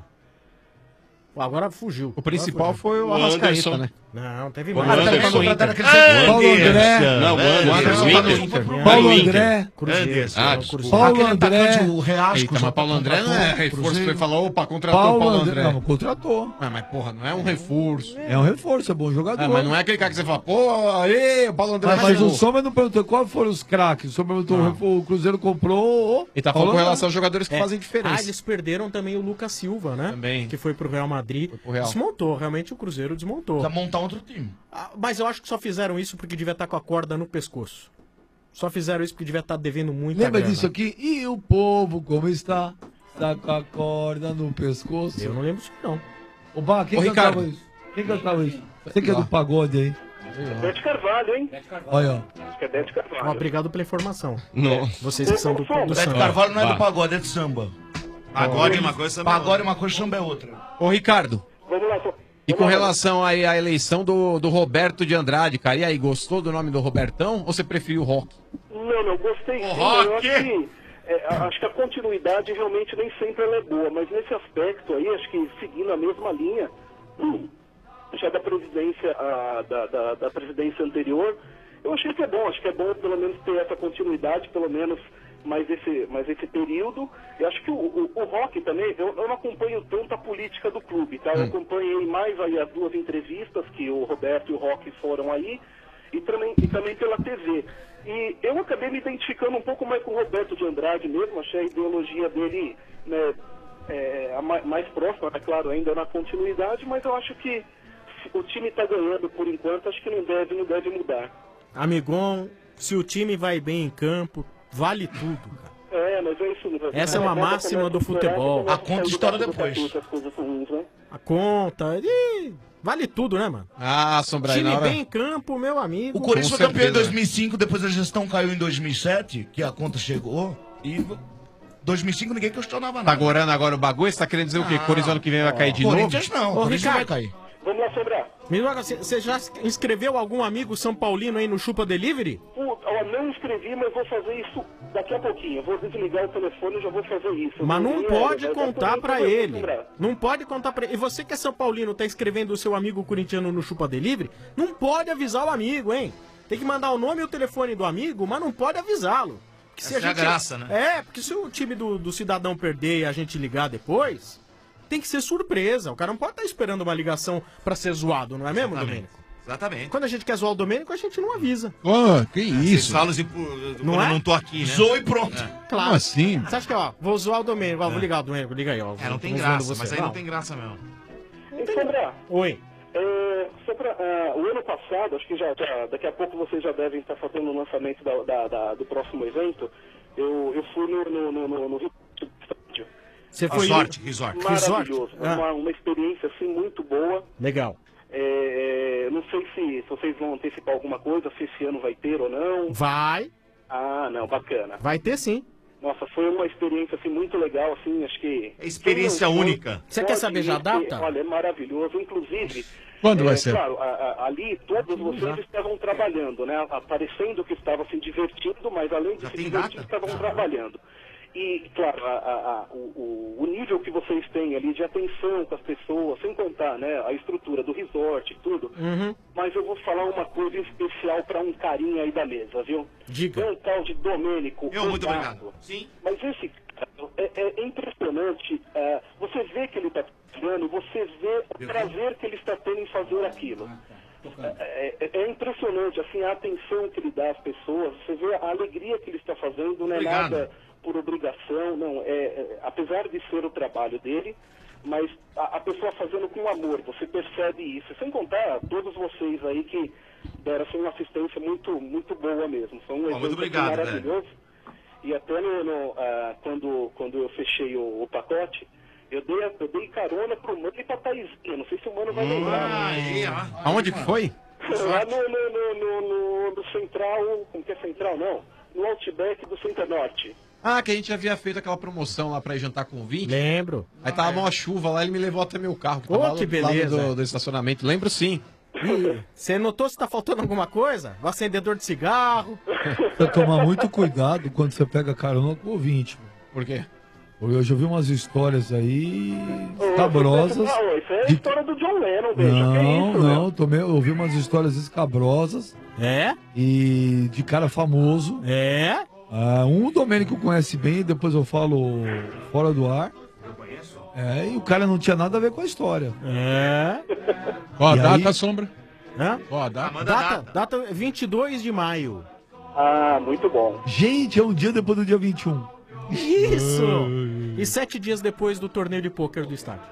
Pô, agora fugiu. O principal Agora foi o fugiu. Arrascaeta, Anderson. né? Não, teve O mais. Anderson. Contrataram aquele Anderson. Paulo André. Não, o Anderson tá no Inter. Paulo André. Cruzeiro. Ah, Cruzeiro. desculpa. Paulo Aquele André. atacante, o Reasco, Eita, já mas Paulo André não é contratou, reforço. Cruzeiro. Foi falar, opa, contratou o Paulo Paulo André. André. Não, contratou. Ah, mas porra, não é um reforço. É um reforço, é bom jogador. Ah, mas não é aquele cara que você fala, pô, aí, o Paulo André Mas, mas chegou. o Sombra não perguntou qual foram os craques. O Sombra perguntou, o Cruzeiro comprou. E tá falando com Paulo relação André. aos jogadores que É. fazem diferença. Ah, eles perderam também o Lucas Silva, né? Também. Que foi pro Real Madrid. pro Real. Desmontou, realmente o Cruzeiro desmontou. Precisa montar outro time. Ah, mas eu acho que só fizeram isso porque devia estar com a corda no pescoço. Só fizeram isso porque devia estar devendo muita Lembra grana. disso aqui? E o povo, como está? Está com a corda no pescoço. Eu não lembro disso, não. Ô, Bá, quem Ô, cantava Ricardo. isso? Quem cantava isso? Você que é do pagode aí. Bete Carvalho, hein? Olha, ó. Acho que é Bete Carvalho. Ó, obrigado pela informação. Não. Vocês que são do, do Beto samba. Carvalho não é Vai. do pagode, é de samba. Pagode é uma coisa, samba é Pagode é uma coisa, samba é outra. Ô, Ricardo. Vamos lá, só. E com relação aí à eleição do, do Roberto de Andrade, cara, e aí, gostou do nome do Robertão ou você preferiu o Rock? Não, não, gostei sim. Rock! Eu acho que, é, acho que a continuidade realmente nem sempre ela é boa, mas nesse aspecto aí, acho que seguindo a mesma linha, hum, já da presidência, a, da, da, da presidência anterior, eu achei que é bom, acho que é bom pelo menos ter essa continuidade, pelo menos mais esse, mais esse período. Eu acho que o, o, o Rock também, eu, eu não acompanho tanto a política do clube, tá? Eu acompanhei mais aí as duas entrevistas que o Roberto e o Rock foram aí, e também, e também pela T V. E eu acabei me identificando um pouco mais com o Roberto de Andrade mesmo, achei a ideologia dele, né, é, a mais, mais próxima, é claro, ainda na continuidade, mas eu acho que se o time está ganhando por enquanto, acho que não deve, não deve mudar. Amigão, se o time vai bem em campo, vale tudo, cara. É, mas é isso mesmo. Essa é uma máxima do futebol. A conta estoura depois. As coisas ruins, né? A conta, ih, vale tudo, né, mano? Ah, Sombra, aí Time na hora... bem em campo, meu amigo. O Corinthians Com foi campeão em certeza. dois mil e cinco, depois a gestão caiu em dois mil e sete, que a conta chegou, e dois mil e cinco ninguém questionava Tá nada. agorando agora o bagulho? Você tá querendo dizer o quê? Ah, Corinthians ano que vem vai cair de novo? Corinthians não, Ô, Corinthians vai Ricardo. cair. Vamos lá, Sobrar. Me diga, você você já inscreveu algum amigo São Paulino aí no Chupa Delivery? Puta, ó, não escrevi, mas vou fazer isso daqui a pouquinho. Eu vou desligar o telefone e já vou fazer isso. Eu Mas vou não ver, pode é, é, contar é, pra é, é, ele. Sobrar. Não pode contar pra ele. E você que é São Paulino, tá escrevendo o seu amigo corintiano no Chupa Delivery, não pode avisar o amigo, hein? Tem que mandar o nome e o telefone do amigo, mas não pode avisá-lo. Que se Essa é a graça, né? É, porque se o time do, do cidadão perder e a gente ligar depois, tem que ser surpresa. O cara não pode estar esperando uma ligação pra ser zoado, não é mesmo, Exatamente. Domênico? Exatamente. Quando a gente quer zoar o Domênico, a gente não avisa. Ô, que Vocês isso? falam assim, pô, Não quando é? eu não tô aqui, né? Zoou e pronto. Claro. Como assim? Você acha que, ó, vou zoar o Domênico, ó, vou ligar o Domênico, liga aí, ó. É, não tem tô zoando graça, você. mas aí não tem graça mesmo. E, Sobrar, Oi. é, só pra, ah, o ano passado, acho que já, já- daqui a pouco vocês já devem estar fazendo o lançamento da, da- da- do próximo evento. Eu, eu fui no, no, no, no, no Rio Estádio. Você foi... Resort, resort. Maravilhoso. Resort? Ah. Uma, uma experiência assim muito boa. Legal. É, não sei se, se vocês vão antecipar alguma coisa, se esse ano vai ter ou não. Vai, Ah, não, bacana. vai ter sim. Nossa, foi uma experiência assim muito legal, assim, acho que... É experiência quem não foi, única. Você quer pode saber já a ir, porque, data? Olha, é maravilhoso. Inclusive, Quando é, vai ser? claro, a- a- ali todos vocês estavam trabalhando, né? Aparecendo que estavam se divertindo, mas além de Já se tem divertir, data? estavam trabalhando. E, claro, a, a, a, o, o nível que vocês têm ali de atenção com as pessoas, sem contar, né, a estrutura do resort e tudo. Uhum. Mas eu vou falar uma coisa especial para um carinha aí da mesa, viu? Diga. Um tal de Domênico. Eu, muito Ogato. obrigado. Sim. Mas esse cara é, é impressionante. É, você vê que ele está trabalhando, você vê o prazer que ele está tendo em fazer aquilo. É, é, é impressionante, assim, a atenção que ele dá às pessoas, você vê a alegria que ele está fazendo, não é Obrigado. nada por obrigação, não, é, é, apesar de ser o trabalho dele, mas a, a pessoa fazendo com amor, você percebe isso, sem contar todos vocês aí que deram assim, uma assistência muito, muito boa mesmo, foi um Ó, evento muito obrigado, assim, maravilhoso, e até no, no, ah, quando, quando eu fechei o, o pacote, eu dei, eu dei carona pro Mano e pra Thaisinha, não sei se o Mano vai lembrar. Aí, ó. Aonde que foi? Lá no, no, no, no, no, no Central, como que é Central, não? No Outback do Center Norte. Ah, que a gente havia feito aquela promoção lá pra ir jantar com vinte. Lembro. Aí tava uma chuva lá, ele me levou até meu carro. Ô, tava que do lado beleza. Do, do estacionamento. Lembro sim. Ih, você notou se tá faltando alguma coisa? O acendedor de cigarro? Precisa tomar muito cuidado quando você pega carona com o ouvinte. Por quê? Porque eu já vi umas histórias aí escabrosas. Ah, isso é a de- história do John Lennon, beijo. que Não, isso, não, meu? tomei, eu ouvi umas histórias escabrosas. É? E de cara famoso. É? Ah, um o Domênico conhece bem, depois eu falo fora do ar. É, e o cara não tinha nada a ver com a história. É? Qual a E data, aí- Sombra? Hã? Qual a data? Data, data vinte e dois de maio. Ah, muito bom. Gente, é um dia depois do dia vinte e um. Isso! E sete dias depois do torneio de pôquer do estádio.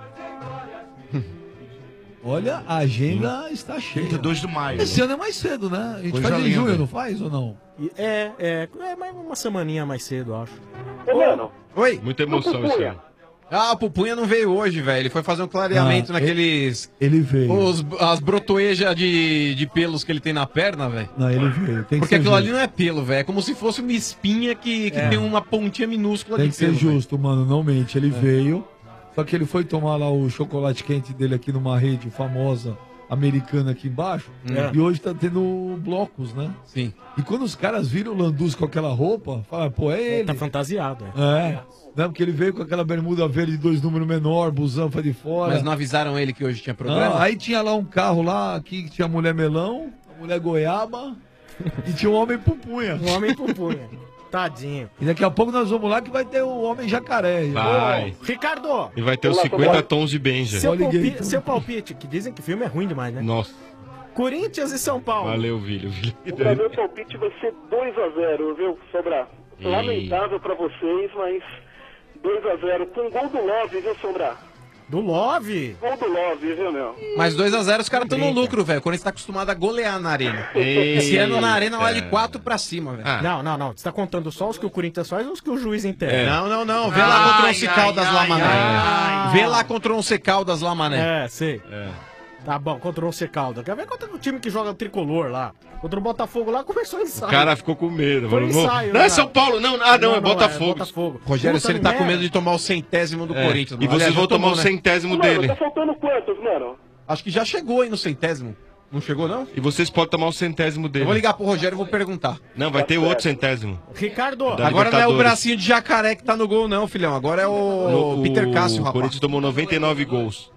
Olha, a agenda está cheia. vinte e dois de maio. Esse ano é mais cedo, né? A gente Coisa faz em linda. junho, não faz ou não? E É, é, é mais uma semaninha mais cedo, eu acho. Ô, Mano, Oi? Muita emoção esse ano. Ah, o Pupunha não veio hoje, velho. Ele foi fazer um clareamento Ah, naqueles... Ele veio. Os, as brotoejas de, de pelos que ele tem na perna, velho. Não, ele veio. Tem que Porque ser aquilo ali justo. não é pelo, velho. É como se fosse uma espinha que, que É. tem uma pontinha minúscula Tem de que ser pelo. velho. justo, mano, não mente. Ele veio, só que ele foi tomar lá o chocolate quente dele aqui numa rede famosa americana aqui embaixo. É. E hoje tá tendo blocos, né? Sim. E quando os caras viram o Landuz com aquela roupa, falaram, pô, é ele. Tá fantasiado, é. É, né? Porque ele veio com aquela bermuda verde de dois números menor, busanfa de fora. Mas não avisaram ele que hoje tinha programa? Ah, aí tinha lá um carro lá que tinha mulher melão, mulher goiaba e tinha um homem pupunha. Um homem pupunha. Tadinho. E daqui a pouco nós vamos lá que vai ter o homem jacaré. Vai. Ô, Ricardo! E vai ter os Olá, cinquenta Tomás. tons de Benja. Seu, Olha, palpi- ninguém- seu palpite, que dizem que o filme é ruim demais, né? Nossa, Corinthians e São Paulo. valeu, Vilho. o meu palpite vai ser dois a zero, viu, Sombra? Ih. Lamentável pra vocês, mas dois a zero com gol do Love, viu, Sombra? Do Love. Gol do Love, viu, meu? Mas dois a zero os caras estão no Brinca. lucro, velho. O Corinthians tá acostumado a golear na arena. Ei. Esse ano na arena lá de quatro pra cima, velho. Ah. Não, não, não. Você tá contando só os que o Corinthians faz ou os que o juiz É. interna? Não, não, não. Vê lá contra o Once Ai, Caldas ai, lá, ai, mané. ai. Vê lá contra o Once Caldas lá, mané. É, sei. É. Tá bom, contra o Once Caldas. Quer ver contra o time que joga o tricolor lá? Contra o Botafogo lá, começou o O ensaio. cara ficou com medo. Foi Falou, não, ensaio, não é né? São Paulo, não. Ah, não, é Botafogo. Botafogo. Rogério, Puta, se ele tá não com é? medo de tomar o centésimo do É. Corinthians. E mano. vocês Aliás, vão já tomar tomou, o né? centésimo Mano, dele. tá faltando quantos, mano? Acho que já chegou aí no centésimo. Não chegou, não? E vocês podem tomar o centésimo dele. Eu vou ligar pro Rogério e vou perguntar. Não, vai ter outro centésimo. Ricardo, Da Agora não é o Libertadores. bracinho de jacaré que tá no gol, não, filhão. Agora é o, No- Peter Cássio, O rapaz. Corinthians tomou noventa e nove gols.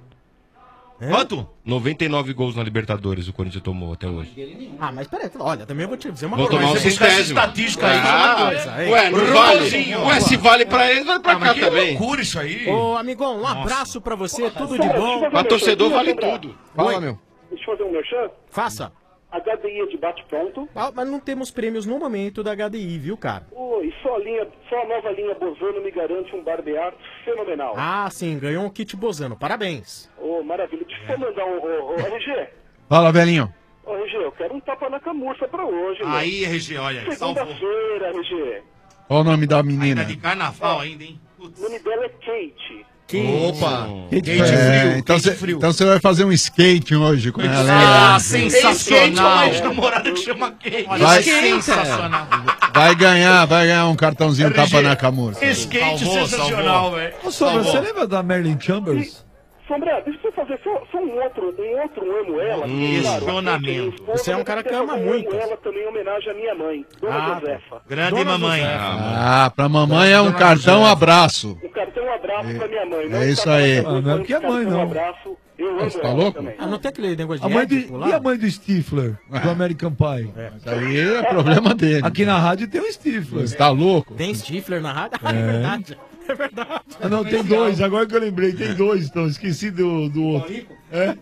Quanto? noventa e nove gols na Libertadores o Corinthians tomou até hoje. Ah, mas peraí, olha, também eu vou te dizer uma Vou coisa. tomar o Mas essa centésimo. estatística aí, Ah, uma coisa, hein? Ué, não vale. Ué, se vale pra eles, vale pra Ah, mas cá que também. loucura isso aí. Ô, amigão, um abraço pra você, tudo de bom. Pra torcedor vale tudo. Fala, Oi. meu. Deixa eu fazer um merchan. Faça. H D I é de bate-pronto. Ah, mas não temos prêmios no momento da H D I, viu, cara? Oh, e só a, linha, só a nova linha Bozano me garante um barbear fenomenal. Ah, sim, ganhou um kit Bozano. Parabéns. Ô, maravilha. Deixa eu mandar um... Ô, ô, R G. Fala, velhinho. Ô, R G, eu quero um tapa na camurça pra hoje, meu. Aí, R G, olha, salvou. Segunda-feira, R G. Qual o nome da menina? Ainda de carnaval ainda, hein? O nome dela é Kate. Opa! Quente Quente frio. frio, então quente você frio. então você vai fazer um skate hoje com ela. Ah, hein? sensacional! Tem namorada que chama Kate. Vai- Olha, sensacional. Vai ganhar, vai ganhar um cartãozinho tapa na camurça. Skate Salvou, sensacional, salvou. velho. Ô, Sombra, Salvou. você lembra da Marilyn Chambers? Sombra, deixa eu fazer só, só um outro, um outro Emuela. Questionamento. Você é um cara que ama muito. Ela também em homenagem à minha mãe, Dona Ah, Josefa. Grande Dona mamãe. Josefa. Ah, pra mamãe é um cartão abraço. Um cartão abraço pra minha mãe. É isso aí. Ah, não é porque é mãe, Um não. abraço, eu amo Você tá ela louco? também. Ah, não tem aquele negócio A de mãe do, ético lá? e a mãe do Stifler, do American Pie? Isso aí é problema dele. Aqui na rádio tem o Stifler. Você tá louco? Tem Stifler na rádio? Ah, é verdade. É verdade. Ah, não, tem dois, agora que eu lembrei, tem dois, então esqueci do, do outro. É?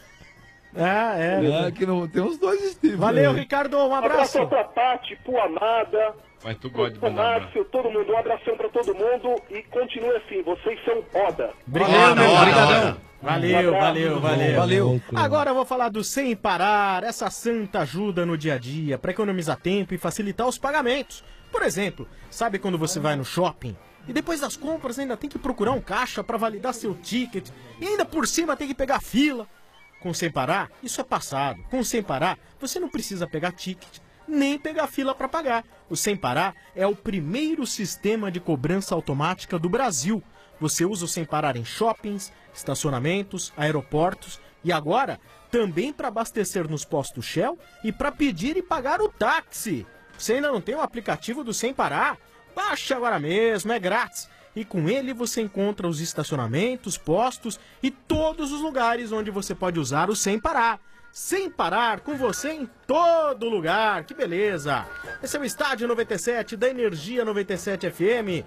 Ah, é. É, que não, tem uns dois Stifler. Valeu, aí. Ricardo, um abraço. Abração pra Tati, pro Amada, Mas tu gosta de pro mandar um abraço. Márcio, todo mundo. Um abração pra todo mundo e continue assim. Vocês são foda. Obrigado, meu. hora, Obrigadão. hora. Valeu, valeu, valeu. Valeu. Agora eu vou falar do Sem Parar, essa santa ajuda no dia a dia para economizar tempo e facilitar os pagamentos. Por exemplo, sabe quando você vai no shopping e depois das compras ainda tem que procurar um caixa para validar seu ticket e ainda por cima tem que pegar fila? Com o Sem Parar, isso é passado. Com o Sem Parar, você não precisa pegar ticket nem pegar fila para pagar. O Sem Parar é o primeiro sistema de cobrança automática do Brasil. Você usa o Sem Parar em shoppings, estacionamentos, aeroportos e agora também para abastecer nos postos Shell e para pedir e pagar o táxi. Você ainda não tem o aplicativo do Sem Parar? Baixe agora mesmo, é grátis. E com ele você encontra os estacionamentos, postos e todos os lugares onde você pode usar o Sem Parar. Sem Parar, com você em todo lugar. Que beleza! Esse é o Estádio noventa e sete da Energia noventa e sete F M.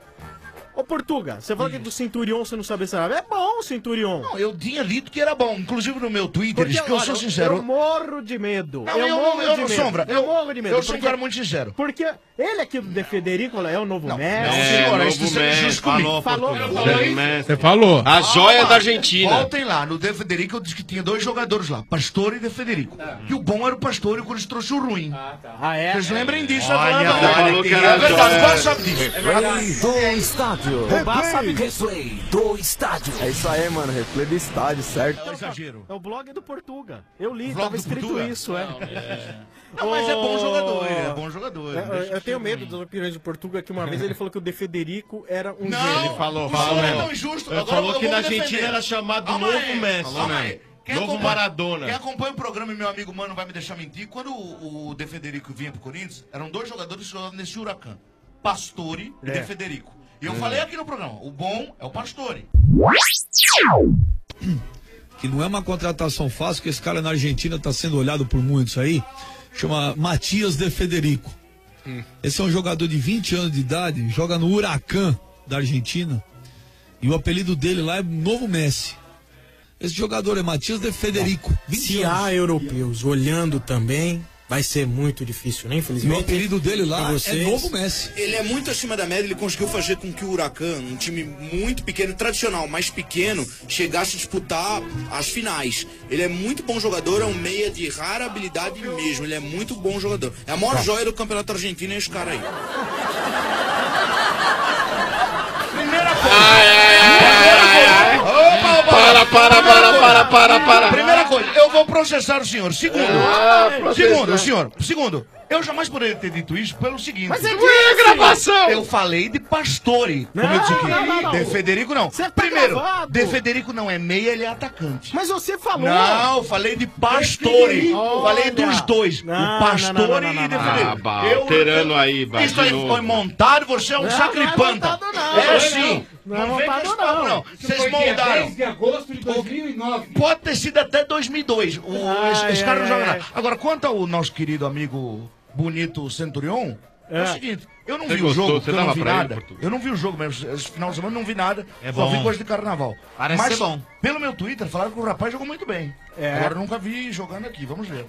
Ô, Portuga, você falou que do Centurion você não sabia se era. É bom o Centurion. Não, eu tinha lido que era bom. Inclusive no meu Twitter, Porque, que eu olha, sou sincero. Eu morro de medo. Não, eu, eu- morro eu- de medo. Sombra, eu, eu- morro de medo. eu sou um porque- cara muito sincero. Porque ele aqui do De Federico é o novo mestre. não, É, senhora, novo isso você mestre, justo comigo. falou, Falou, Portugal. falou Sim, isso. mestre. Você falou. A joia Calma, da Argentina. Voltem lá, no De Federico eu disse que tinha dois jogadores lá, Pastore e De Federico. E o bom era o Pastore e o Corinthians trouxe o ruim. Ah, é? Vocês lembrem disso? Olha, é verdade. olha, falou que É era verdade, joia. quase sabe disso. Do estádio. Rubá sabe disso. Replay do estádio. É isso aí, mano. Replay do estádio, certo? É um exagero. É o blog do Portuga. Eu li, Vlog tava do escrito Portuga? isso, é. Não, mas é bom Ô, jogador, ele é bom jogador. Eu, Não deixa eu de tenho ser medo ruim. das opiniões do Portuga, que uma vez ele falou que o De Federico era um Não, gênio. Ele falou, o falou senhor é mesmo. tão injusto. Ele Agora falou eu que vou na me defender. Argentina era chamado Calma Novo aí, Messi. calma Falou aí. mesmo. Quem Novo acompanha- Maradona. Quem acompanha o programa e meu amigo Mano não vai me deixar mentir, quando o, o De Federico vinha pro Corinthians, eram dois jogadores que jogavam nesse Huracan. Pastore e É. De Federico. E eu falei aqui no programa, o bom é o Pastore. Que não é uma contratação fácil, que esse cara na Argentina está sendo olhado por muitos aí, chama Matias De Federico. Esse é um jogador de vinte anos de idade, joga no Huracan da Argentina, e o apelido dele lá é Novo Messi. Esse jogador é Matias De Federico, vinte Se anos. há europeus olhando também, vai ser muito difícil, né? E o Infelizmente. apelido dele lá pra é vocês. Novo Messi. Ele é muito acima da média, ele conseguiu fazer com que o Huracan, um time muito pequeno, tradicional, mais pequeno, chegasse a disputar as finais. Ele é muito bom jogador, é um meia de rara habilidade mesmo, ele é muito bom jogador. É a maior joia do campeonato argentino, é esse cara aí. Primeira coisa. Ai, ai, ai, ai, ai. Opa, opa, Para, para, para, para, para, para. Primeira coisa, eu vou processar o senhor. Segundo, Ah, processar. segundo, senhor, segundo, eu jamais poderia ter dito isso pelo seguinte. Mas é eu disse! gravação! Eu falei de Pastore, como Não, eu disse aqui. não, não, não. De Federico não. Você tá Primeiro, gravado. De Federico não é meia, ele é atacante. Mas você falou. Não, eu falei de Pastore. Olha. Falei dos dois. Não, o Pastore não, não, não, e não, De não. Federico. Ah, bah, alterando aí, bah, Isso de aí novo. foi montado, você é um Não, sacripanta. não é montado, não. É Não, sim. não. Não é Não vem com montado, esse papo, não. não. Vocês moldaram. de agosto de dois mil e nove. Pode ter sido até dois mil e dois. O, Ai, esse esse cara não ai, joga ai. nada. Agora, quanto ao nosso querido amigo bonito Centurion, é, É. o seguinte, eu não Você vi gostou? o jogo, Você porque eu não dava vi pra ele, nada. Portugal? Eu não vi o jogo mesmo. Esse final de semana eu não vi nada. É Só bom. vi coisa de carnaval. Parece Mas, ser bom. pelo meu Twitter, falaram que o rapaz jogou muito bem. É. Agora eu nunca vi jogando aqui. Vamos ver.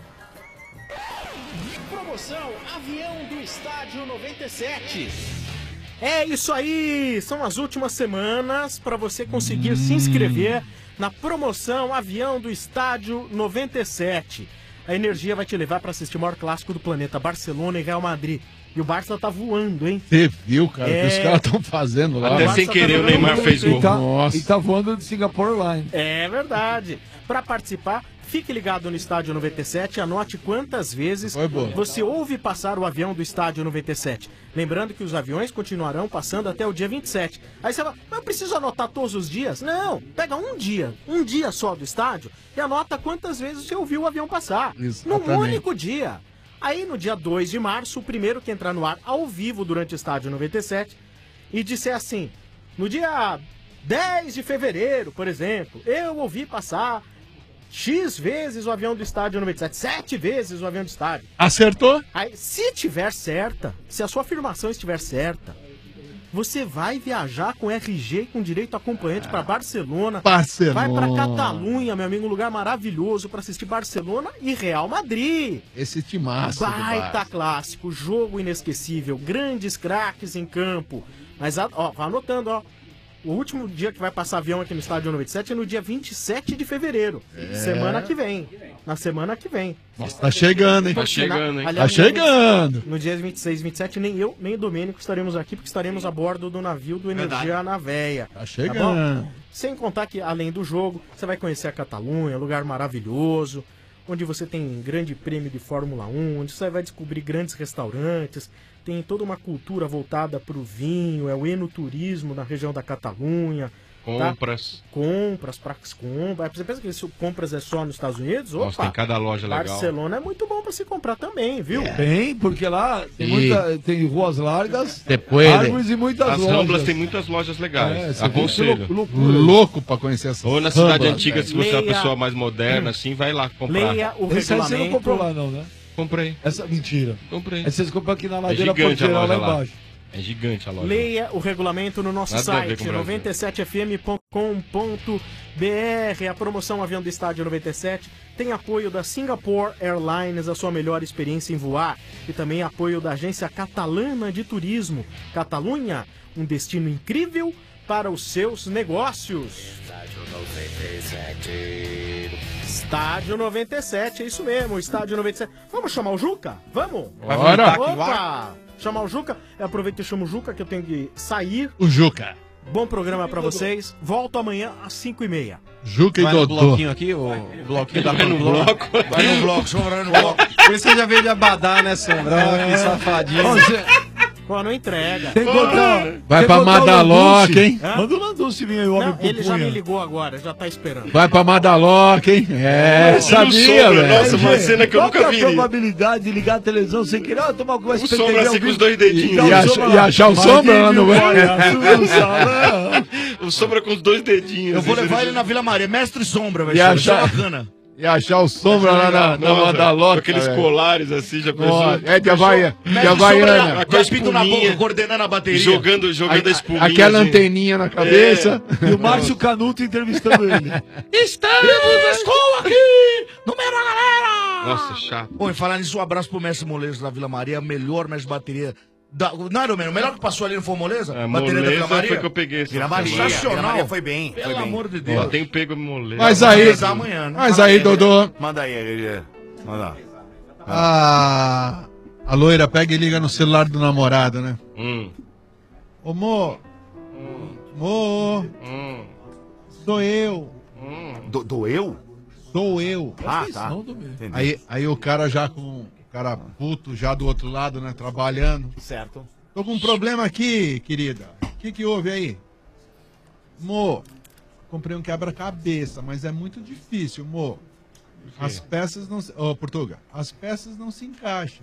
Promoção Avião do Estádio noventa e sete. É isso aí, são as últimas semanas para você conseguir se inscrever na promoção Avião do Estádio noventa e sete. A Energia vai te levar para assistir o maior clássico do planeta, Barcelona e Real Madrid. E o Barça tá voando, hein? Você viu, cara, o que É. os caras estão fazendo lá? Até sem querer o Neymar fez E gol. tá, Nossa. e tá voando de Singapore Line. É verdade. Para participar, Fique ligado no Estádio noventa e sete, anote quantas vezes você ouve passar o avião do Estádio noventa e sete. Lembrando que os aviões continuarão passando até o dia vinte e sete. Aí você fala, mas eu preciso anotar todos os dias? Não, pega um dia, um dia só do estádio e anota quantas vezes você ouviu o avião passar. Exatamente. Num único dia. Aí no dia dois de março, o primeiro que entrar no ar ao vivo durante o Estádio noventa e sete e disser assim, no dia dez de fevereiro, por exemplo, eu ouvi passar X vezes o avião do Estádio noventa e sete, sete vezes o avião do estádio. Acertou? Aí, se tiver certa, se a sua afirmação estiver certa, você vai viajar com R G e com direito a acompanhante para Barcelona. Barcelona. Vai para Catalunha, meu amigo, um lugar maravilhoso para assistir Barcelona e Real Madrid. Esse timaço do Baita Barça. clássico, jogo inesquecível, grandes craques em campo. Mas, ó, vai anotando, ó. O último dia que vai passar avião aqui no Estádio noventa e sete é no dia vinte e sete de fevereiro. É. Semana que vem. Na semana que vem. Nossa, tá chegando, hein? Tá chegando, hein? Tá chegando. No dia vinte e seis e vinte e sete, nem eu, nem o Domênico estaremos aqui, porque estaremos a bordo do navio do Energia Verdade. na Véia. Tá chegando. bom? Sem contar que, além do jogo, você vai conhecer a Catalunha, lugar maravilhoso, onde você tem grande prêmio de Fórmula um, onde você vai descobrir grandes restaurantes, tem toda uma cultura voltada para o vinho, é o enoturismo na região da Catalunha. Compras. Tá? Compras, para compras. Você pensa que isso, compras é só nos Estados Unidos? Opa, Nossa, tem cada loja legal. Barcelona é muito bom para se comprar também, viu? Tem, porque lá tem, E- muita, tem ruas largas, Depois, árvores e muitas As lojas. Ramblas tem muitas lojas legais. É, você vê Aconselho. que lou- loucura. Louco pra conhecer essa Ou na cidade Ramblas, antiga, velho. se você é uma Leia- pessoa mais moderna, assim, vai lá comprar. Leia o Esse aí você não regulamento. comprou lá não, né? Comprei. Essa mentira. Comprei. Aí vocês compram aqui na É ladeira gigante a Ponteira, loja lá lá. embaixo. É gigante a loja. Leia o regulamento no nosso Nada a ver site, com o Brasil. noventa e sete f m ponto com ponto b r. A promoção Avião do Estádio noventa e sete tem apoio da Singapore Airlines, a sua melhor experiência em voar. E também apoio da agência catalana de turismo. Catalunha, um destino incrível para os seus negócios. Estádio noventa e sete, é isso mesmo, Estádio noventa e sete. Vamos chamar o Juca? Vamos? Vai Bora. Opa! Opa! Chamar o Juca? Eu aproveito e chamo o Juca, que eu tenho que sair. O Juca. Bom programa pra vocês. Volto amanhã às cinco e meia. Juca e Vai no Dodô. bloquinho aqui, o bloquinho da Vai no Pamplona. bloco. Vai no bloco, Sombra, vai no bloco. Por isso que eu já veio de abadá, né, Sombra? Ó, que safadinho. Pô, não entrega. Tem que botar, Vai tem pra que botar o Madaloca, Landucci. hein? Hã? Manda o Landucci vir aí, o homem Não, ele já pupunha. me ligou agora, já tá esperando. Vai pra Madaloca, hein? É, E o sabia, Sombra, velho. nossa, uma cena que eu Qual nunca que vi. é a probabilidade de ligar a televisão sem querer? Ah, tomar com O Sombra assim com os dois dedinhos. E ach- e achar o Sombra lá no O Sombra com os dois dedinhos. Eu vou assim, levar ele- ele na Vila Maria, Mestre Sombra, vai E ser achar- bacana. E achar o Sombra lá na, na Nossa, Madaloca. com aqueles velho. colares assim, já pensou? Nossa, é de Havaia- de Mestre Havaiana. Sombra, Com a apito na espuminha. boca, coordenando a bateria. Jogando, jogando a, espuminha. Aquela assim. anteninha na cabeça. E o Márcio Canuto entrevistando ele. Estamos na escola aqui! Número a galera! Nossa, chato. Bom, e falar nisso, um abraço pro Mestre Moleza da Vila Maria, melhor mestre de bateria. Da, não era o melhor, o melhor que passou ali não foi o Moleza? É, bateria da Vila moleza Maria? foi que eu peguei. essa Vila Maria, semana. Sensacional. Vila Maria foi bem. Foi Pelo bem. amor de Ó, Deus. tenho pego moleza. Mas aí, Mas amanhã, né? mas aí, Dodô. Manda aí, L G. Manda. A, a loira pega e liga no celular do namorado, né? Hum, Ô, Mo. Mo. hum, Sou eu. hum. Do, do eu? Sou eu. Ah, tá. Não, Domênico. Entendi. Aí, aí o cara já com. O cara puto já do outro lado, né? Trabalhando. Certo. Tô com um problema aqui, querida. O que que houve aí? Mo, comprei um quebra-cabeça, mas é muito difícil, Mo. As peças não se... Ô, Portuga, as peças não se encaixam.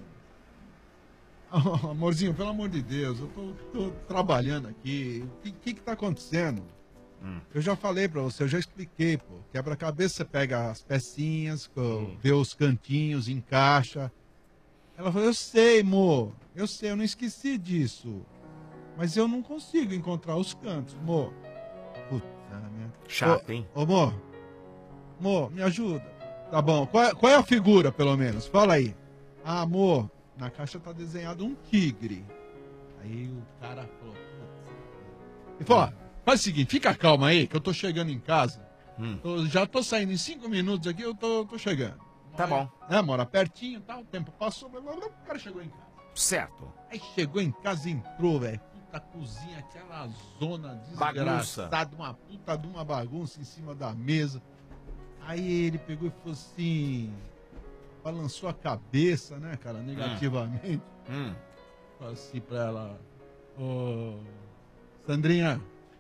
Oh, amorzinho, pelo amor de Deus, eu tô, tô trabalhando aqui. O que, que que tá acontecendo? Eu já falei pra você, eu já expliquei, pô. Quebra-cabeça, você pega as pecinhas, co- vê os cantinhos, encaixa. Ela falou, eu sei, Mo. Eu sei, eu não esqueci disso. Mas eu não consigo encontrar os cantos, Mo. Puta merda. Chato, Ô, hein? Ô, Mo. Mo, me ajuda. Tá bom. Qual é, qual é a figura, pelo menos? Fala aí. Ah, amor, na caixa tá desenhado um tigre. Aí o cara falou... "Putz." Ele falou, ó, faz o seguinte, fica calma aí, que eu tô chegando em casa. Hum. Tô- já tô saindo em cinco minutos aqui, eu tô, tô chegando. Tá bom. É, mora pertinho e tal, o tempo passou, blá, blá, blá, o cara chegou em casa. Certo. Aí chegou em casa e entrou, velho. Puta cozinha, aquela zona Bagunça. desgraçada, uma puta de uma bagunça em cima da mesa. Aí ele pegou e falou assim, balançou a cabeça, né, cara, negativamente. Hum. Falou assim pra ela, ô, Sandrinha,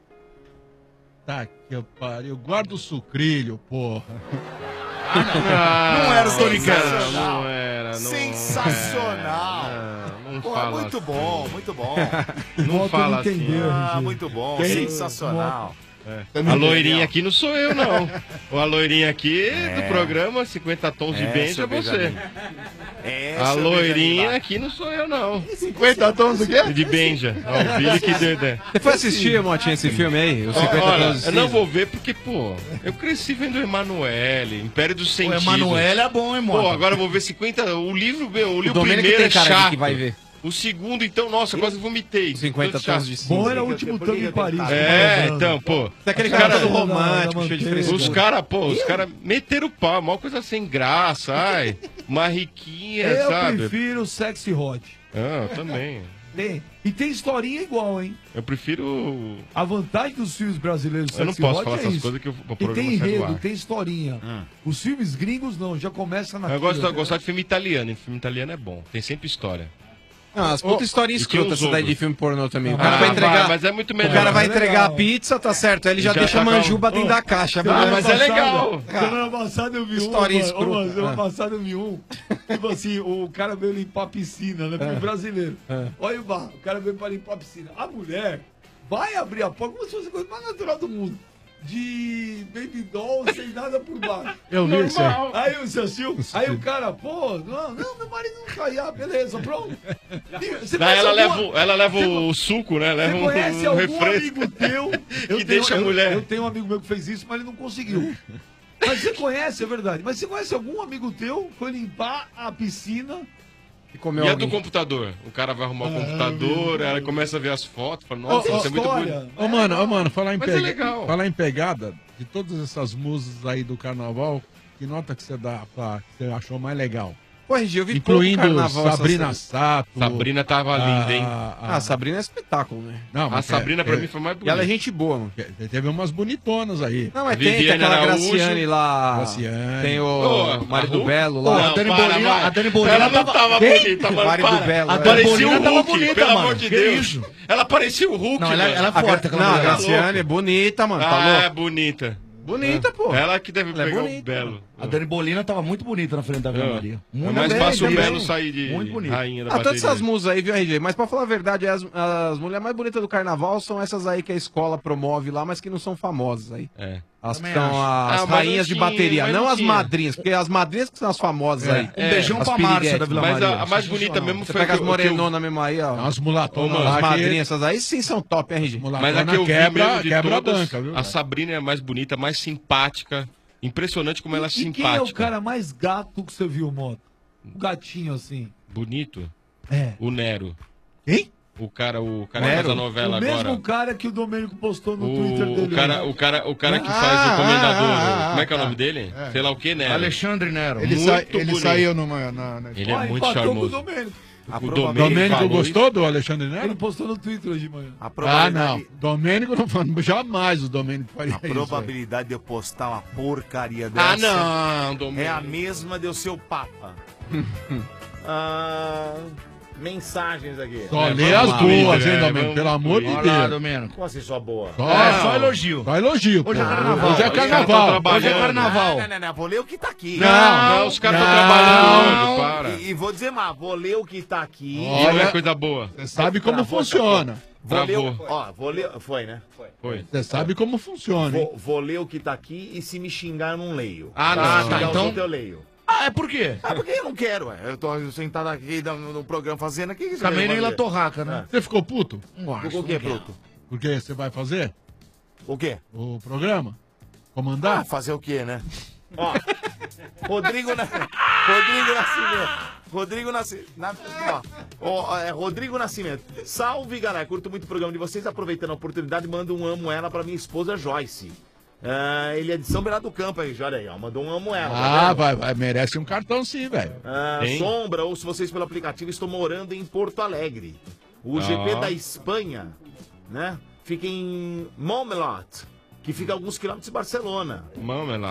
tá que eu pariu, guarda o sucrilho, porra. Ah, não era o Tony Cash. Não era, não Sensacional. Não, não Pô, fala muito assim. bom, muito bom. Não fala assim. Ah, muito bom, Quem? sensacional. É. A loirinha aqui não sou eu, não. Ou a loirinha aqui É. do programa cinquenta Tons de É, Benja é seu você. Benjamin. É, A seu loirinha Benjamin. aqui não sou eu, não. cinquenta tons do quê? De Benja. Ó, o Billy que deu ideia. Você foi assistir, Motinha, esse filme aí? Os cinquenta Olha, Tons de eu não Cinza? vou ver porque, pô, eu cresci vendo Emanuele, Império dos Sentidos. Emanuele é bom, hein, mano? Pô, agora eu vou ver cinquenta. O livro, meu, eu li o, O Domênico primeiro tem é cara de chato. que vai ver. O segundo, então, nossa, eu quase vomitei. cinquenta Tudo chato. Tons de Cinza. Bom era o último tango em Paris. É, então, pô. Você é aquele os cara cara- todo romântico, cheio de frescura. Os caras, pô, os caras meteram o pau, maior coisa sem graça, ai. Uma riquinha, Eu sabe? prefiro Sexy Hot. Ah, eu também. Tem. E tem historinha igual, hein? Eu prefiro. A vantagem dos filmes brasileiros Eu não Sexy posso Hot falar é essas isso. coisas que o- o que programa tem sai do enredo, ar. tem historinha. Os filmes gringos não, já começa na Eu gosto de gostar de filme italiano, e filme italiano é bom, tem sempre história. Não, as putas historinhas E tinha escrotas uns essa daí outros. de filme pornô também. O Ah, cara vai entregar. vai, mas é muito melhor. O cara vai É entregar legal. a pizza, tá certo. Aí ele já Já deixa a tá manjuba com- dentro da caixa. Ah, beleza? mas é legal. Semana passada eu vi um. Historinha Uma, escrota. uma, semana Ah. passada eu vi um. Tipo assim, o cara veio limpar a piscina, né? Filme Ah. brasileiro. Ah. Olha o bar, o cara veio pra limpar a piscina. A mulher vai abrir a porta como se fosse a coisa mais natural do mundo. De baby doll sem nada por baixo. Eu vi isso aí. Aí você assistiu? Aí o cara, pô, não, não, meu marido não cai. Ah, beleza, pronto. Você Daí ela, conhece leva, alguma- o- ela leva Você o suco, né? Leva Você um, conhece um algum refresco. amigo teu Que deixa a eu- mulher. Eu, tenho um amigo meu que fez isso, mas ele não conseguiu. Mas você conhece, é verdade. Mas você conhece algum amigo teu que foi limpar a piscina? E comeu E a alguém. do computador? O cara vai arrumar o Ah, computador, meu ela Deus. começa a ver as fotos, fala, Ô, nossa, ô, isso é muito história. bonito. Ô, mano, ô, mano, falar em, Mas é pega- legal. falar em pegada, de todas essas músicas aí do carnaval, que nota que você dá pra, que você achou mais legal? Pô, R G, eu vi Incluindo pouco carnaval essas Sabrina coisas. Sato. Sabrina tava linda, hein? Ah, a Sabrina é espetáculo, né? Não, A mas Sabrina é- pra é- mim foi mais E bonita. ela é gente boa, mano. Teve umas bonitonas aí. Não, mas tem, tem Viviane aquela Araújo. Graciane lá. Graciane. Tem o Ô, marido a Ru- Belo Pô, lá. a Dani para, Bolina, vai. a Dani Bolina Ela não tava... tava Quem? bonita, mano. Marido para. Belo, A é. Dani Parecia Bolina o tava Hulk, bonita, pelo mano. amor de Que Deus. isso? Ela parecia o Hulk, Não, ela, mano. ela é A Gra- forte, aquela Não, a mulher. Graciane é bonita, mano. Tá Ah, é louco? bonita. Bonita, pô. Ela que deve Ela é pegar o bonita, Belo. A Dani Bolina tava muito bonita na frente da Ave É. Maria. É Muito mais bem, fácil o também. Belo sair de Muito bonito. rainha da Ah, todas bateria. essas musas aí, viu, R G? Mas pra falar a verdade, as, as mulheres mais bonitas do carnaval são essas aí que a escola promove lá, mas que não são famosas aí. É. As que Também são acho. as Ah, mas rainhas não de tinha, bateria, mas não não as tinha. madrinhas, porque as madrinhas que são as famosas aí. Um beijão As pra Márcia piriguetes. da Vila Mas Maria. a, a mais bonita Sensacional. mesmo Você foi pega as que eu- que eu- morenona mesmo aí, ó. Umas mulatonas As lá que- madrinhas, essas aí sim são top, hein, R G? Mas a Mulatona que eu vi quebra, mesmo de quebra a todas, banca, viu? a Sabrina é a mais bonita, mais simpática. Impressionante como ela é E quem é simpática. o cara mais gato que você viu, Moto? Um gatinho assim. Bonito? É. O Nero. Quem? O cara, o cara Nero? que faz a novela o mesmo agora. cara que o Domênico postou no O, Twitter dele. o cara, né? o cara, o cara que Ah, faz o comendador. ah, ah, como é que é o tá. nome dele? É. Sei lá o que, Nero. Alexandre Nero. Ele, Muito sa- ele bonito. saiu numa. Na, na... Ele é Ó, muito empatou com o charmoso. Domênico. A O probabilidade- Domênico falou gostou do Alexandre Ele Nero? postou no Twitter hoje de manhã. A Ah, probabilidade, não. Domênico não falando. Jamais o Domênico faria a isso. velho. probabilidade de eu postar uma porcaria dessa Ah, não, Domênico. é a mesma de eu ser o Papa. Ah, mensagens aqui. Só É, lê vamos as lá, boas, é, hein, Domênico? vamos- Pelo amor de Olha lá, Deus. Domênico. Como assim só boa? Só, É, só elogio. Só elogio. Hoje é pô. carnaval. Hoje é Os caras carnaval. tão trabalhando. Hoje é carnaval. Não, não, não, vou ler o que tá aqui. Não, não, os caras estão não. trabalhando hoje, para. E, e vou dizer mais, vou ler o que tá aqui. E não é Olha- coisa boa. Você sabe como Travou, funciona. Vou ler, o- Travou. ó, vou ler, foi, né? Foi. Foi. Você sabe como funciona, hein? Vou, vou ler o que tá aqui e se me xingar eu não leio. Ah, não. Se Ah, xingar tá, os então- outros, eu leio. Ah, é por quê? Ah, porque eu não quero, ué. Eu tô sentado aqui no, no programa fazendo aqui. que você Também vai nem fazer? la torraca, né? Você ficou puto? Não acho, O que, não quero. Bruto? Porque você vai fazer O quê? o programa? Ah, Comandar? fazer o quê, né? Ó, Rodrigo, Na... Rodrigo Nascimento. Rodrigo Nascimento. Na... Ó, ó, é, Rodrigo Nascimento. Salve, galera. Curto muito o programa de vocês. Aproveitando a oportunidade, mando um amo ela pra minha esposa Joyce. Ah, ele é de São Bernardo do Campo aí, olha aí, ó. Mandou um amo ela. tá Ah, vendo? vai, vai, merece um cartão sim, velho. Ah, Tem? Sombra, ouço vocês pelo aplicativo, estou morando em Porto Alegre. O G P Ah. da Espanha, né? Fica em Montmelot, que fica a alguns quilômetros de Barcelona. Marmelados.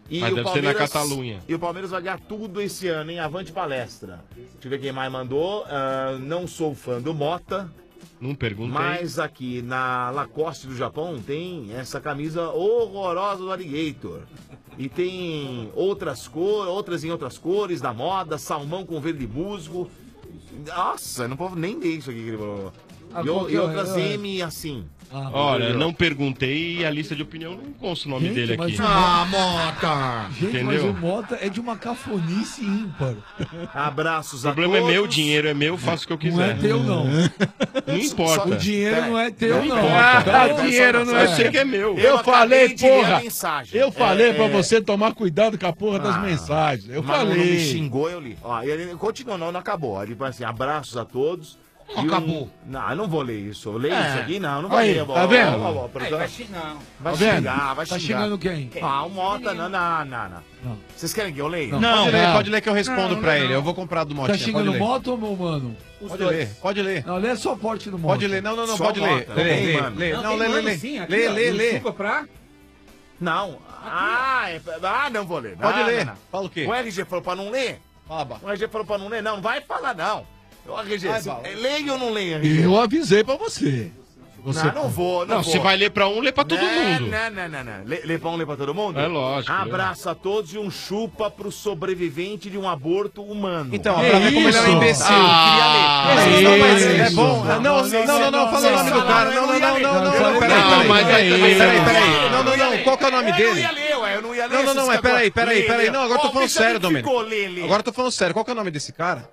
E Mas o deve ser na Catalunha. E o Palmeiras vai ganhar tudo esse ano, hein? Avante palestra. Deixa eu ver quem mais mandou. Ah, não sou fã do Mota. Não perguntei. Mas aqui na Lacoste do Japão tem essa camisa horrorosa do Alligator. E tem outras cores, outras em outras cores da moda, salmão com verde musgo. Nossa, eu não posso nem ler isso aqui que ele falou. Ah, E, o- qual que e é? outras É. M assim. Ah, Olha, não perguntei e a lista de opinião não consta o nome Gente, dele aqui. mas o Ah, Mota! Gente, mas Entendeu? o Mota é de uma cafonice ímpar. Abraços O problema é meu, o dinheiro é meu, faço o que eu quiser. Não é teu, não. Não importa. O dinheiro não é teu, não. importa. Ah, o dinheiro não é. Eu sei que é meu. Eu, falei, porra. mensagem. Eu falei É, pra é. você tomar cuidado com a porra das Ah, mensagens. Eu Mas falei. não me xingou, eu li. Ó, e ele continua, não, não acabou. Ele fala assim, abraços a todos. Não E um- acabou. Não, eu não vou ler isso. Eu leio É. isso aqui? Não, não vou Aí, ler. tá vendo? Ó, ó, ó, produção. vai xingar. Vai Tá vendo? xingar, vai Tá xingar. xingando quem? Ah, o Mota, não, não, não, não. Vocês querem que eu leia? Não, Não. pode ler, não. pode ler que eu respondo Não, pra não, ele. não. Eu vou comprar do Tá Motinha. Pode xingando ler. moto ou meu mano? Pode ler, pode ler. Não, lê só a porte do moto. Pode ler. Não, não, não, Só pode ler. Mota, Lê, tem, lê, mano. lê. Não, Não, tem lê, lê, mano lê. sim, aqui, Lê, ó, lê, do lê. Chupa pra... Não. Ah, é, ah, não vou ler. Pode Não, ler. não, não. Fala o quê? O R G falou pra não ler? Fala. O R G falou pra não ler? Não, não vai falar não. O R G, Vai, se- Bala. leia ou não leia, R G? Eu avisei pra você. Você Não, não vou, não, Não, vou. se vai ler pra um, lê pra todo Não, mundo. Não, não, não, não. Lê, lê pra um, lê pra todo mundo? É lógico. Abraço a todos e um chupa pro sobrevivente de um aborto humano. Então, Que pra ver como ele é um isso? imbecil. Ah, Não, queria ler. não, mas isso? é bom. Não, não, não, não, não, fala o nome do cara. Não, não, não, não, não, não, peraí, Não, peraí. mas aí também Peraí, não. peraí. Não, não, não, qual que é o nome Eu não dele? ia ler, ué, eu não ia ler. Não, não, não, esses é peraí, caras. peraí, Lê, peraí. lê. Não, agora eu tô Ó, falando bicho, sério, ele Domênico. ficou, lê, lê. Agora eu tô falando sério. Qual que é o nome desse cara?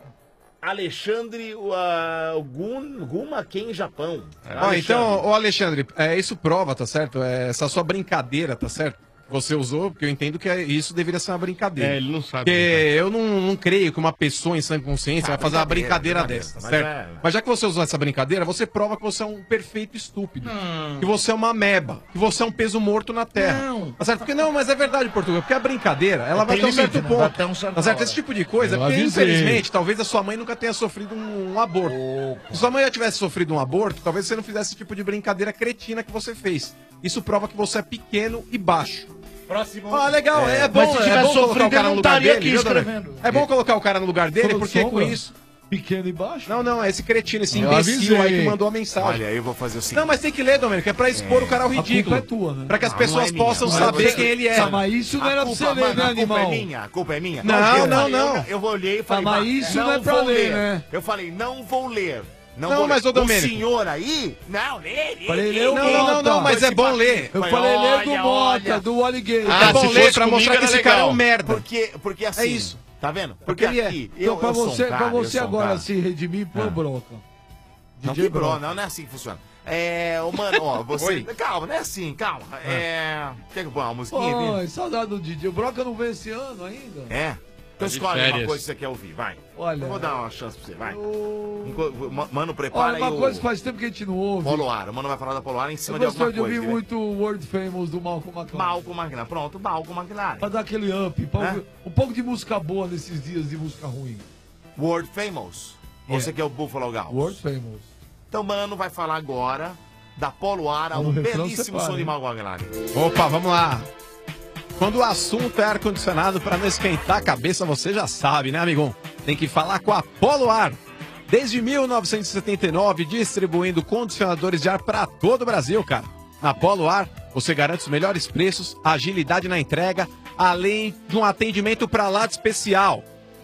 Alexandre uh, Gun, Guma Ken Japão. Ó, então, ô Alexandre, é, isso prova, tá certo? É, essa sua brincadeira, tá certo? Você usou, porque eu entendo que é- isso deveria ser uma brincadeira. É, ele não sabe. Porque eu não, não creio que uma pessoa em sã consciência vai fazer uma brincadeira, brincadeira, dessa, tá mas certo? é- Mas já que você usou essa brincadeira, você prova que você é um perfeito estúpido. Que você é uma ameba. Que você é um peso morto na terra. Não. Tá certo? Porque não, mas é verdade, Portugal. Porque a brincadeira, ela vai Tem até um limite, certo né? ponto. Vai até um certo Tá certo? hora. Esse tipo de coisa, Eu porque avisei. infelizmente, talvez a sua mãe nunca tenha sofrido um, um aborto. Se sua mãe já tivesse sofrido um aborto, talvez você não fizesse esse tipo de brincadeira cretina que você fez. Isso prova que você é pequeno e baixo. Próximo. Ah, legal, é, é bom, Mas se é tivesse bom colocar sofrido, o cara ele no não lugar estaria dele. aqui viu, Dona? escrevendo. É bom colocar o cara no lugar dele, Falou porque com sombra. isso... Pequeno e baixo? Não, não, é esse cretino, esse Eu imbecil aí avisei. que mandou a mensagem. Olha, eu vou fazer o seguinte. Não, mas tem que ler, Domênico, é pra expor o cara ao A ridículo. culpa é tua, né? Pra que as Não, pessoas não é minha. possam Não é saber você. quem ele é. Tá, mas isso não A era pra culpa, você ler, mano, né, a culpa animal? é minha, a culpa é minha. Não, Eu não, falei, não. Eu, eu vou ler e falei, Tá, mas "Bah, isso não é pra vou ler, né?" Eu falei, não vou ler. Não, Não, vou mas, ler. ô, Domênico. O senhor aí... Não, lê, lê, Falei, lê, lê o Não, não, não, não, mas é bom ler. Eu Falei, falei ler do olha, Mota, olha. do Alligator. Ah, é bom se ler fosse pra comigo, mostrar que era esse cara é legal. um merda. Porque, porque assim... É isso. Tá vendo? Porque ele é. aqui, Então, pra eu sou um você, pra cara, eu você sou um agora cara. se redimir, põe Ah. broca. Não D J quebrou, Broca. não, não é assim que funciona. É, ô, mano, ó, você... Oi. Calma, não é assim, calma. É... Quer que eu ponha uma musiquinha aqui? Oi, saudade do D J. O Broca não veio esse ano ainda? É? Então Tá de escolhe uma férias. coisa que você quer ouvir, vai. Olha, Eu vou dar uma chance pra você, vai. eu- Enqu- Ma- Mano, prepara Olha, uma aí o... coisa que faz tempo que a gente não ouve. Poloar. O mano vai falar da Poloar em cima Eu de alguma gostei de coisa. ouvir né? muito o World Famous do Malcolm McLaren. Malcolm McLaren. Pronto, Malcolm McLaren. Pra dar aquele up, pra Hã? ouvir um pouco de música boa nesses dias de música ruim. World Famous. Ou Yeah. você quer o Buffalo Gals? World Famous. Então, mano, vai falar agora da Poloar, No um refrão belíssimo separa, som de hein? Malcolm McLaren. Opa, vamos lá. Quando o assunto é ar-condicionado para não esquentar a cabeça, você já sabe, né, amigão? Tem que falar com a Polo Ar. Desde mil novecentos e setenta e nove, distribuindo condicionadores de ar para todo o Brasil, cara. Na Polo Ar, você garante os melhores preços, agilidade na entrega, além de um atendimento para lá de especial.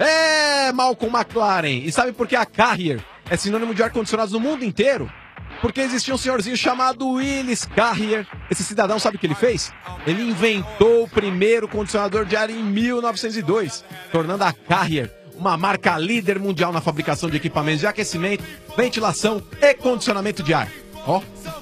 É, Malcolm McLaren. E sabe por que a Carrier é sinônimo de ar-condicionados no mundo inteiro? Porque existia um senhorzinho chamado Willis Carrier. Esse cidadão sabe o que ele fez? Ele inventou o primeiro condicionador de ar em mil novecentos e dois, tornando a Carrier uma marca líder mundial na fabricação de equipamentos de aquecimento, ventilação e condicionamento de ar. Ó.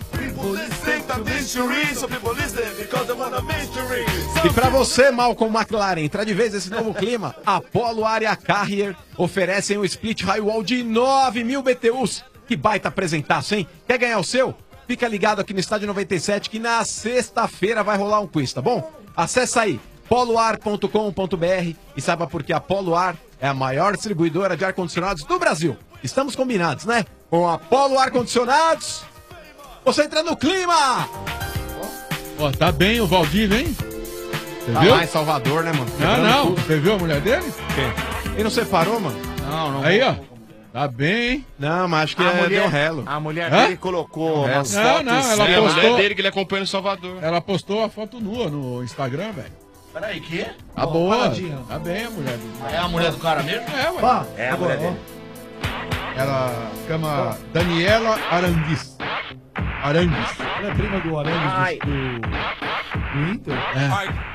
E para você, Malcolm McLaren, entrar de vez nesse novo clima, a Polo Ar e a Carrier oferecem um split high wall de nove mil B T Us. Que baita apresentaço, hein? Quer ganhar o seu? Fica ligado aqui no Estádio noventa e sete que na sexta-feira vai rolar um quiz, tá bom? Acesse aí poloar ponto com ponto br e saiba por que a Polo Ar é a maior distribuidora de ar-condicionados do Brasil. Estamos combinados, né? Com a Polo Ar-Condicionados, você entra no clima! Ó, tá bem o Valdívio, hein? Você Tá viu? lá em Salvador, né, mano? Não, Quebrando não. tudo. Você viu a mulher dele? Quem? Ele não separou, mano? Não, não. Aí, ó. Tá bem, hein? Não, mas acho que A é, mulher- deu relo. A mulher Hã? dele colocou Não, umas não, fotos. não, ela É, a mulher postou- dele que ele acompanha no Salvador. Ela postou a foto nua no Instagram, velho. Peraí, que? Tá Ó, boa. paradinha. Tá bem a mulher dele. É a mulher do cara mesmo? É, ué. Pá, É a agora, mulher dele. Ela chama Daniela Arangues. Arangues. ó. Ela é prima do Ai. Arangues do, do, do Inter. É.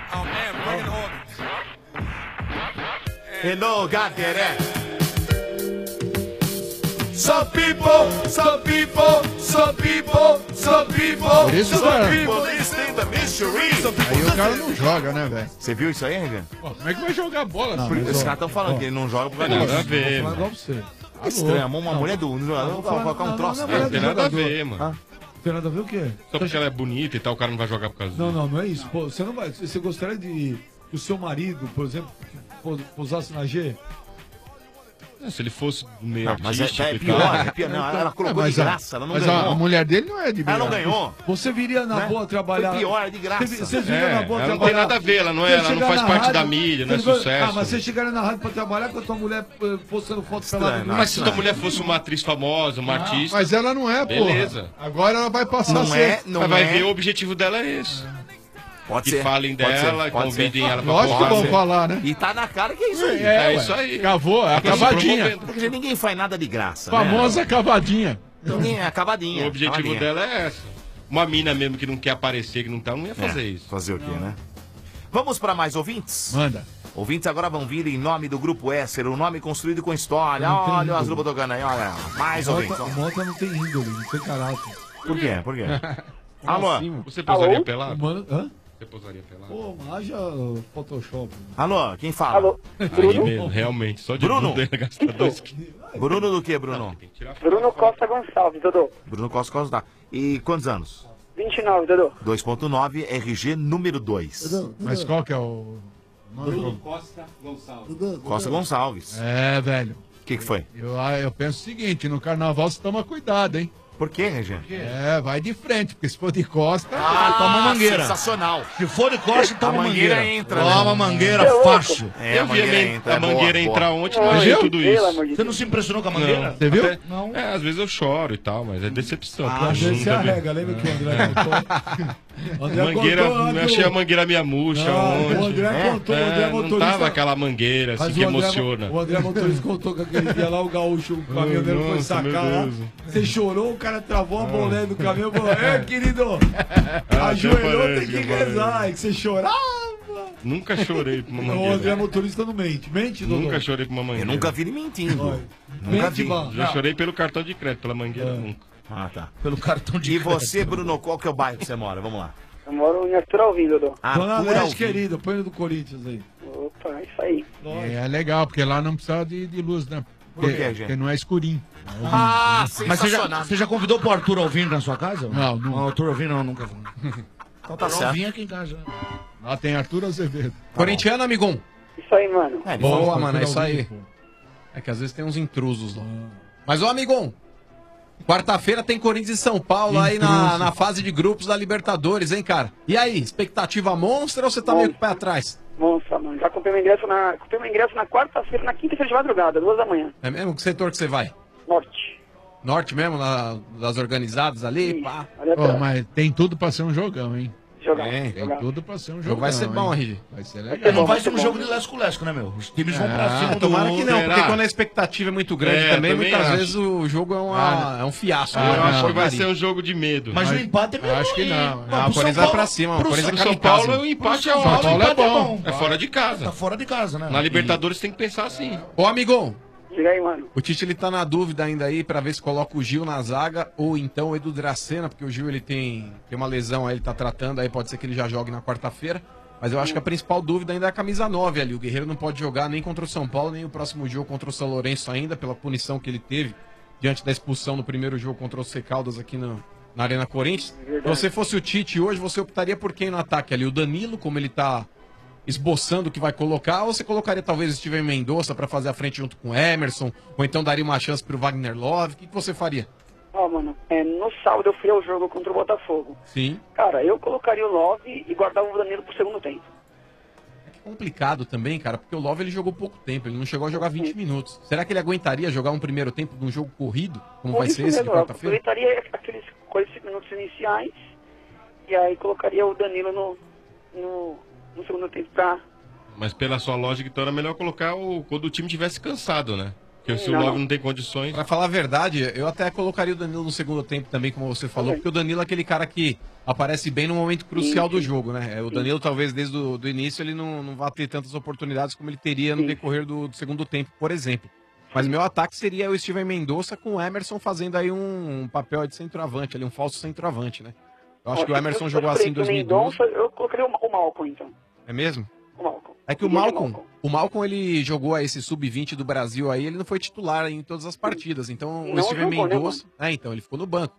Hello, Gagueré. Some people, some people, some people, some people, Por isso, some cara. people listening the mystery. Aí o cara não joga, né, velho? Você viu isso aí, Regan? Pô, como é que vai jogar bola? Não, Por- mas, Os ó, caras estão falando ó. que ele não joga por causa Não, disso. nada a ver, Vou falar mano. igual pra você. Que estranho, uma Não, mulher do um jogador não, vai colocar um não, troço não, desse. Não tem nada a jogador. ver, mano. Ah. Tem nada a ver o quê? Só porque ela é bonita e tal, o cara não vai jogar por causa Não, disso. não, não é isso. Pô, você não vai. Você gostaria de que o seu marido, por exemplo, pos- posasse na G? Se ele fosse do meio Não, mas é, artístico é e pior, tal. é pior. Não, ela colocou mas de a- graça, ela não mas ganhou. a, a mulher dele não é de Ela não verdade. ganhou. Você viria na Né? boa trabalhar. Foi pior, é de graça. Você- Vocês viriam É, na boa ela não trabalhar. tem nada a ver, ela não é- Você ela não chegar faz na parte da rádio, mídia, não é você vai- sucesso. Ah, mas você chegaria na rádio pra trabalhar com a tua mulher eh, postando foto pelada. Estranho, Mas se tua mulher fosse uma atriz famosa, uma artista, Mas ela não é, pô. beleza. Agora ela vai passar Não a ser. é, não Mas vai é. ver o objetivo dela é esse. Pode Que ser. falem Pode dela, ser, pode convidem ser. ela pra Lógico que porrada. vão falar, né? E tá na cara que é isso aí. É, É ué. isso aí. Cavou, é a Tá se cavadinha. promovendo. Porque ninguém faz nada de graça. Famosa cavadinha. Né? Ninguém é acabadinha. O objetivo acabadinha. dela é essa. Uma mina mesmo que não quer aparecer, que não tá, não ia fazer É, isso. Fazer o quê, né? Vamos para mais ouvintes? Manda. Ouvintes agora vão vir em nome do Grupo Esser, um nome construído com história. Não tem Olha o ídolo. Asdrubal tocando aí, olha. Mais O ouvintes. Mota- o Mota não tem índole, não tem caráter. Por quê? Por quê? Alô? Assim, você posaria pelado? O Mano, hã? Você posaria pelado? Pô, haja Photoshop. Alô, quem fala? Alô, Aí mesmo, realmente, só de Bruno? Bruno ia gastar dois quilos. Bruno do que, Bruno? Bruno Costa Gonçalves, Dodô. Bruno Costa Costa. E quantos anos? vinte e nove, Dodô. dois ponto nove, R G número dois. Mas qual que é o nome? Costa Gonçalves. Costa Gonçalves. É, velho. O que, que foi? Eu, ah, eu penso o seguinte, no carnaval você toma cuidado, hein? Por quê, Regê? É, vai de frente, porque se for de costa... Ah, toma mangueira. Sensacional. Se for de costa, toma A mangueira mangueira. entra, Toma né? mangueira fácil. É, a Eu vi a, mangueira men- entra. a é boa, mangueira boa. entrar ontem, Não, mas viu? tudo Pelo isso. amor de Você não se impressionou com a mangueira? Você viu? Até- Não. É, às vezes eu choro e tal, mas é decepção. Ah, Pô, às vezes você nunca vi. arrega, lembra que o André contou? O André Mangueira, contou lá eu do- achei a mangueira minha murcha Não, ontem. o André contou, o André É, não motorista- tava aquela mangueira assim Mas que o André- emociona. O André Motorista contou que aquele dia lá o gaúcho, o caminhoneiro foi Nossa, sacar meu lá. Deus. Você chorou, o cara travou a boleia do caminhão e falou: É, querido, Ah, ajoelhou, até tem que parece, rezar. E que você chorava. Nunca chorei com uma O André mangueira. Motorista não mente. Mente, Dodô. Nunca chorei com uma mangueira. Eu nunca vi ele mentindo. Olha. Nunca Mente, vi. mano. Já chorei pelo cartão de crédito, pela mangueira nunca. Ah, tá. Pelo cartão de E você, Bruno, qual que é o bairro que você mora? Vamos lá. Eu moro em Arthur Alvim, Dodô. Dona Arthur Leste, Alvim. querido, põe o do Corinthians aí. Opa, é isso aí. É legal, porque lá não precisa de, de luz, né? Por Porque, quê, gente? porque não é escurinho. Ah, Mas você já, sensacional. você já convidou pro Arthur Alvim na sua casa? Não, nunca. O Arthur Alvim não, nunca fui. Então tá Arthur certo. Alvim aqui em casa. Lá tem Arthur Azevedo. Corintiano, amigão. Isso aí, mano. É, ele Boa, fala- mano, é isso aí. É que às vezes tem uns intrusos lá. Mas, ô, amigão, quarta-feira tem Corinthians e São Paulo aí na, na fase de grupos da Libertadores, hein, cara? E aí, expectativa monstra ou você tá meio com o pé atrás? Nossa, mano, já comprei meu ingresso na, comprei meu ingresso na quarta-feira, na quinta-feira de madrugada, duas da manhã. É mesmo? Que setor que você vai? Norte. Norte mesmo, na- das organizadas ali? Pá. Olha Pô, pra- mas tem tudo pra ser um jogão, hein? Jogar. É, Tem jogar. tudo pra ser um O jogão. jogo vai ser bom, hein? R G. Vai ser É, legal. não vai ser um bom. jogo de lesco-lesco, né, meu? Os times vão pra Ah, cima. Tomara que não, será? porque quando a expectativa é muito grande É, também, também muitas acho. vezes o jogo é, uma, é um fiasco. Eu né? acho que vai Porcaria. ser um jogo de medo. Mas, Mas- o empate é melhor. acho que hein? não. Mas Ah, pro o São Corinthians vai Paulo- pra cima, o pro Corinthians é O São kamikaze. Paulo, o empate Pro é São Paulo, ótimo. o empate é bom. bom. É fora de Tá casa. fora de casa, né? Na Libertadores tem que pensar assim. Ô, amigão, Diga aí, mano. o Tite ele tá na dúvida ainda aí pra ver se coloca o Gil na zaga ou então o Edu Dracena, porque o Gil ele tem, tem uma lesão aí, ele tá tratando, aí pode ser que ele já jogue na quarta-feira. Mas eu acho que a principal dúvida ainda é a camisa nove ali. O Guerreiro não pode jogar nem contra o São Paulo, nem o próximo jogo contra o São Lourenço ainda, pela punição que ele teve diante da expulsão no primeiro jogo contra o C Caldas aqui no, na Arena Corinthians. Se você fosse o Tite hoje, você optaria por quem no ataque ali? O Danilo, como ele tá esboçando o que vai colocar, ou você colocaria talvez o Steven Mendonça pra fazer a frente junto com o Emerson, ou então daria uma chance pro Wagner Love? O que, que você faria? Ó, mano, é, no sábado eu fui ao jogo contra o Botafogo. Sim. Cara, eu colocaria o Love e guardava o Danilo pro segundo tempo. complicado também, cara, porque o Love ele jogou pouco tempo, ele não chegou a jogar vinte minutos. Será que ele aguentaria jogar um primeiro tempo de um jogo corrido, como Por vai isso ser esse de mesmo, eu quarta-feira? aproveitaria aqueles quarenta minutos iniciais e aí colocaria o Danilo no, no, no segundo tempo pra... Mas pela sua lógica, então era melhor colocar o, quando o time tivesse cansado, né? Porque se o Não, Love não. não tem condições... Pra falar a verdade, eu até colocaria o Danilo no segundo tempo também, como você falou, porque o Danilo é aquele cara que aparece bem no momento crucial do jogo, né? O Danilo, talvez, desde o do início, ele não, não vá ter tantas oportunidades como ele teria no decorrer do, do segundo tempo, por exemplo. Mas meu ataque seria o Steven Mendonça com o Emerson fazendo aí um, um papel de centroavante, ali, um falso centroavante, né? Eu acho que o Emerson jogou assim em dois mil e doze. Mendonça, eu colocaria o, o Malcolm, então. É mesmo? O Malcolm. É que o Iria de Malcolm, o Malcolm, ele jogou aí esse sub vinte do Brasil aí, ele não foi titular em todas as partidas. Então, Não o Steven jogou, né, Mendonça... é, então, ele ficou no banco.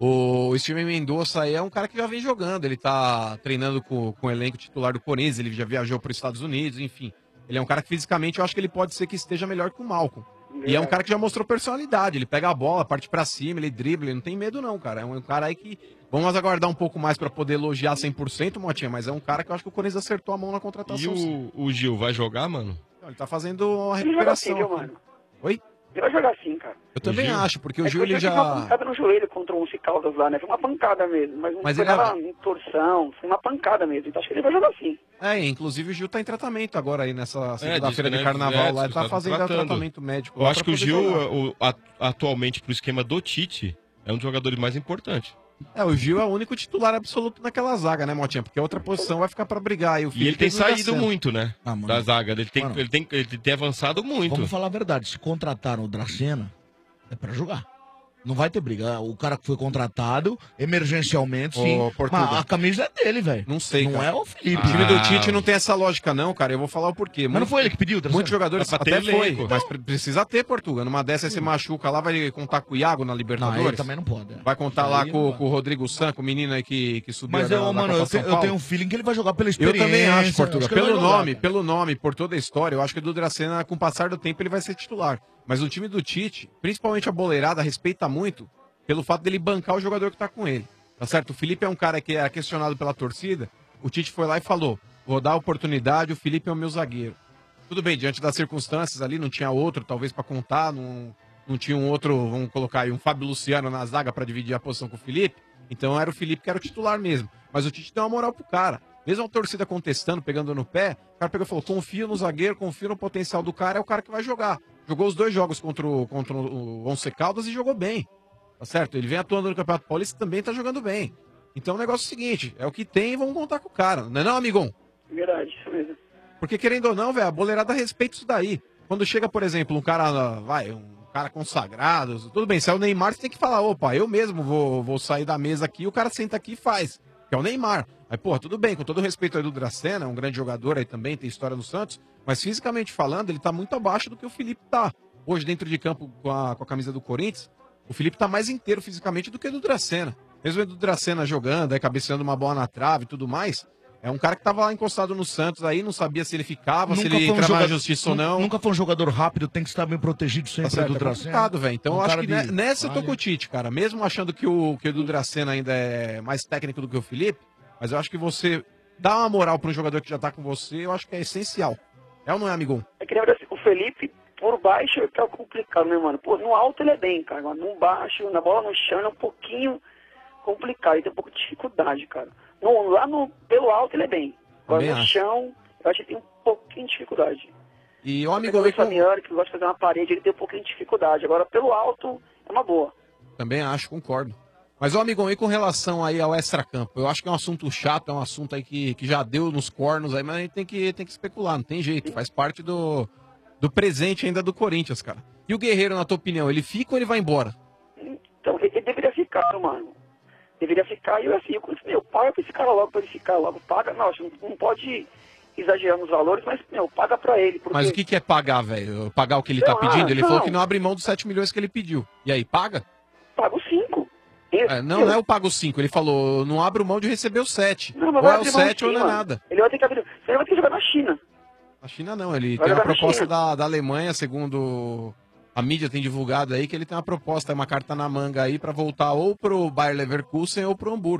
O Steven Mendonça aí é um cara que já vem jogando, ele tá treinando com, com o elenco titular do Corinthians, ele já viajou para os Estados Unidos, enfim. Ele é um cara que fisicamente eu acho que ele pode ser que esteja melhor que o Malcolm. E é um cara que já mostrou personalidade, ele pega a bola, parte pra cima, ele dribla, ele não tem medo não, cara. É um cara aí que... Vamos aguardar um pouco mais pra poder elogiar cem por cento, Motinha, mas é um cara que eu acho que o Corinthians acertou a mão na E contratação. sim. o, o Gil vai jogar, mano? Não, ele tá fazendo uma Ele joga assim, recuperação. viu, aqui. mano? Oi? Ele vai jogar assim, cara. Eu também Gil? acho, porque o É Gil que ele foi uma já... pancada no joelho contra o Once Caldas lá, né? Foi uma pancada mesmo, mas não Mas foi ele é- nada em torção, foi uma pancada mesmo. Então acho que ele vai jogar assim. É, inclusive o Gil tá em tratamento agora aí nessa É, diz segunda-feira que, de né, carnaval é, lá, ele tá tá fazendo tratando. tratamento médico. Eu lá acho pra que o poder Gil, jogar. o- a- atualmente, pro esquema do Tite, é um dos jogadores mais importantes. É, o Gil é o único titular absoluto naquela zaga, né, Motinha? Porque a outra posição vai ficar pra brigar. E, o E ele Felipe tem não tá saído sendo. muito, né? Ah, mano. da zaga. Ele tem, Mano. ele, tem, ele tem avançado muito. Vamos falar a verdade, se contrataram o Dracena, é pra jogar. Não vai ter briga. O cara que foi contratado, emergencialmente, sim. Ô, Portuga. Mas a camisa é dele, velho. Não sei, Não cara. é o Felipe. O time do Ah. Tite não tem essa lógica, não, cara. Eu vou falar o porquê. Mas não foi ele que pediu, Dracena? Muitos jogadores É pra ter até foi, elenco. mas pre- precisa ter, Portuga. Numa dessa você machuca lá, vai contar com o Iago na Não, Libertadores. ele também não pode. é. Vai contar Isso lá aí com, não com o Rodrigo Sanco, o menino aí que, que subiu Mas da, eu, da mano, Copa eu, São te- eu Paulo. tenho um feeling que ele vai jogar pela Eu experiência. também acho, Portuga. Acho que ele Pelo vai jogar, nome, cara. pelo nome, por toda a história, eu acho que o do Dracena, com o passar do tempo, ele vai ser titular. Mas o time do Tite, principalmente a boleirada, respeita muito pelo fato dele bancar o jogador que tá com ele. Tá certo? O Felipe é um cara que é questionado pela torcida. O Tite foi lá e falou: vou dar oportunidade, o Felipe é o meu zagueiro. Tudo bem, diante das circunstâncias ali, não tinha outro, talvez pra contar, não, não tinha um outro, vamos colocar aí, um Fábio Luciano na zaga pra dividir a posição com o Felipe. Então era o Felipe que era o titular mesmo. Mas o Tite deu uma moral pro cara. Mesmo a torcida contestando, pegando no pé, o cara pegou e falou: confio no zagueiro, confio no potencial do cara, é o cara que vai jogar. Jogou os dois jogos contra o, contra o Once Caldas e jogou bem. Tá certo? Ele vem atuando no Campeonato Paulista e também tá jogando bem. Então o negócio é o seguinte: é o que tem e vamos contar com o cara. Não é não, amigão? Verdade, isso mesmo. Porque querendo ou não, velho, a boleirada respeita isso daí. Quando chega, por exemplo, um cara, vai, um cara consagrado, tudo bem, se é o Neymar, você tem que falar: opa, eu mesmo vou, vou sair da mesa aqui, o cara senta aqui e faz. Que é o Neymar. Aí, pô, tudo bem, com todo o respeito aí do Dracena, é um grande jogador aí também, tem história no Santos, mas fisicamente falando, ele tá muito abaixo do que o Felipe tá. Hoje, dentro de campo, com a, com a camisa do Corinthians, o Felipe tá mais inteiro fisicamente do que o do Dracena. Mesmo o do Dracena jogando, aí cabeceando uma bola na trave e tudo mais, é um cara que tava lá encostado no Santos aí, não sabia se ele ficava, se ele foi um entrava na jogador- justiça ou nu- não. Nunca foi um jogador rápido, tem que estar bem protegido sempre Tá certo, do é Dracena. complicado, velho. Então Um eu acho cara que ne- de- nessa eu tô Olha. com o Tite, cara. Mesmo achando que o, que o do Dracena ainda é mais técnico do que o Felipe, mas eu acho que você dá uma moral pra um jogador que já tá com você, eu acho que é essencial. É ou não é, amigão? É que lembra assim, o Felipe, por baixo, tá complicado, né, mano? Pô, no alto ele é bem, cara. Mas no baixo, na bola no chão, é um pouquinho complicado. Ele tem um pouco de dificuldade, cara. No, lá no, pelo alto ele é bem. Agora Também no acho. chão, eu acho que tem um pouquinho de dificuldade. E o O amigo Luiz Fabiano, que gosta de fazer uma parede, ele tem um pouquinho de dificuldade. Agora, pelo alto, é uma boa. Também acho, concordo. Mas, ô amigão, e com relação aí ao extracampo? Eu acho que é um assunto chato, é um assunto aí que, que já deu nos cornos aí, mas a gente tem que, tem que especular, não tem jeito. Faz parte do, do presente ainda do Corinthians, cara. E o Guerreiro, na tua opinião, ele fica ou ele vai embora? Então, ele, ele deveria ficar, mano. Deveria ficar. E eu, assim, eu continuei, meu, paga pra esse cara logo, pra ele ficar logo. Paga, não, você não, não pode exagerar nos valores, mas, meu, paga pra ele. Porque... Mas o que, que é pagar, velho? Pagar o que ele tá Sei lá, pedindo? Ele não. falou que não abre mão dos sete milhões que ele pediu. E aí, paga? Pago cinco. É, não, não é o pago cinco. Ele falou, não abro mão de receber o sete. Não, mas Ou vai é o abrir mão sete ou sim, não é mano. nada. Ele vai ter que abrir. Ele vai ter que jogar na China. Na China não, ele Vai tem uma jogar na proposta China. da, da Alemanha, segundo a mídia tem divulgado aí, que ele tem uma proposta, uma carta na manga aí pra voltar ou pro Bayer Leverkusen ou pro Hamburgo.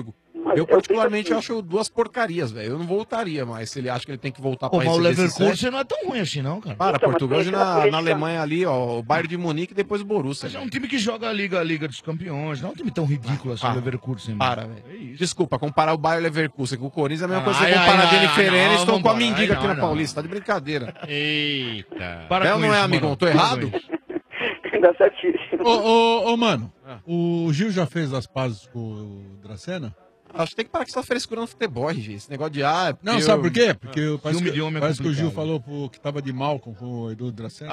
Mas Eu, eu particularmente, penso assim- acho duas porcarias, velho. Eu não voltaria mais. Se ele acha que ele tem que voltar Pô, pra mas o receber esse Leverkusen sete. não é tão ruim assim, não, cara. Para, Então, mas Portugal, tem na, aquela na política- Alemanha ali, ó, o Bayern de Munique e depois o Borussia. Mas é um time que joga a Liga, a Liga dos Campeões. Não é um time tão ridículo assim, o para. Leverkusen. Para, mano. velho. Desculpa, comparar o Bayern Leverkusen com o Corinthians é a mesma Ah, coisa que ai, você comparar ai, a Jennifer ai, não, Aniston vamos com a embora. mendiga Ai, aqui não, na não. Paulista. Tá de brincadeira. Eita. Para É com ou não é, isso, amigão? mano. Tô Tudo errado? bem. Dá certíssimo. Ô, ô, ô, mano, o Gil já fez as pazes com o Dracena? Acho que tem que parar com essa frescura no futebol, gente. Esse negócio de, ah... é porque Não, eu- sabe por quê? Porque eu- parece, Filme que, de homem é parece que o Gil complicado. falou pro, que tava de mal com, com o Edu Dracena.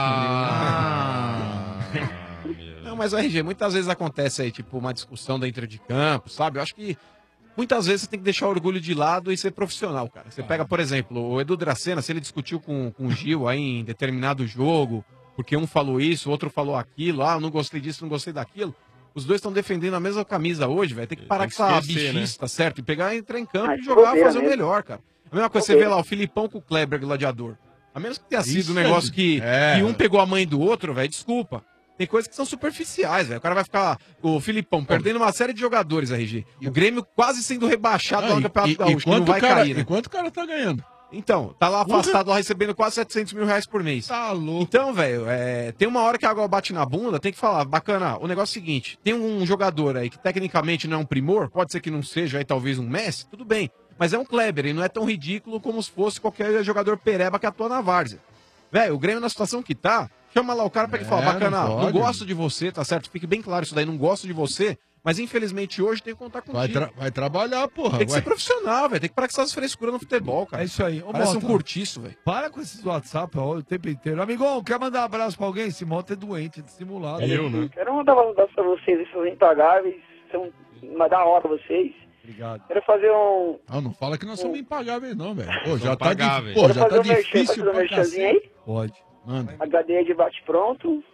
Ah. Não, mas o R G, muitas vezes acontece aí, tipo, uma discussão dentro de campo, sabe? Eu acho que muitas vezes você tem que deixar o orgulho de lado e ser profissional, cara. Você pega, por exemplo, o Edu Dracena, se ele discutiu com, com o Gil aí em determinado jogo, porque um falou isso, o outro falou aquilo, ah, eu não gostei disso, não gostei daquilo. Os dois estão defendendo a mesma camisa hoje, velho. Tem que parar Tem com que essa esquecer, bichista, certo? E pegar, entrar em campo Ah, e jogar, bobeira fazer o mesmo. melhor, cara. A mesma coisa, você vê lá o Filipão com o Kleber, gladiador. A menos que tenha sido Isso um negócio é- que, é. que um pegou a mãe do outro, velho, desculpa. Tem coisas que são superficiais, velho. O cara vai ficar, o Filipão, perdendo uma série de jogadores, R G. O Grêmio quase sendo rebaixado Não, lá no e- Campeonato e- Gaúcho, e que não quanto vai o cara- cair, né? e quanto o cara tá ganhando? Então, tá lá Porra. afastado, lá recebendo quase setecentos mil reais por mês. Tá louco. Então, velho, é, tem uma hora que a água bate na bunda, tem que falar, bacana, o negócio é o seguinte, tem um jogador aí que tecnicamente não é um primor, pode ser que não seja aí talvez um Messi, tudo bem, mas é um Kleber, e não é tão ridículo como se fosse qualquer jogador pereba que atua na várzea. Velho, o Grêmio na situação que tá, chama lá o cara pra ele É, falar, bacana, não não, pode. gosto de você, tá certo? Fique bem claro isso daí, não gosto de você, mas infelizmente hoje tem que contar contigo. Vai, tra- vai trabalhar, porra. Tem que vai. ser profissional, velho, tem que parar com essas frescuras no futebol, cara. É isso aí. Ô, Parece um Mota, curtiço, velho. Para com esses WhatsApp ó, o tempo inteiro. Amigão, quer mandar um abraço pra alguém? Esse Mota é doente, é dissimulado. Eu, né? Quero mandar um abraço pra vocês, esses são impagáveis, são uma da hora vocês. Obrigado. Quero fazer um. Ah, não fala que nós somos impagáveis, não, velho. Pô, São já tá, pagáveis. di- pô, Quero já tá fazer um merchan, difícil posso fazer um pra merchanzinho cacete. aí? Pode. Manda. H D de bate-pronto.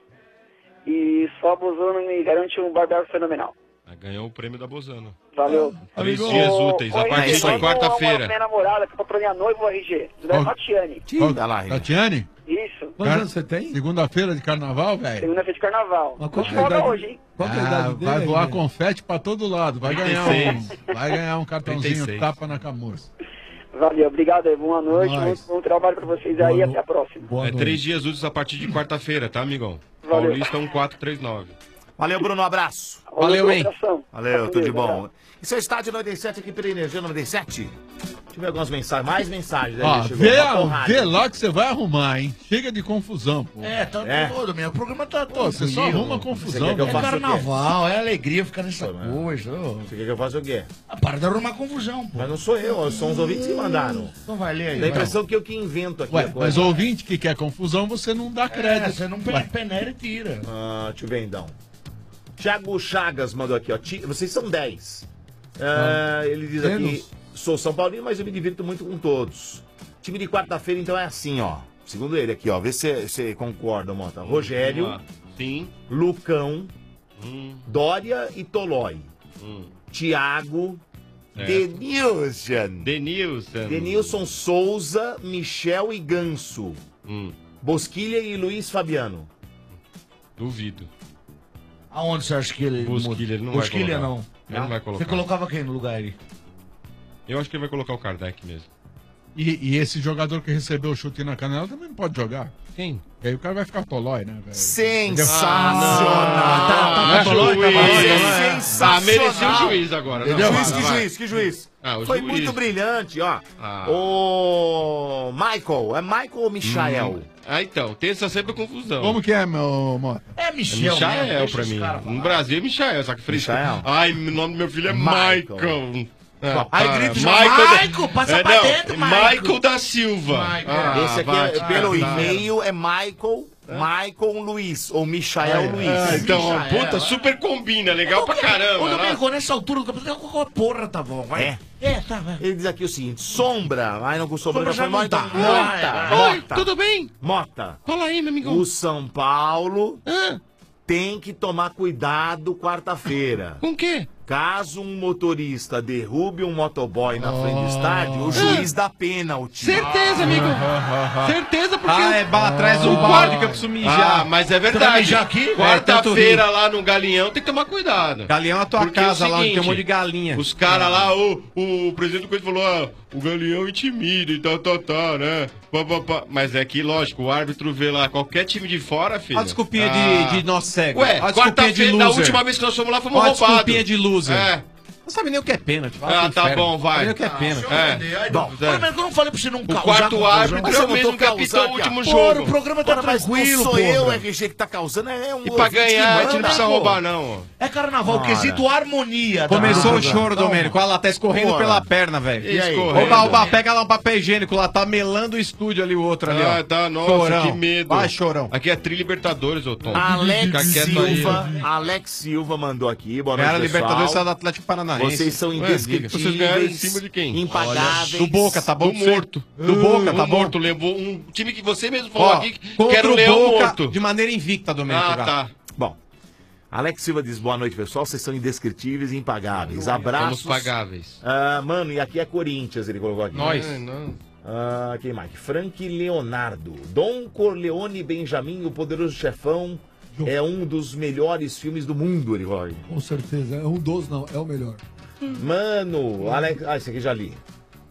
E só abusando me garante um barbeiro fenomenal. Ah, ganhou o prêmio da Bozano. Valeu. Três Amigo, dias Ô, úteis, ô, a R G, partir de manda uma- quarta-feira. Uma minha namorada que tá pra minha noiva, o R G. Ó. É Tatiane. Ó, Dá lá, Rita. Tatiane? Isso. Quantos Cara- anos você tem? Segunda-feira de carnaval, velho. Segunda-feira de carnaval. Mas qual Tô que de é a folga idade? hoje, hein? Qual que é a Ah, idade dele? vai voar né? confete pra todo lado. Vai ganhar trinta e um, seis. vai ganhar um cartãozinho trinta e seis. tapa na camurça. Valeu, obrigado aí. Boa noite. Nós. Muito bom trabalho pra vocês Boa aí. no- Até a próxima. Boa É noite. três dias úteis a partir de quarta-feira, tá, amigão? Valeu. Paulista um quatro três nove. Valeu, Bruno, um abraço. Valeu, hein? abração. Valeu, Tá tudo de com Deus, bom. abraço. Isso é Estádio noventa e sete aqui pela Energia noventa e sete. Deixa eu ver algumas mensagens, mais mensagens. Ó, aí, chegou vê, uma a- porrada. vê lá que você vai arrumar, hein? Chega de confusão, pô. É, tá É. todo, meu. O programa tá todo. Pô, você só arruma confusão, Você quer que eu É velho. faça o quê? carnaval, é alegria ficar nessa Pô, né? coisa. ô. Você quer que eu faça o quê? Ah, para de arrumar confusão, pô. Mas não sou eu, são os ouvintes que mandaram. Então vai ler aí. Dá a vai. impressão que eu que invento aqui Ué, a coisa. mas ouvinte que quer confusão, você não dá É, crédito. você não pe- peneira e tira. Ah, deixa eu ver então. Thiago Chagas mandou aqui, ó. Ti- Vocês são dez. Ah, ele diz aqui, Menos. sou São Paulino, mas eu me divirto muito com todos. Time de quarta-feira, então, é assim, ó. Segundo ele aqui, ó. Vê se você concorda, Mota. Rogério, Vamos lá. Sim. Lucão, Hum, Dória e Tolói. hum. Thiago, Certo. Denilson. Denilson. Denilson Souza, Michel e Ganso. Hum, Bosquilha e Luiz Fabiano. duvido. Aonde você acha que ele Bosquilha, ele não Bosquilha vai colocar. não. Ele não vai colocar. Você colocava quem no lugar aí? Eu acho que ele vai colocar o Kardec mesmo. E, e esse jogador que recebeu o chute na canela também não pode jogar. Quem? E aí o cara vai ficar tolói, né, velho? Sensacional! tá, tá, Tolói, tá, Juiz. Sensacional. Ah, merecia o juiz agora. Não, Entendeu? vai, Juiz, que vai. juiz, que juiz. Ah, o Foi juiz. muito brilhante, ó. Ah. O Michael, é Michael ou Michael? Hum. Ah, então, tem essa sempre confusão. Como que é, meu Mota? É É Michel, Michael né? Deixa pra os mim. caras falar. No Brasil é Michael, só que fresco. Michael. Ai, o nome do meu filho é Michael. Michael. Ah, Aí para. grita, Michael, passa é, pra não, dentro, é Michael. Michael da Silva. Michael. Ah, Esse aqui, vai é, te pelo catar. e-mail, é Michael, Michael Luiz, ou Michael Luiz. Ah, então, ó, Michael, puta, é. super combina, legal pra caramba. Ô, né? Domingo, nessa altura do campeonato, qualquer porra tá bom, vai. É. É, tá, vai. Ele diz aqui o seguinte, sombra, mas não com sombra, Sombra já foi não Mota. tá. Mota, Oi, Mota, tudo bem? Mota. Fala aí, meu amigão. O São Paulo Ah, tem que tomar cuidado quarta-feira. com o quê? caso um motorista derrube um motoboy na frente do estádio, o juiz dá pênalti. Certeza, amigo. Certeza, porque... Ah, é bala atrás do o balde quarto- que eu preciso mijar. Ah, mas é Você vai verdade. mijar aqui? Quarta-feira É, tanto lá no Galeão tem que tomar cuidado. Galeão é a tua Porque casa é o lá, onde tem um seguinte, monte de galinha. Os caras lá, o, o presidente do coisa falou, ah, o Galeão intimida e tal, tal, tal, né? Pá, pá, pá. Mas é que, lógico, o árbitro vê lá qualquer time de fora, filho. Olha a desculpinha de, de nós cegos. Ué, Olha a desculpinha de quarta-feira, da loser. última vez que nós fomos lá, fomos Olha a roubados. desculpinha de loser. É. Não sabe nem o que é pênalti. vai Ah, pro tá inferno. bom, vai. Não sabe nem o que é pênalti. É. Bom, pelo menos eu não falei pra você não O causar quarto confusão. árbitro Mas é eu o não mesmo tô que apitou causando o aqui, último ó. jogo. Porra, o programa tá Ora, mas tranquilo, não sou porra. eu, R G, que tá causando, é um E pra ouvinte que ganhar, a gente manda, não precisa pô. roubar, não. É carnaval, Ora. quesito harmonia. tá? Começou o Ah, choro, calma. Domênico. Olha lá, tá escorrendo Bora. pela perna, velho. E aí? Oba, oba, pega lá um papel higiênico lá, tá melando o estúdio ali, o outro ali, ó. Ah, tá, nossa, Chorão. que medo. Vai, chorão. Aqui é Tri Libertadores, ô Tom. Alex Fica quieto aí. Silva, Alex Silva mandou aqui. Boa noite, Era pessoal. Libertadores, saiu do Atlético Paranaense. Vocês são Ué, indescritíveis. vocês ganharam em cima de quem? Impagáveis. Do Boca, tá bom? Do morto. Do Boca, tá do bom? morto. Levou um time que você mesmo falou Ó, aqui que contra era o o Leão Boca, morto. de maneira invicta, Domênico. Ah, Gato. tá. Bom, Alex Silva diz, boa noite, pessoal. Vocês são indescritíveis e impagáveis. Abraços. Somos pagáveis. Ah, mano, e aqui é Corinthians, ele colocou aqui. Nós. É, não. Ah, quem mais? Frank Leonardo. Dom Corleone Benjamin, o Poderoso Chefão, é um dos melhores filmes do mundo, ele colocou aqui. Com certeza. É um dos, não. É o melhor. Mano, Alex. Ah, esse aqui já li.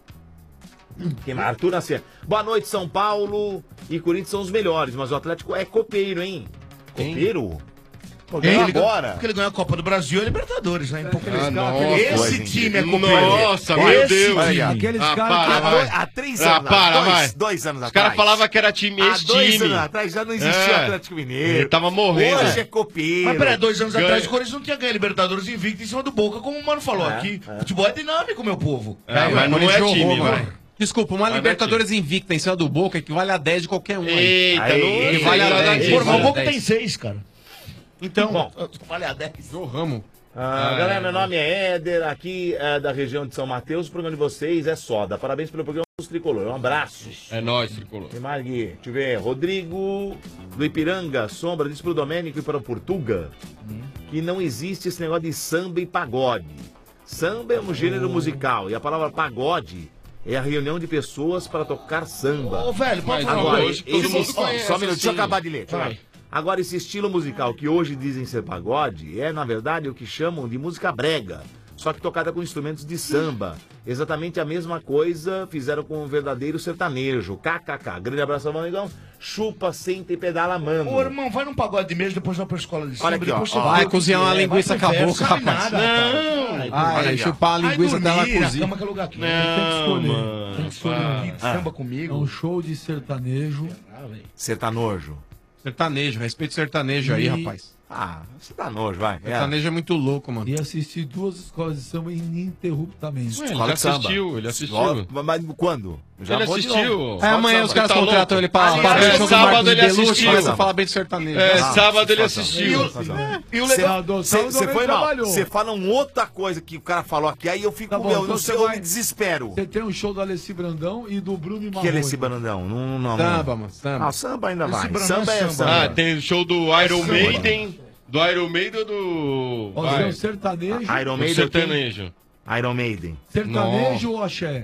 Quem mais? Arthur Nascer. Boa noite, São Paulo e Corinthians são os melhores, mas o Atlético é copeiro, hein? Copeiro? Pô, ganhou Ele ganhou- agora. Porque ele ganhou a Copa do Brasil e a Libertadores, né? Então, Ah, nossa, esse coisa time é incrível. copeiro. Nossa, meu Esse Deus. time. Aqueles Ah, caras para, que há vai. dois- há três Ah, anos, para, dois, vai. dois anos Os atrás. caras falavam que era time Há esse dois time. anos atrás já não existia É. o Atlético Mineiro. Ele tava morrendo. Hoje é copeiro. Mas peraí, dois anos Ganha. atrás o Corinthians não tinha ganho a Libertadores invicto em cima do Boca, como o Mano falou É, aqui. é. Futebol é dinâmico, meu povo. É, mas não é time, vai. Desculpa, uma Mas não é Libertadores invicta em cima do Boca equivale a dez de qualquer um. aí. Eita, Aí, não aí, equivale a aí, dez. aí, Pô, mas equivale o a Boca dez. tem seis, cara. Então, Bom, Vale a dez. Jorramo. Ah, galera, meu nome é Éder, aqui é da região de São Mateus. O programa de vocês é Soda. Parabéns pelo programa dos Tricolor. Um abraço. É nóis, Tricolor. Tem mais aqui. Deixa eu ver. Rodrigo do Ipiranga, Sombra, disse pro Domênico e para o Portuga que não existe esse negócio de samba e pagode. Samba é um gênero musical e a palavra pagode é a reunião de pessoas para tocar samba. Ô, velho, pode Mas falar. Agora, hoje todo esse- mundo ó, conhece, só um minuto, deixa eu assim. acabar de ler. deixa eu Vai. acabar. Agora, esse estilo musical que hoje dizem ser pagode é, na verdade, o que chamam de música brega, só que tocada com instrumentos de samba. Exatamente a mesma coisa fizeram com o verdadeiro sertanejo. K K K. Grande abraço, amigão. Chupa, senta e pedala, mano. Ô, irmão, vai num pagode de mesa, depois vai pra escola de samba. Olha aqui, depois ó, você ó. vê Vai o que cozinhar uma é, linguiça vai pro com a inferno, boca, sabe rapaz. nada, Não. rapaz. Ai, Olha aí, ó. chupar a Vai linguiça dela dormir na cozida. cama que é lugar aqui. Tem que escolher. mano, Tem que escolher um para. hit. Ah. Samba É comigo. um show de sertanejo. Sertanojo. Sertanejo, respeito o sertanejo aí, E- rapaz. Ah, sertanojo, vai. É. Sertanejo é muito louco, mano. E assistir duas escolas de samba ininterruptamente. Ué, ele Escola já de samba. assistiu, ele assistiu. Ó, Mas quando? Ele vou de assistiu. novo. É, amanhã os Você caras tá contratam louco? ele pra, Aliás, pra ver é, o show do sábado Marcos ele Belucci, assistiu. começa a falar bem de sertanejo. É, Ah, sábado ele razão. assistiu. Razão. E o Cê- legal do Você sábado também foi mal. trabalhou. Você fala uma outra coisa que o cara falou aqui, aí eu fico, Tá bom, meu, então no você seu vai- desespero. Você tem um show do Alessi Brandão e do Bruno e O Marrone. que é esse Brandão? Não, não, Samba, mano, samba. Ah, samba ainda Esse vai. Brandão Samba é é samba. samba. Ah, tem o show do Iron Maiden. Do Iron Maiden ou do. Ó, Vai. tem o sertanejo, Iron Do Maiden. sertanejo. tem- Iron Maiden. sertanejo ou axé?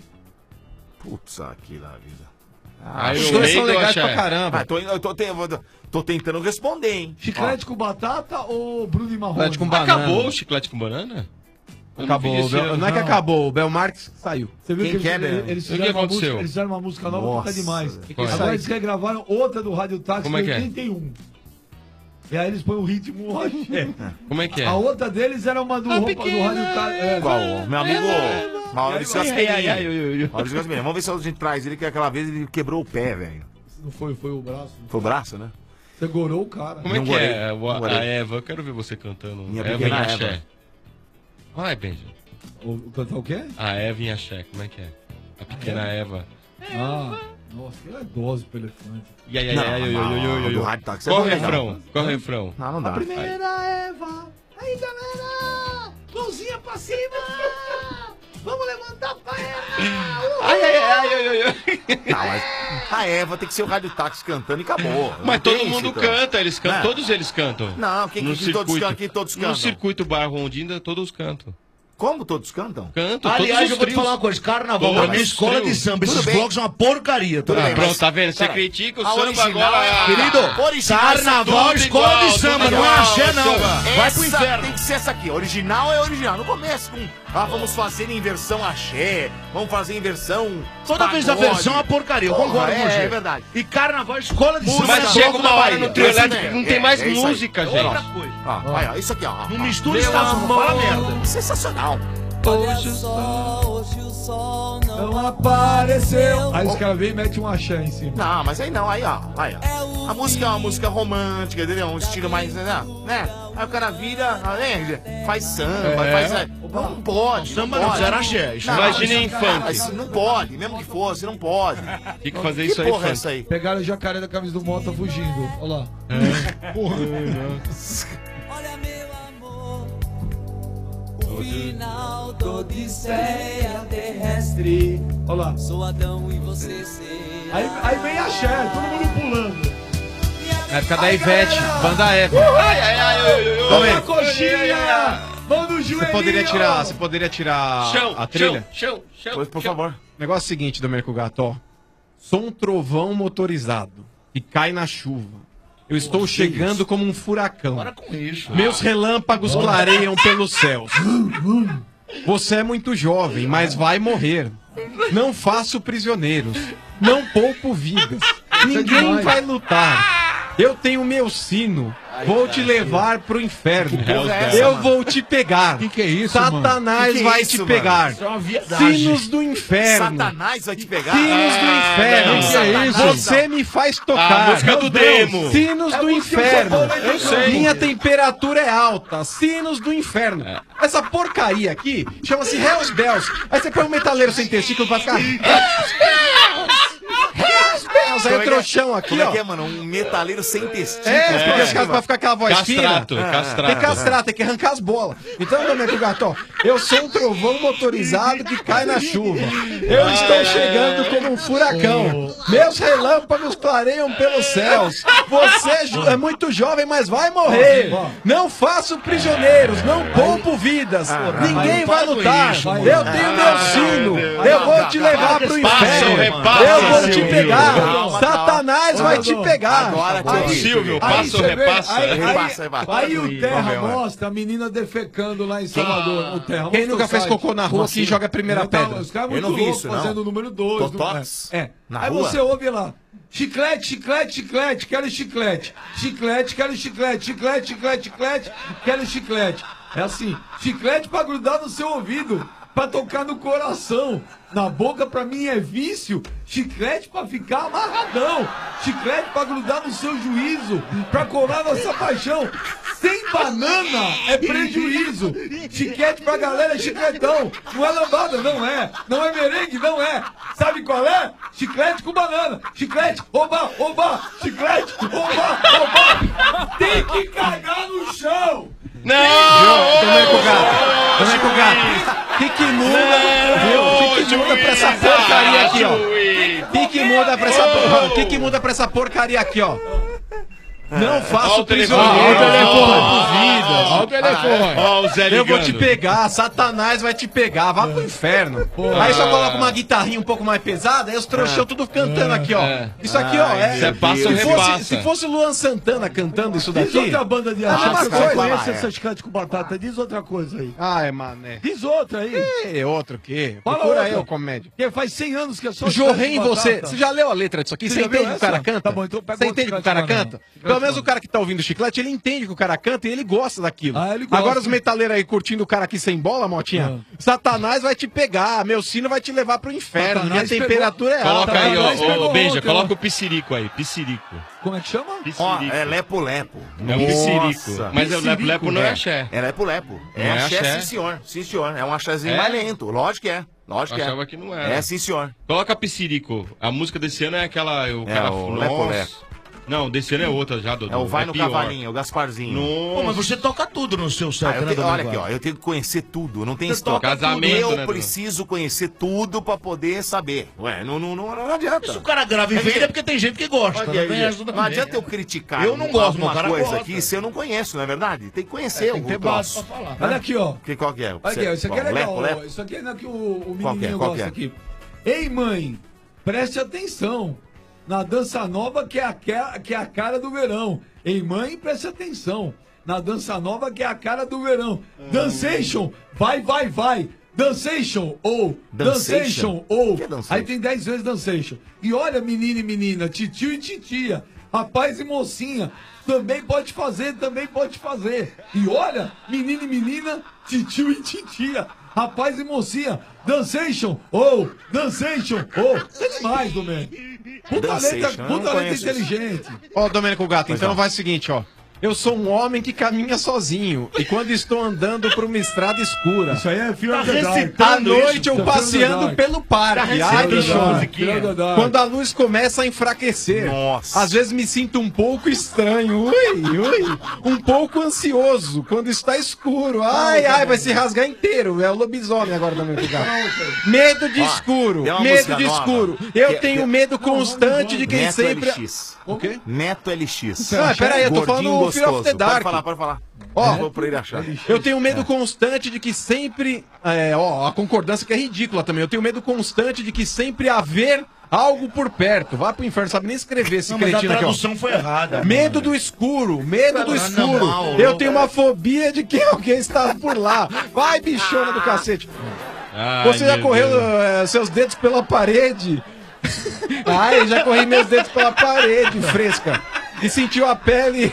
Putz, aqui na vida. Ah, Os Iron dois são Maiden ou legais pra axé? caramba. Ah, tô, eu tô, te- eu tô tentando responder, hein? Chiclete com batata ou Bruno e Marrone? Chiclete com banana. Acabou o chiclete com banana? Eu não Acabou. vi o esse Bel- ano. Não é que Não. acabou, o Bel Marques saiu. Você viu Quem que eles, que é, né? eles, O que fizeram uma aconteceu? música, eles fizeram uma música nova que tá Nossa, demais. velho. Que que Agora sai? eles regravaram outra do Rádio Táxi Como é que é? oitenta e um. E aí eles põem o ritmo no axé. Como é que é? A outra deles era uma do, roupa, do Rádio Táxi. É. Qual? Meu amigo Maurício Ai, ai, ai, ai, ai, Gasperini. ai. Maurício Gasperini. Vamos ver se a gente traz ele, que aquela vez ele quebrou o pé, velho. Não foi, foi o braço. Foi o braço, né? Você gorou o cara. Como é Não que gorei, é? não O- gorei. A Eva, eu quero ver você cantando. Minha Eva em pequena axé. Eva. Vai, Benji. O, cantar o quê? A Eva em axé, como é que é? A pequena Eva. Ah, nossa, que é dose pro elefante. E aí, ai, Não, ai, ai, ai, não, ai, ai, ai, do ai. rádio táxi é Qual o bom, refrão? não. Qual o refrão? Não, não dá. Primeira Eva, aí galera, mãozinha pra cima, vamos levantar a perna. Ai, ai, ai, ai, ai, ai. Não, mas a Eva tem que ser o Rádio Táxi cantando e acabou. Mas Não todo tem mundo isso, então. canta, eles cantam, Não. todos eles cantam. Não, quem No que todos circuito. cantam? Aqui todos cantam. No circuito Bar Rondinda, todos cantam. Como todos cantam? Cantam, Aliás, todos eu os vou te trios. falar uma coisa. Carnaval, Todos pra mim, os escola de trios. samba. Tudo Esses bem. blocos são uma porcaria. Tudo Ah, bem, pronto, mas- tá vendo? Você Pera, critica o a samba original agora. é- Querido, Original, carnaval, tudo escola igual, de samba, tudo não é igual, axé, não. samba. Vai pro Essa inferno. tem que ser essa aqui. Original é original. Não começa com, ah, vamos fazer em versão axé, vamos fazer em versão Toda vez a pagode. versão é uma porcaria, eu Porra, concordo com é, você. é verdade. E carnaval, escola de Música, samba. Mas é chega bloco uma da hora Bahia. no trio Essa elétrico é, que não é, tem mais é isso aí. música, É gente. outra coisa. Ó, vai, ó, isso aqui, ó. Não mistura Meu estação, não fala amor. merda. Sensacional. Hoje o sol, hoje o sol não Não apareceu. Aí os caras vêm e metem um axé em cima. Não, mas aí não, aí ó, aí ó. A música é uma música romântica, entendeu? Um estilo mais, né? né? Aí o cara vira, né? Faz samba, É. faz. é, Não pode. Samba não não, pode. zero axé. Isso Imagina não- em funk. Mas não pode, mesmo que fosse, não pode. Tem que fazer Que isso aí, porra é funk. essa aí? Pegaram o jacaré da camisa do Mota fugindo. Olha lá. Porra. Olha, meu amor, o final da odisseia terrestre. Olha lá. Sou Adão e você ser. Aí, aí vem axé, todo mundo pulando. Na época da Ivete, banda Eva. Ai, ai, ai, ai, ai, ai. Toma coxinha! Manda o Você joelhinho! poderia tirar, você poderia tirar Chão, a trilha? chão, chão, chão. Pois, por chão. favor. Negócio seguinte, Domênico Gato, ó. Sou um trovão motorizado que cai na chuva. Eu estou chegando como um furacão. Para com isso. Meus relâmpagos clareiam pelos céus. Você é muito jovem, mas vai morrer. Não faço prisioneiros. Não poupo vidas. Ninguém vai lutar. Eu tenho meu sino. Vou te levar pro inferno. porra é essa, Eu mano? vou te pegar. Que que é isso, Satanás Que que é vai isso, te mano? pegar. Isso é uma viadagem. Sinos do inferno. Satanás vai te pegar? Sinos do Ah, inferno. não, Que é isso? Satanás. Você me faz A tocar. música do Meu Deus. demo. Sinos É do música que inferno. eu falei de Eu sei. novo. Minha temperatura é alta. Sinos do inferno. É. Essa porcaria aqui chama-se Hells Bells. Aí você põe um metaleiro sem testículo pra ficar. Hells Bells. Aí Como o é que é? trouxão aqui, Como é ó. que é, mano? Um metaleiro sem testículo. É, porque os caras pra ficar aquela voz Castrato, fina. castrato. Tem que castrar, tem que arrancar as bolas. Então, Domênico Gato, ó, eu sou um trovão motorizado que cai na chuva. Eu estou chegando como um furacão. Meus relâmpagos clareiam pelos céus. Você é jo- é muito jovem, mas vai morrer. Não faço prisioneiros, não poupo vidas. Ninguém vai lutar. Eu tenho meu sino. Eu vou te levar pro inferno. repassa, Eu vou te Silvio. pegar. Calma, Satanás calma. vai te pegar. Agora que Ô, eu vi. Silvio, Aí passa ou você vê, repassa? Aí, aí, Repassa, repassa. aí o Terra Vamos ver, mostra a menina defecando lá em Salvador. O Terra Quem mostrou nunca o fez site. cocô na rua Assim, aqui joga a primeira então, pedra? Os caras Eu muito não vi loucos isso, não. fazendo o número dois. Totox? É. Na Aí rua? você ouve lá. Chiclete, chiclete, chiclete, quero chiclete. Chiclete, quero chiclete. Chiclete, chiclete, chiclete, quero chiclete. É assim, chiclete pra grudar no seu ouvido, pra tocar no coração. Na boca pra mim é vício. Chiclete pra ficar amarradão. Chiclete pra grudar no seu juízo, pra colar nossa paixão. Sem banana é prejuízo. Chiclete pra galera é chicletão. Não é lambada, não é. Não é merengue, não é. Sabe qual é? Chiclete com banana. Chiclete, oba, oba. Chiclete, oba, oba. Tem que cagar no chão. Não! Domênico Gato, Domênico Gato, o que que muda, viu? O que que muda pra essa porcaria aqui, ó? O que que muda pra essa porra? O que que muda pra essa porcaria aqui, ó? Não faço Ó o telefone. prisioneiro. Ó o telefone. Ó Ó o telefone. Ó o Zé Eu vou te ligando. pegar, Satanás vai te pegar, vá pro inferno. Aí só coloca uma guitarrinha um pouco mais pesada, aí os trouxão tudo cantando aqui, ó. É. Isso aqui, ó, é. Você passa ou se, fosse, repassa. se fosse Luan Santana cantando isso Diz daqui. outra banda de a axé mesma que você coisa. conhece É. essa chiclete com batata. Diz outra coisa aí. Ah, é, mané. Diz outra aí. É outro o quê? Fala Procura aí, outra. ô comédia. Porque faz cem anos que é só Jorrei em chiclete com você. batata. Você já leu a letra disso aqui? Você Você já viu entende que o cara essa? canta? Tá bom, então pega Você outro entende que o chiclete cara com banana. canta? Chiclete Pelo com menos o cara que tá ouvindo o chiclete, ele entende que o cara canta e ele gosta daquilo. Ah, ele gosta. Agora os metaleiros aí curtindo o cara aqui sem bola, Motinha. Satanás vai te pegar, meu sino vai te levar pro inferno. Satanás Minha temperatura é alta. Coloca aí, Satanás ó, pegou ô, Beija, ontem, coloca ó. o piscirico aí, piscirico. Como é que chama? Ó, Piscirico. é lepo-lepo. É um piscirico. Nossa. Mas o Piscirico, lepo-lepo não é é. axé. É lepo-lepo. É, Não é axé, axé? sim senhor. Sim senhor. É um axézinho É? mais lento. Lógico que é. Lógico que é. Achava que não era. É, sim senhor. Coloca piscirico. A música desse ano é aquela... O É, cara o nossa. lepo-lepo. Não, desse ano é outra já, Dodô. É o Vai no pior. Cavalinho, é o Gasparzinho. Pô, mas você toca tudo no seu Ah, set, eu né, tenho- olha Domingo? aqui, ó, eu tenho que conhecer tudo, não tem Você estoque. toca Casamento, eu né, Dudu? preciso conhecer tudo pra poder saber. Ué, não, não, não, não adianta. Se o cara grava e Quer vende dizer, é porque tem gente que gosta. olha Não, aí, tem essa não também. adianta eu criticar Eu não gosto, mas o alguma cara coisa gosta. aqui se eu não conheço, não é verdade? Tem que conhecer É, tem o que ter base troço. pra falar. Né? Olha aqui, ó. Que, qual que é? Olha aqui, ó, isso aqui é Qual? legal. Lepo, lepo? ó, Isso aqui é que o, o Qual que é? menininho Qual gosta que é? aqui. Ei, mãe, preste atenção na dança nova que é, a, que, é, que é a cara do verão. Ei, mãe, preste atenção na dança nova que é a cara do verão. Dançation, vai, vai, vai. Dançation, ou, Dançation? Dançation, ou. Que é Dançation? Aí tem dez vezes Dançation. E olha, menino e menina, titio e titia, rapaz e mocinha, também pode fazer, também pode fazer. E olha, menino e menina, titio e titia, rapaz e mocinha, Dançation, ou, Dançation, ou. É demais, Domênico. Puta letra, Dançation, eu não puta letra conheço isso. inteligente. Ó, Domênico Gato, Pois então não. vai o seguinte, ó. Eu sou um homem que caminha sozinho. E quando estou andando por uma estrada escura. Isso aí é Fear tá of the Dark. À noite Isso, eu Fear of the passeando Dark. pelo parque. Tá Ai, recitando bichona. musiquinha. Fear of the Dark. Quando a luz começa a enfraquecer. Nossa. Às vezes me sinto um pouco estranho. Ui, ui. Um pouco ansioso quando está escuro. Ai, ai, vai se rasgar inteiro. É o lobisomem agora, Domênico Gato. Medo de Ó, escuro. tem uma Medo música de nova escuro. Eu que- tenho que- medo constante de quem Neto sempre. L X. O quê? Neto L X. Ah, peraí, eu tô Gordinho falando o Fear of the gostoso. Dark. Pode falar, pode falar. Ó, Vou pra ele achar. eu tenho medo constante de que sempre. É, ó, a concordância que é ridícula também. Eu tenho medo constante de que sempre haver algo por perto. Vá pro inferno, sabe nem escrever esse Não, mas a cretino aqui, ó. tradução foi errada. Medo do escuro, medo do Não, escuro. não, Eu louco. tenho uma fobia de que alguém está por lá. Vai, bichona do cacete. Ai, Você já meu correu Deus. eh, seus dedos pela parede? Ai, eu já corri meus dedos pela parede, fresca. E sentiu a pele.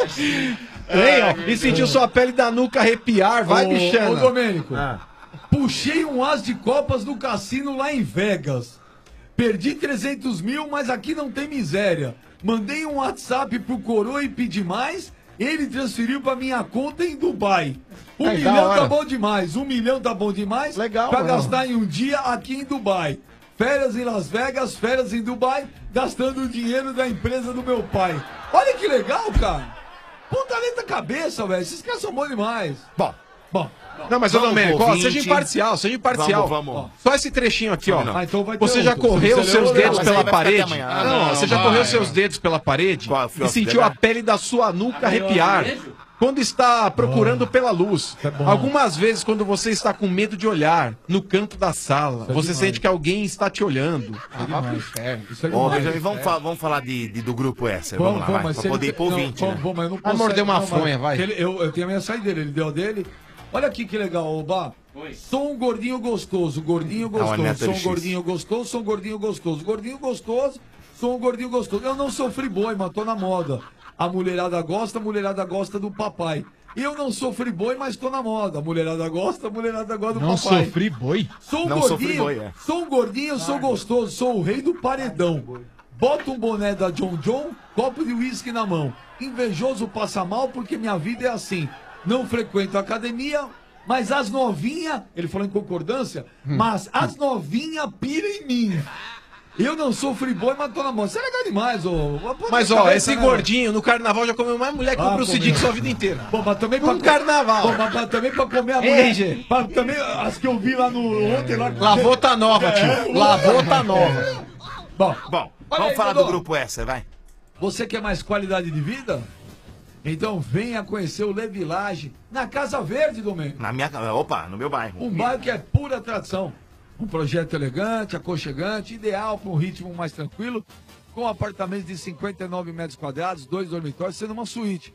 Hein, ó, e sentiu sua pele da nuca arrepiar. Vai, Ô, bichana. Ô, Domênico, Ah. puxei um as de copas no cassino lá em Vegas. Perdi trezentos mil, mas aqui não tem miséria. Mandei um WhatsApp pro Coroa e pedi mais. Ele transferiu pra minha conta em Dubai. Um É, da milhão hora. tá bom demais. Um milhão tá bom demais. Legal, Pra mano. gastar em um dia aqui em Dubai. Férias em Las Vegas, férias em Dubai, gastando o dinheiro da empresa do meu pai. Olha que legal, cara. Puta letra cabeça, velho. Esses caras são bons demais. Bom. Bom. Não, mas ô Vamos, Domênico, ó, ouvinte. seja imparcial, seja imparcial. Vamos, vamos. Ó, só esse trechinho aqui, ó. Ah, então vai ter Você já outro. correu Você os seus leu, dedos mas pela aí vai ficar parede? até amanhã. Ah, Não, não, você já vai. correu seus dedos pela parede Qual, Fio e of sentiu the a Dark? pele da sua nuca arrepiar quando está procurando pela luz. Algumas vezes, quando você está com medo de olhar no canto da sala, é você demais. sente que alguém está te olhando. Ah, vá pro inferno. Isso é Ô, demais. Benjamin, vamos, fa- vamos falar de, de- do grupo S. Vamos, lá, vai, mas pra se ele poder ir tem- pro não, ouvinte, vamos, né? vamos, mas eu não Vai posso morder uma não, mas fronha, vai. ele- eu, eu tenho a mensagem dele, ele deu a dele. Olha aqui que legal, Oba. Sou um gordinho gostoso, gordinho Não, é gostoso, Neto sou um L X. gordinho gostoso, sou um gordinho gostoso, gordinho gostoso, sou um gordinho gostoso. Eu não sou friboi, mas tô na moda. A mulherada gosta, a mulherada gosta do papai. Eu não sou friboi, mas tô na moda. A mulherada gosta, a mulherada gosta do Não papai. sofri boi. Sou um Não sou gordinho, friboi, é. sou um gordinho, sou gostoso, sou o rei do paredão. Bota um boné da John John, copo de uísque na mão. Invejoso passa mal porque minha vida é assim. Não frequento a academia, mas as novinhas, ele falou em concordância, mas as novinhas piram em mim. Eu não sou friboi, mas tô na mão. Isso é legal demais, ô. Mas ó, Cabeça, esse né, gordinho no carnaval já comeu mais mulher que Ah, o Bruce comeu. Dixon a vida inteira. Bom, mas também Um carnaval. Bom, mas, mas também pra comer a Ei, mulher. Gê. Pra, também as que eu vi lá no ontem lá. Lavou tá nova, tio. É, Lavou tá nova. Bom, Bom, Olha vamos aí, falar Dodô. do grupo S, vai. você quer mais qualidade de vida? Então venha conhecer o Le Village na Casa Verde, Domênico. Na minha, opa, no meu bairro. Um bairro que é pura tradição. Um projeto elegante, aconchegante, ideal para um ritmo mais tranquilo, com apartamentos de cinquenta e nove metros quadrados, dois dormitórios, sendo uma suíte.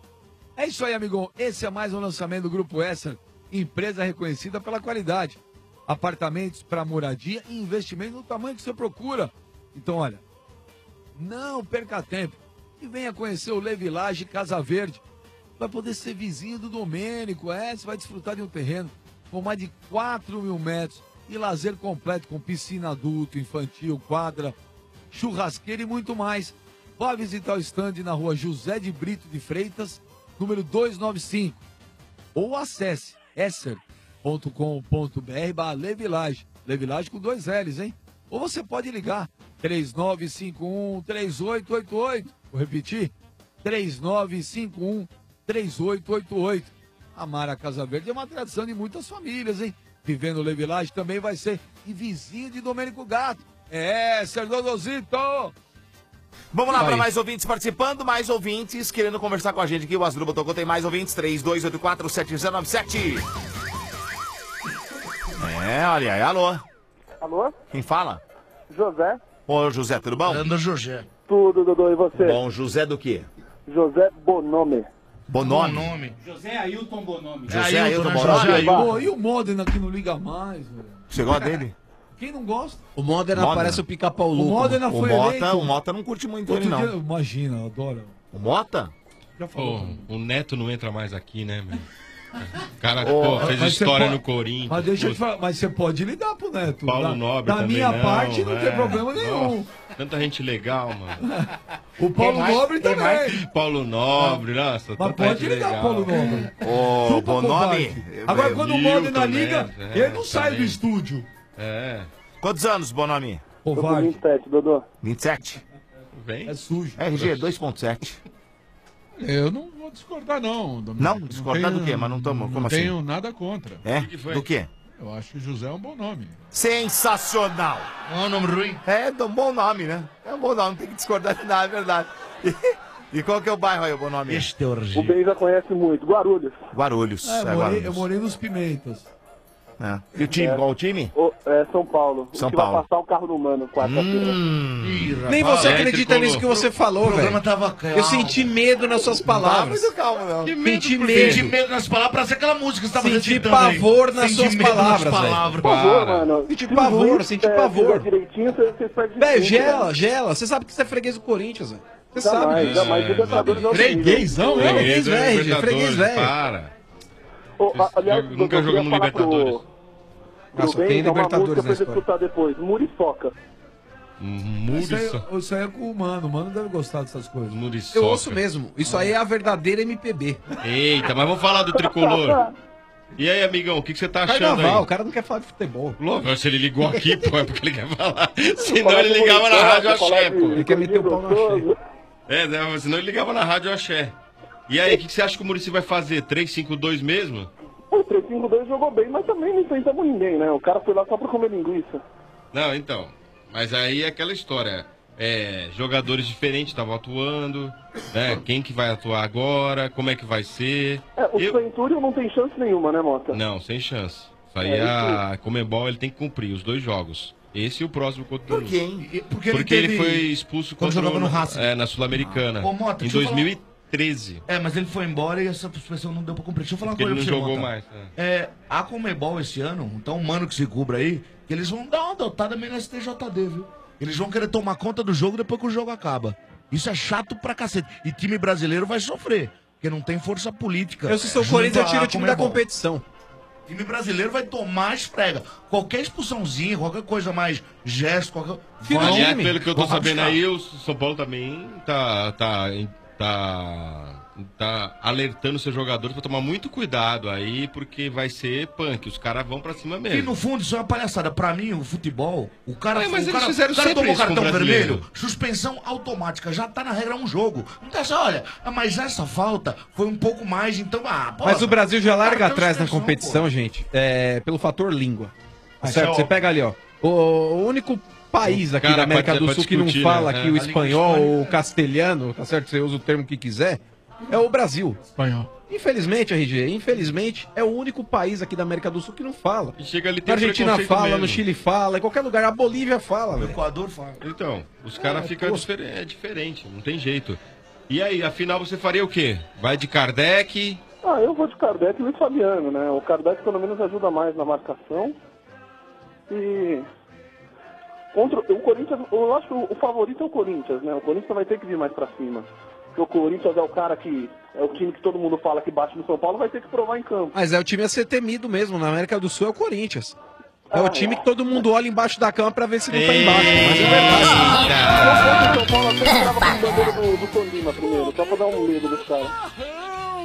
É isso aí, amigão. Esse é mais um lançamento do Grupo Esser, empresa reconhecida pela qualidade. Apartamentos para moradia e investimento no tamanho que você procura. Então, olha, não perca tempo e venha conhecer o Le Village Casa Verde. Vai poder ser vizinho do Domênico, é, você vai desfrutar de um terreno com mais de quatro mil metros e lazer completo com piscina adulto, infantil, quadra, churrasqueira e muito mais. Vá visitar o stand na rua José de Brito de Freitas, número duzentos e noventa e cinco. Ou acesse esser ponto com ponto br barra Le Village. Le Village com dois L's, hein? Ou você pode ligar três nove cinco um, três oito oito oito. Vou repetir? três nove cinco um, três oito oito oito. Amar a Casa Verde é uma tradição de muitas famílias, hein? Vivendo o Levilage também vai ser e vizinho de Domênico Gato. É, seu Dodozito! Vamos lá Vai. para mais ouvintes participando, mais ouvintes querendo conversar com a gente aqui. O Asdrubal tocou, tem mais ouvintes, três dois oito quatro sete zero nove sete. É, olha aí, alô. Alô? Quem fala? José. Ô, José, tudo bom? Anda, José. Tudo, Dodô, e você? Bom, José do quê? José Bonome. Bonome? Bonome. José Ailton Bonome. José Ailton né? Bonome. José Pô, e o Modena que não liga mais, velho? Você gosta dele? Quem não gosta? O Modena Modena. parece o Pica-Pau O Louco. Modena O foi Mota, eleito. o Mota não curte muito Outro ele, não. dia, imagina, eu adoro. O Mota? Já Pô, falou. o Neto não entra mais aqui, né, meu? O cara Ô, pô, fez mas você história pode- no Corinthians. Mas deixa eu te pô, falar, mas você pode lidar pro Neto. Paulo da, Nobre Da também minha não, parte não é. tem problema nenhum. Nossa, tanta gente legal, mano. O Paulo Quem mais? Nobre Quem também. mais? Paulo Nobre, nossa, Mas tanta pode gente ligar legal. pro Paulo Nobre. Ô, Chupa, Bonome. covarde. Agora, quando o Modena Milton liga, Neves, é, ele não sai do também. estúdio. É. Quantos anos, Bonome? Covarde. vinte e sete, Dodô. vinte e sete. Vem. É sujo. R G dois ponto sete. Eu não vou discordar, não, Domênico. Não? Discordar do quê? Mas não tamo- Não como assim? tenho nada contra. É? que foi? Do quê? Eu acho que o José é um bom nome. Sensacional! É um nome ruim? É, é um bom nome, né? É um bom nome, não tem que discordar de nada, é verdade. E, e qual que é o bairro aí, o bom nome? Este é o O Ben já conhece muito. Guarulhos. Guarulhos. É, é, eu, morei, Guarulhos. eu morei nos Pimentas. É. E o time, qual o time? O- é São Paulo. São o que Paulo. vai passar o carro no Mano quarta-feira. Hum. Nem você É, acredita tricolor. nisso que você falou, O velho. programa tava calmo. Eu senti medo nas suas palavras. Muito calmo, não. Que medo, Senti por medo. Senti medo nas palavras, pra ser aquela música que você tava Senti recitando aí. pavor nas Senti suas medo nas palavras, velho. palavras. Por favor, Para. mano. Senti Se o pavor, juiz, senti é, pavor. fizer direitinho, você, você perde de Velho, ponto, gela, velho. gela. Você sabe que você é freguês do Corinthians, velho. Você Jamais, sabe disso. jamais. Libertadores não tem nível. Freguesão, É, hein? freguês velho, Libertadores, gente, freguês velho. Para. Ô, a- aliás, Nunca Dodô, eu jogamos queria falar pro- Libertadores. pro Ah, só Ben, tem que é uma Libertadores música pra na você história. escutar depois. Muriçoca. Isso aí, Muriçoca. isso aí é com o Mano. O Mano deve gostar dessas coisas. Muriçoca. Eu ouço mesmo. Isso aí é a verdadeira M P B. Eita, mas vamos falar do tricolor. E aí, amigão, o que, que você tá achando Carnaval, aí? o cara não quer falar de futebol. Louco, se ele ligou aqui, pô, é porque ele quer falar. Senão ele ligava na rádio Axé, pô. Ele quer meter o pau na cheia. É, né, senão ele ligava na rádio Axé. E aí, o que, que você acha que o Muricy vai fazer? três cinco dois mesmo? O três cinco dois jogou bem, mas também não enfrentamos ninguém, né? O cara foi lá só pra comer linguiça. Não, então. Mas aí é aquela história. É, jogadores diferentes estavam atuando, né? Quem que vai atuar agora? Como é que vai ser? É, o Eu- Centúrio não tem chance nenhuma, né, Mota? Não, sem chance. Isso aí É, a Comebol ele tem que cumprir os dois jogos. Esse e o próximo contra o Por quê, hein? E- Porque, Porque, ele, ele, teve- foi expulso quando contra jogava o- no Racing. é, na Sul-Americana. Ô, Mota, em deixa eu dois mil e treze. É, mas ele foi embora e essa suspensão não deu pra cumprir. Deixa eu falar uma Porque coisa ele pra não você, jogou Mota. mais, É, a Comebol esse ano, então o mano que se cubra aí, que eles vão dar uma adotada meio no S T J D, viu? Eles vão querer tomar conta do jogo depois que o jogo acaba. Isso é chato pra cacete. E time brasileiro vai sofrer, porque não tem força política. Eu, se sou junto Corinthians, eu à tiro o time da Conmebol. competição. Time brasileiro vai tomar esfrega. Qualquer expulsãozinha, qualquer coisa mais gesto, qualquer. Aliás, pelo que eu tô Vão sabendo buscar. aí, o São Paulo também tá, tá, tá, tá alertando seus jogadores pra tomar muito cuidado aí, porque vai ser punk. Os caras vão pra cima E mesmo. no fundo, isso é uma palhaçada. Pra mim, o futebol, o cara, É, mas o eles cara, fizeram o cara sempre tomou isso com o cartão brasileiro. vermelho, suspensão automática, já tá na regra um jogo. Não tem essa, olha, ah, mas essa falta foi um pouco mais, então, ah, pô. Mas o Brasil já larga cartão atrás na suspensão, competição, gente, é, pelo fator língua. Mas Certo? é Você óbvio. pega ali, ó. O, o único país aqui Cara, da América pra- do pra Sul que não discutir, fala né? aqui É. o A língua espanhol hispânica. ou o castelhano, tá certo? Você usa o termo que quiser. É o Brasil. Espanhol. Infelizmente, R G, infelizmente, é o único país aqui da América do Sul que não fala. E chega ali, Na tem Argentina preconceito fala, mesmo. no Chile fala, em qualquer lugar. A Bolívia fala, O velho. Equador fala. Então, os caras É, ficam pô. diferente, é diferente, não tem jeito. E aí, afinal, você faria o quê? Vai de Kardec? Ah, eu vou de Kardec e Luiz Fabiano, né? O Kardec pelo menos ajuda mais na marcação. E. Contra o Corinthians, eu acho que o favorito é o Corinthians, né? O Corinthians vai ter que vir mais pra cima. Porque o Corinthians é o cara que. É o time que todo mundo fala que bate no São Paulo, vai ter que provar em campo. Mas é o time a ser temido mesmo. Na América do Sul é o Corinthians. É Ah, o time é. que todo mundo olha embaixo da cama pra ver se não tá embaixo. Mas é verdade. Eu vou de São Paulo até entrar com a bandeira do, do Tolima primeiro, só pra dar um medo dos caras.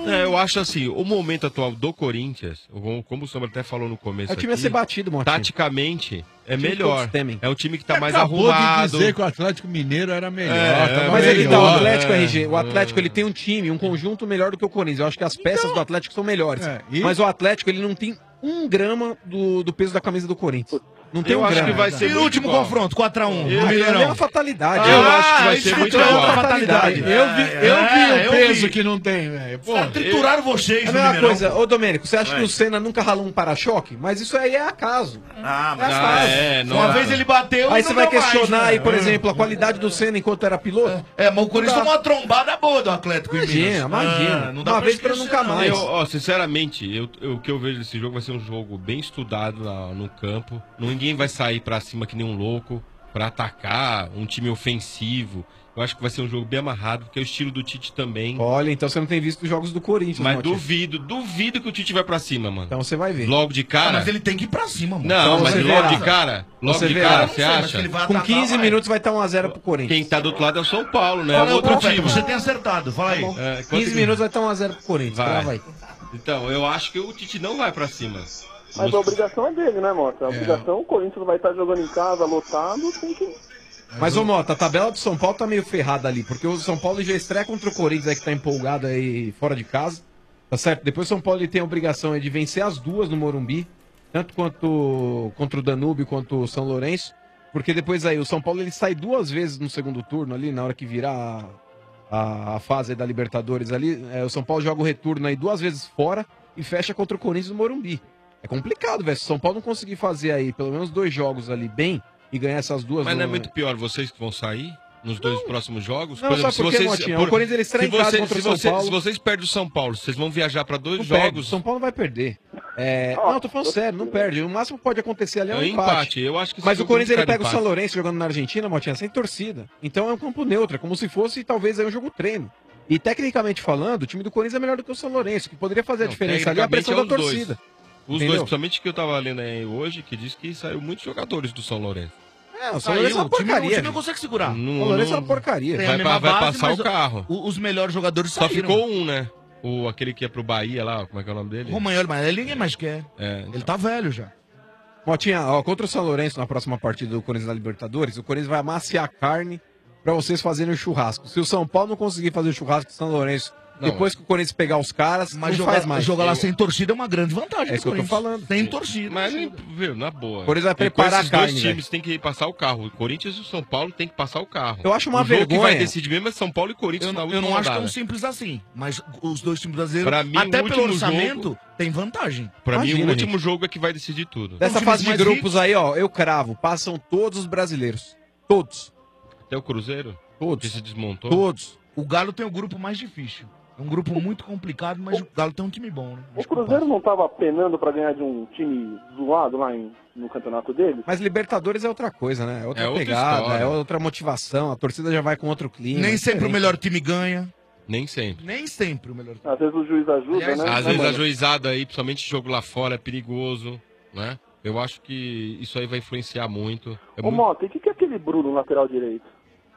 É, eu acho assim, o momento atual do Corinthians, como, como o Sombra até falou no começo É o time a aqui, ser batido, Motinha. taticamente, é Time que melhor. todos temem. É um time que tá mais Acabou arrumado. de dizer que o Atlético Mineiro era melhor. É, tava Mas aí que tá, o melhor. Atlético, É. R G, o Atlético ele tem um time, um conjunto melhor do que o Corinthians. Eu acho que as peças do Atlético são melhores. É, e- Mas o Atlético, ele não tem um grama do, do peso da camisa do Corinthians. Não tem Eu um acho grama. que vai ser E o muito último igual. confronto, quatro a um. Eu- no Ali é Mineirão. uma fatalidade. Eu acho que vai isso ser é muito outra igual. fatalidade. Eu vi, eu vi É, o peso vi. que não tem, velho. Pô, Só trituraram vocês É a no mesma Mineirão. coisa, ô Domênico, você acha Vai. que o Senna nunca ralou um para-choque? Mas isso aí é acaso. Ah, É mas acaso. é, não uma dá. vez ele bateu Aí e você não vai deu mais, questionar né? aí, por exemplo, a qualidade do Senna enquanto era piloto? É, mas o Corinthians Não dá. tomou uma trombada boa do Atlético em Imagina, Minas. imagina. Ah, não dá Uma pra vez pra esquecer, nunca não. mais. Eu, ó, sinceramente, eu, eu- o que eu vejo desse jogo vai ser um jogo bem estudado lá no campo. Ninguém vai sair pra cima que nem um louco pra atacar, um time ofensivo. Eu acho que vai ser um jogo bem amarrado, porque é o estilo do Tite também. Olha, então você não tem visto os jogos do Corinthians, Mas Motinha. duvido, duvido que o Tite vai pra cima, mano. Então você vai ver. Logo de Ah, cara. mas ele tem que ir pra cima, mano. Não, Então mas você logo verá. de cara. Logo Você de verá. cara, Eu você não sei, mas acha? ele vai Com atacar, quinze vai. minutos vai estar um a zero pro Corinthians. Quem tá do outro lado é o São Paulo, né? Fala É aí, outro profeta, time. você tem acertado, fala aí. É, quanto quinze que- minutos vai estar um a zero pro Corinthians. Vai. Vai. Então, eu acho que o Tite não vai pra cima. Mas a obrigação é dele, né, Mota? A obrigação, o Corinthians vai estar jogando em casa, lotado, tem que... Mas, ô Mota, a tabela do São Paulo tá meio ferrada ali, porque o São Paulo já estreia contra o Corinthians aí que tá empolgado aí fora de casa, tá certo? Depois o São Paulo ele tem a obrigação aí de vencer as duas no Morumbi, tanto quanto contra o Danúbio quanto o São Lourenço, porque depois aí o São Paulo ele sai duas vezes no segundo turno ali, na hora que virar a, a, a fase aí da Libertadores ali, é, o São Paulo joga o retorno aí duas vezes fora e fecha contra o Corinthians no Morumbi. É complicado, velho, se o São Paulo não conseguir fazer aí pelo menos dois jogos ali bem e ganhar essas duas... Mas não é no- muito pior vocês que vão sair nos dois próximos jogos? Não, sabe por quê, Motinha? O Corinthians, ele estreia se em casa vocês- contra o se São vocês- Paulo. Se vocês perdem o São Paulo, vocês vão viajar pra dois Não perde, jogos. o São Paulo não vai perder. É, não, eu tô falando sério, não perde. O máximo que pode acontecer ali é um É um empate. empate, eu acho que esse Mas o jogo Corinthians não ele fica de pega o empate. São Lourenço jogando na Argentina, Motinha, sem torcida. Então é um campo neutro, é como se fosse talvez aí um jogo treino. E tecnicamente falando, o time do Corinthians é melhor do que o São Lourenço, que poderia fazer a Não, diferença ali é a tecnicamente pressão é da os dois. torcida. Os Entendeu? dois, principalmente que eu tava lendo aí hoje, que diz que saiu muitos jogadores do São Lourenço. É, o São Saiu, Lourenço é uma o time- porcaria. o time não gente. consegue segurar. O São Lourenço é uma porcaria. Tem a Vai, mesma vai base, passar mas o carro. o- os melhores jogadores Só saíram. ficou um, né? O, aquele que ia pro Bahia lá, como é que é o nome dele? Romagnoli, mas ele ninguém mais quer. É, Ele tá velho já. Motinha, ó, contra o São Lourenço na próxima partida do Corinthians da Libertadores, o Corinthians vai amaciar a carne pra vocês fazerem o churrasco. Se o São Paulo não conseguir fazer o churrasco do São Lourenço, Não, depois que o Corinthians pegar os caras, Mas não jogar, faz mais. jogar lá Eu- sem torcida é uma grande vantagem. É isso do que eu tô Corinthians. falando. Sem torcida. Mas, viu, na boa. O Corinthians vai Com preparar esses a dois carne, times tem que passar o carro. O Corinthians e o São Paulo tem que passar o carro. Eu acho uma o jogo vergonha. que vai decidir mesmo é São Paulo e Corinthians Eu, na não- última eu não acho rodada. tão simples assim. Mas os dois times brasileiros, Pra mim, até o pelo último orçamento, jogo- tem vantagem. Pra mim, Imagina, o último gente. jogo é que vai decidir tudo. Dessa times fase de mais grupos ricos- aí, ó, eu cravo, passam todos os brasileiros. Todos. Até o Cruzeiro? Todos. Que se desmontou? Todos. O Galo tem o grupo mais difícil. É um grupo muito complicado, mas o Galo tem um time bom, né? O Cruzeiro não tava penando pra ganhar de um time zoado lá em, no campeonato dele? Mas Libertadores é outra coisa, né? É outra É outra pegada, história. é outra motivação, a torcida já vai com outro clima. Nem é sempre o diferente. melhor time ganha. Nem sempre. Nem sempre o melhor time. Às vezes o juiz ajuda, Aliás, né? Às Né, vezes mano? a juizada aí, principalmente jogo lá fora, é perigoso, né? Eu acho que isso aí vai influenciar muito. É Ô, muito... Mota, e o que, que é aquele Bruno, lateral direito?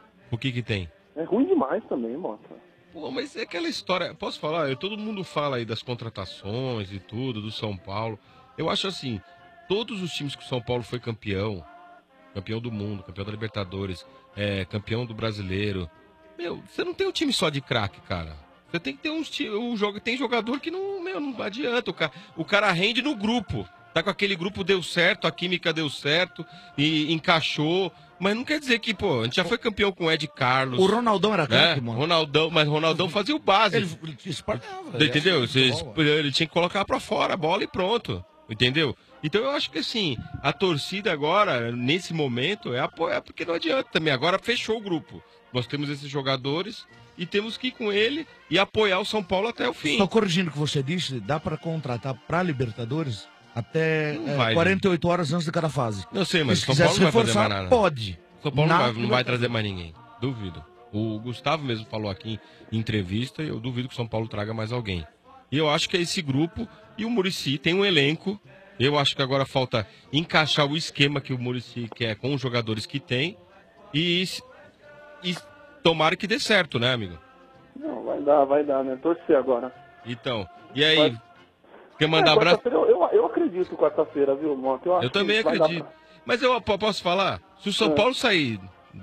O que que tem? É ruim demais também, Mota. Pô, mas é aquela história, posso falar? Eu, todo mundo fala aí das contratações e tudo, do São Paulo. Eu acho assim, todos os times que o São Paulo foi campeão, campeão do mundo, campeão da Libertadores, é, campeão do Brasileiro, meu, você não tem um time só de craque, cara. Você tem que ter uns ti- um jogo, tem jogador que não, meu, não adianta. O cara, o cara rende no grupo. Tá com aquele grupo, deu certo, a química deu certo e encaixou. Mas não quer dizer que, pô, a gente já foi campeão com o Ed Carlos. O Ronaldão era craque, né? mano. Ronaldão, mas Ronaldão fazia o básico. Ele, ele te espalhava. Entendeu? Ele Você- era futebol, ele tinha que colocar pra fora a bola e pronto. Entendeu? Então eu acho que assim, a torcida agora, nesse momento, é apoiar, porque não adianta também. Agora fechou o grupo. Nós temos esses jogadores e temos que ir com ele e apoiar o São Paulo até o fim. Só corrigindo o que você disse, dá pra contratar pra Libertadores até Não é, vai, quarenta e oito horas antes de cada fase. Não sei, mas E se São quiser Paulo se não vai fazer reforçar, mais nada. pode. São Paulo Na não vai, não vai Libertadores. trazer mais ninguém. Duvido. O Gustavo mesmo falou aqui em entrevista e eu duvido que o São Paulo traga mais alguém. E eu acho que é esse grupo e o Muricy tem um elenco. Eu acho que agora falta encaixar o esquema que o Muricy quer com os jogadores que tem e, e tomara que dê certo, né, amigo? Não, vai dar, vai dar, né? Torcer agora. Então, e aí? Mas- Quer mandar É, abraço? quarta-feira Eu, eu, eu acredito quarta-feira, viu, Mota? acho Eu também que vai dar acredito. Mas eu po- posso falar? Se o São É. Paulo sair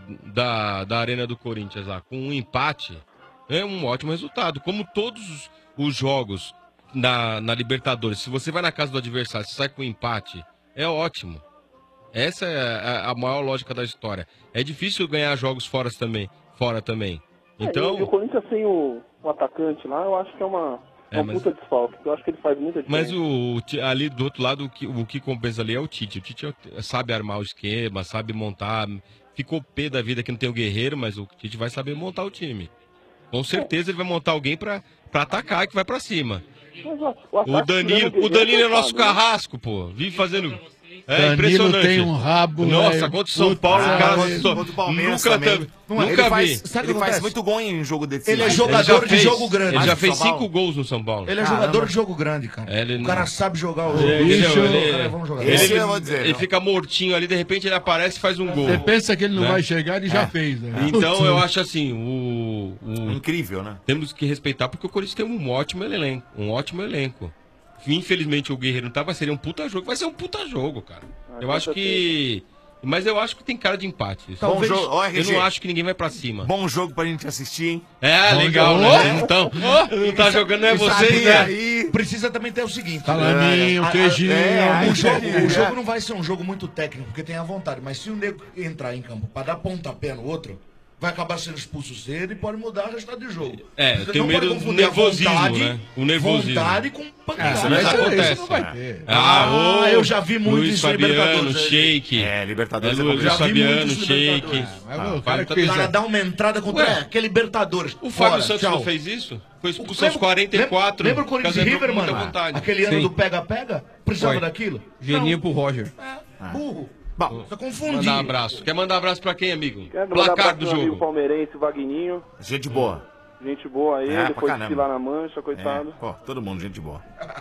da, da Arena do Corinthians lá com um empate, é um ótimo resultado. Como todos os, os jogos na, na Libertadores, se você vai na casa do adversário e sai com um empate, é ótimo. Essa é a, a maior lógica da história. É difícil ganhar jogos fora também. Fora também. É, Então, e o Corinthians sem o, o atacante lá, eu acho que é uma, É, uma mas- puta desfalque. Eu acho que ele faz muita diferença. mas o, o Ti- ali do outro lado, o que, o que compensa ali é o Tite. O Tite é- sabe armar o esquema, sabe montar. Ficou pé da vida que não tem o Guerreiro, mas o Tite vai saber montar o time. Com certeza ele vai montar alguém pra, pra atacar e que vai pra cima. Mas o, o, O ataque Danilo, tirando o Danilo é cansado, nosso né? carrasco, pô. Vive fazendo. É Danilo impressionante. tem um rabo, Nossa, velho. contra o São Puta, Paulo, ah, o cara ele- só- Contra o Palmeiras nunca, também. teve- Não é? nunca Ele faz- vi. ele o que faz acontece? muito gol em jogo decisivo. Ele é Mas- jogador já de fez- jogo grande. Ele já Mas fez São Paulo- cinco gols no São Paulo. Ele é Caramba. jogador de jogo grande, cara. É, ele o não- cara sabe jogar o É, ele, Bicho, ele- cara, vamos jogar. ele- Esse ele- eu vou dizer, ele não. fica mortinho ali, de repente ele aparece e faz um gol. Você pensa que ele não Né? vai chegar, ele já É. fez, né? Então eu acho assim, o, o- Incrível, né? temos que respeitar porque o Corinthians tem um ótimo elenco, um ótimo elenco. Infelizmente o Guerreiro não tá, mas seria um puta jogo, vai ser um puta jogo, cara. Eu acho que, mas eu acho que tem cara de empate. Bom jogo, ó, Eu R G. não acho que ninguém vai pra cima. Bom jogo pra gente assistir, hein? É, Bom legal, jogo. né? Então, não tá jogando, não é E vocês, sabe, né? aí precisa também ter o seguinte. Salaminho, é, a- a- queijinho. é, o, jogo, queijinho, o jogo é. não vai ser um jogo muito técnico, porque tem a vontade. Mas se o nego entrar em campo pra dar pontapé no outro, vai acabar sendo expulso cedo e pode mudar o resultado do jogo. É, Você tem não medo pode do confundir a nervosismo, vontade- né? O nervosismo. Vontade com pancada. Isso não Mas acontece. isso não vai ter. Ah, Ah, ô, eu já vi muito Luiz isso em Fabiano, Libertadores, né? Shake. É, Libertadores É, é Luiz complicado. Fabiano, Já vi muito Shake. isso Mas, Ah, o fala cara tá- que O cara dá uma entrada contra Ué, aquele Libertadores. O Fábio Fora, Santos tchau. não fez isso? Foi expulso Lembra- aos quarenta e quatro. Lembra, lembra o Corinthians e Casé River, com muita mano? vontade. Aquele ano Sim. do pega-pega? Precisava Foi. daquilo? Geninho pro Roger. Não, burro. Bom, Você confundiu. Mandar um abraço. Quer mandar um abraço pra quem, amigo? Quero mandar Placar abraço do pro meu amigo jogo. palmeirense, Vagninho. gente boa. Gente boa aí, É, pra depois de caramba. filar na mancha, É, coitado. pô, todo mundo gente boa.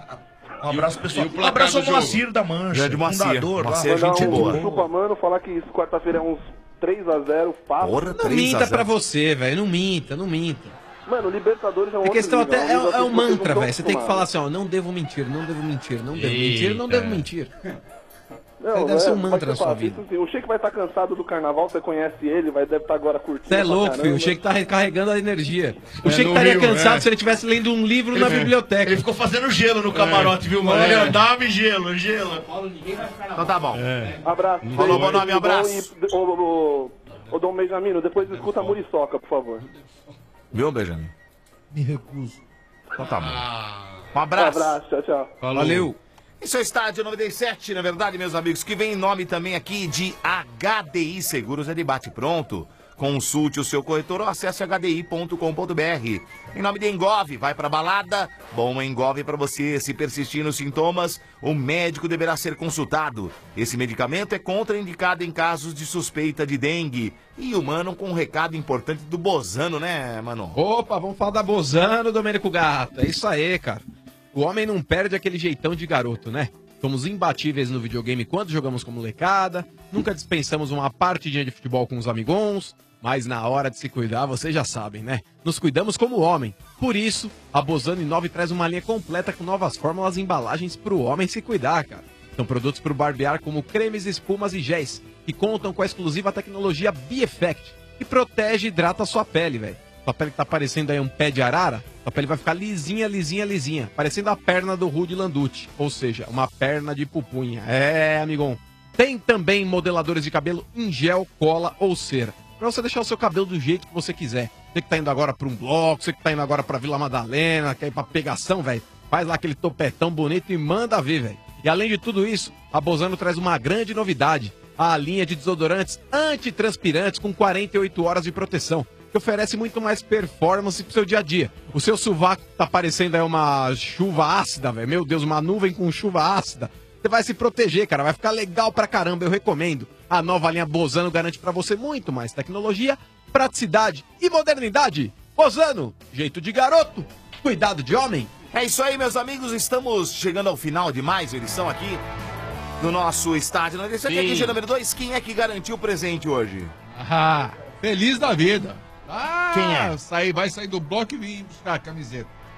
Um abraço, E pessoal. o Um placar abraço ao do jogo? Moacir da Mancha. Grande Moacir. Fundador, lá. Moacir é Mandar gente um boa. chupa, mano, falar que isso quarta-feira é uns três a zero, fácil. Porra, Não três a minta zero. pra você, velho. Não minta, não minta. Mano, Libertadores é um A outro questão nível, até um nível é, é que um vocês não mantra, estão velho. Você tem que acostumados. falar assim, ó, não devo mentir, não devo mentir, não devo mentir, não Eita. devo mentir. Não, Deve ser um vai mantra ser na sua fácil. vida. Isso, assim, o Sheik vai estar cansado do carnaval, você conhece ele, vai deve estar agora curtindo. Você é pra louco, caramba. filho. O Sheik tá recarregando a energia. O É, Sheik no estaria Rio, cansado é. se ele estivesse lendo um livro na biblioteca. Ele ficou fazendo gelo no camarote, viu, mano? É. Ele andava e gelo, gelo. Então tá bom. Abraço. Falou, bom nome, Tudo abraço. bom? E, ô, ô, ô, ô, Dom Benjamino, depois escuta a Muriçoca, por favor. Viu, Benjamin? Me recuso. Então tá bom. Um Um abraço. abraço, tchau, tchau. Valeu. Isso é o Estádio noventa e sete, na verdade, meus amigos, que vem em nome também aqui de H D I Seguros é de bate pronto. Consulte o seu corretor ou acesse h d i ponto com ponto b r. Em nome de Engove, vai pra balada? Bom Engove pra você. Se persistir nos sintomas, o médico deverá ser consultado. Esse medicamento é contraindicado em casos de suspeita de dengue. E o Mano com um recado importante do Bozano, né, Mano? Opa, vamos falar da Bozano, Domênico Gato. É isso aí, cara. O homem não perde aquele jeitão de garoto, né? Somos imbatíveis no videogame quando jogamos com molecada, nunca dispensamos uma partidinha de futebol com os amigons, mas na hora de se cuidar, vocês já sabem, né? Nos cuidamos como homem. Por isso, a Bozano Inove traz uma linha completa com novas fórmulas e embalagens pro homem se cuidar, cara. São produtos pro barbear como cremes, espumas e géis, que contam com a exclusiva tecnologia B-Effect, que protege e hidrata a sua pele, velho. Sua pele que tá parecendo aí um pé de arara, sua pele vai ficar lisinha, lisinha, lisinha. Parecendo a perna do Rudy Landucci. Ou seja, uma perna de pupunha. É, amigão. Tem também modeladores de cabelo em gel, cola ou cera. Pra você deixar o seu cabelo do jeito que você quiser. Você que tá indo agora pra um bloco, você que tá indo agora pra Vila Madalena, quer ir pra pegação, velho. Faz lá aquele topetão bonito e manda ver, velho. E além de tudo isso, a Bozano traz uma grande novidade. A linha de desodorantes antitranspirantes com quarenta e oito horas de proteção, que oferece muito mais performance pro seu dia a dia. O seu sovaco tá parecendo aí uma chuva ácida, velho. Meu Deus, uma nuvem com chuva ácida. Você vai se proteger, cara. Vai ficar legal pra caramba, eu recomendo. A nova linha Bozano garante pra você muito mais tecnologia, praticidade e modernidade. Bozano, jeito de garoto, cuidado de homem. É isso aí, meus amigos. Estamos chegando ao final de mais uma edição aqui no nosso estádio. Não deixa aqui, G número dois. Quem é que garantiu o presente hoje? Ah, feliz da vida. Ah, Quem é? Sair, vai sair do bloco e vir buscar a camiseta.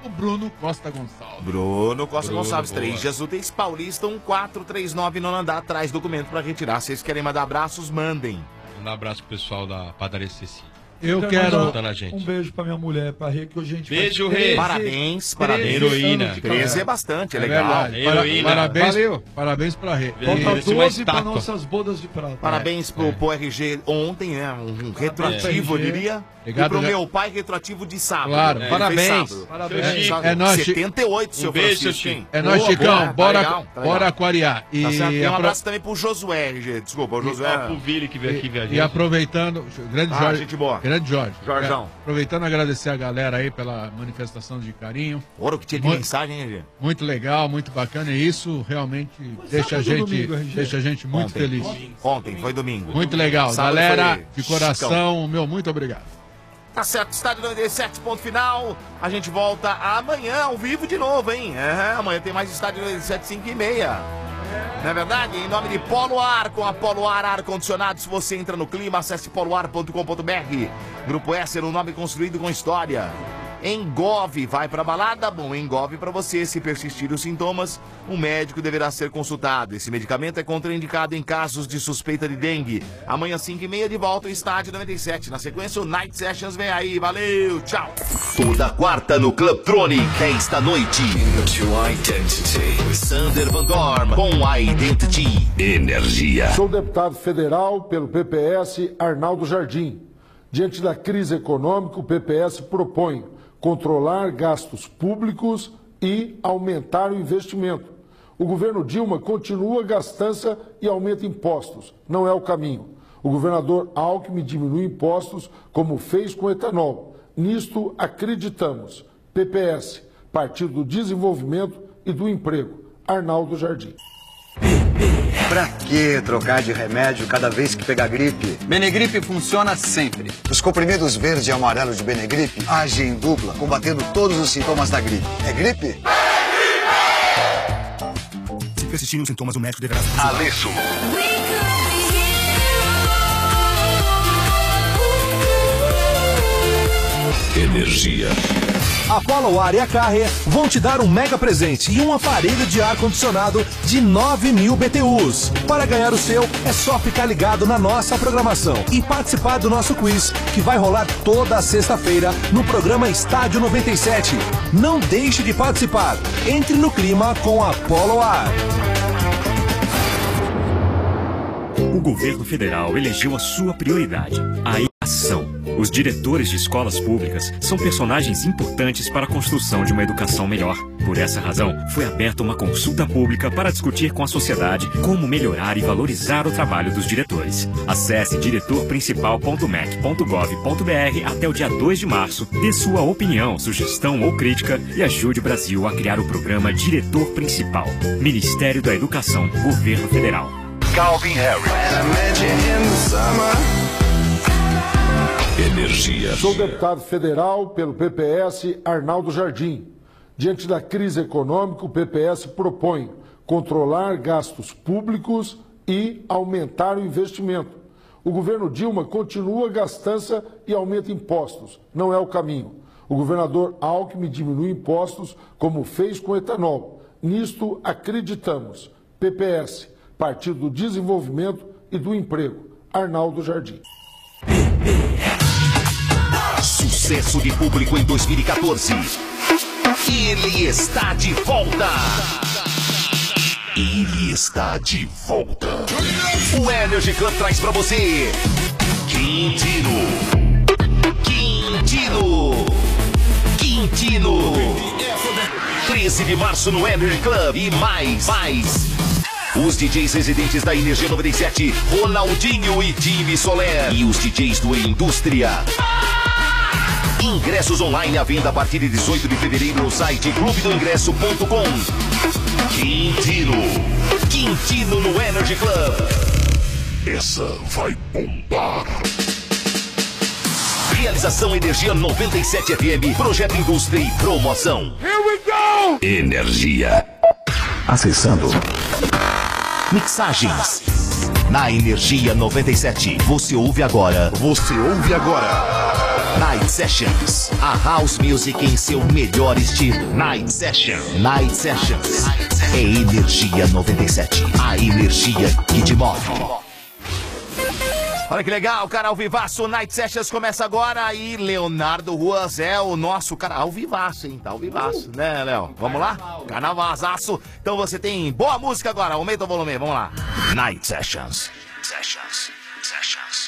o Bruno Costa Gonçalves. Bruno Costa Bruno, Gonçalves, boa. três dias úteis, Paulista, um quatro três nove, nono andar, traz documento pra retirar. Vocês querem mandar abraços, mandem. Um abraço pro pessoal da padaria Ceci. Eu Tá quero escutando a gente. um beijo pra minha mulher, pra Rê, que hoje a gente Beijo, faz Rê. treze Parabéns, treze parabéns. Heroína. anos de treze é bastante, é, É legal. verdade. Para- Heroína. Parabéns, Valeu. parabéns pra Rê. Falta Merece uma doze pra estátua. nossas bodas de prata. Parabéns pro, pro R G ontem, né? Um, um retroativo, eu R G. diria. Obrigado, e pro já- meu pai, retroativo de sábado. Claro, Ele parabéns. fez sábado. Parabéns. Fez É- sábado. é nóis, Chico. setenta e oito, seu Um beijo, Francisco, seu hein? Chico. É nóis, Boa, Chicão. boa, tá bora, legal, tá legal. bora aquariar. E, Tá certo. E um apro- abraço também pro Josué, R G. Desculpa, o Josué. Ó, pro Vili que veio aqui ver a E gente. aproveitando, grande Ah, Jorge. gente boa. Grande Jorge. Jorjão. É, aproveitando agradecer a galera aí pela manifestação de carinho. Ouro que tinha de Muito- mensagem, hein, R G? Muito legal, muito bacana. E isso realmente deixa a Sábado ou gente, domingo, R G? deixa a gente muito Ontem. feliz. Ontem, foi domingo. Muito legal. Sábado Galera, foi de coração, meu muito obrigado. Tá certo, estádio noventa e sete, ponto final. A gente volta amanhã ao vivo de novo, hein? É, amanhã tem mais estádio noventa e sete, cinco e meia. Não é verdade? Em nome de Polo Ar, com a Polo Ar Ar-Condicionado. Se você entra no clima, acesse poloar ponto com ponto br. Grupo S, um nome construído com história. Engove, vai pra balada? Bom, engove pra você. Se persistir os sintomas, um médico deverá ser consultado. Esse medicamento é contraindicado em casos de suspeita de dengue. Amanhã, cinco e meia, de volta ao estádio noventa e sete. Na sequência, o Night Sessions vem aí. Valeu, tchau. Toda quarta no Clubtronic, esta noite. Sander Van Dorn com a Identity. Energia. Sou deputado federal pelo P P S Arnaldo Jardim. Diante da crise econômica, o P P S propõe controlar gastos públicos e aumentar o investimento. O governo Dilma continua gastança e aumenta impostos. Não é o caminho. O governador Alckmin diminui impostos, como fez com o etanol. Nisto acreditamos. P P S, Partido do Desenvolvimento e do Emprego. Arnaldo Jardim. Pra que trocar de remédio cada vez que pegar gripe? Benegripe funciona sempre. Os comprimidos verde e amarelo de Benegripe agem em dupla, combatendo todos os sintomas da gripe. É gripe? Se persistirem os sintomas, o médico deverá... Alesso. Energia. A Polo Ar e a Carrier vão te dar um mega presente e um aparelho de ar-condicionado de nove mil B T Us. Para ganhar o seu, é só ficar ligado na nossa programação e participar do nosso quiz, que vai rolar toda sexta-feira no programa Estádio noventa e sete. Não deixe de participar. Entre no clima com a Polo Ar. O governo federal elegeu a sua prioridade, a educação. Os diretores de escolas públicas são personagens importantes para a construção de uma educação melhor. Por essa razão, foi aberta uma consulta pública para discutir com a sociedade como melhorar e valorizar o trabalho dos diretores. Acesse diretor principal ponto m e c ponto gov ponto b r até o dia dois de março, dê sua opinião, sugestão ou crítica e ajude o Brasil a criar o programa Diretor Principal. Ministério da Educação, Governo Federal. Calvin Harris. Energia. Sou deputado federal pelo P P S Arnaldo Jardim. Diante da crise econômica, o P P S propõe controlar gastos públicos e aumentar o investimento. O governo Dilma continua gastança e aumenta impostos. Não é o caminho. O governador Alckmin diminui impostos, como fez com o etanol. Nisto acreditamos. P P S, Partido do Desenvolvimento e do Emprego. Arnaldo Jardim. Sucesso de público em dois mil e quatorze. Ele está de volta. Ele está de volta. O Energy Club traz pra você Quintino. Quintino. Quintino. treze de março no Energy Club. E mais, mais. Os D Js residentes da Energia noventa e sete, Ronaldinho e Time Soler. E os D Js do Indústria. Ingressos online à venda a partir de dezoito de fevereiro no site clube do ingresso ponto com. Quintino. Quintino no Energy Club. Essa vai bombar. Realização Energia noventa e sete F M. Projeto Indústria e Promoção. Here we go! Energia. Acessando. Mixagens. Na Energia noventa e sete. Você ouve agora. Você ouve agora. Night Sessions. A House Music em seu melhor estilo. Night Sessions. Night Sessions. É Energia noventa e sete. A energia que te move. Olha que legal, cara, ao vivaço, Night Sessions começa agora e Leonardo Ruas é o nosso cara, ao vivaço, hein, tá ao vivaço, né, Léo? Vamos lá? Carnavalzaço. Então você tem boa música agora, aumenta o volume, vamos lá. Night Sessions. Sessions. Sessions.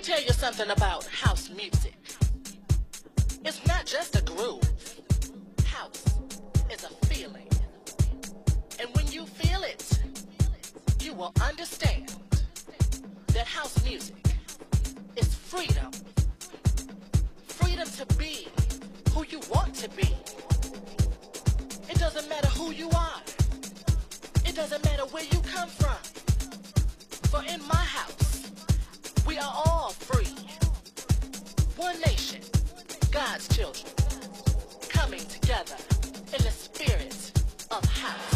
tell you something about house music. It's not just a groove. House is a feeling. And when you feel it, you will understand that house music is freedom. Freedom to be who you want to be. It doesn't matter who you are. It doesn't matter where you come from. For in my house, we are all free. One nation, God's children, coming together in the spirit of house.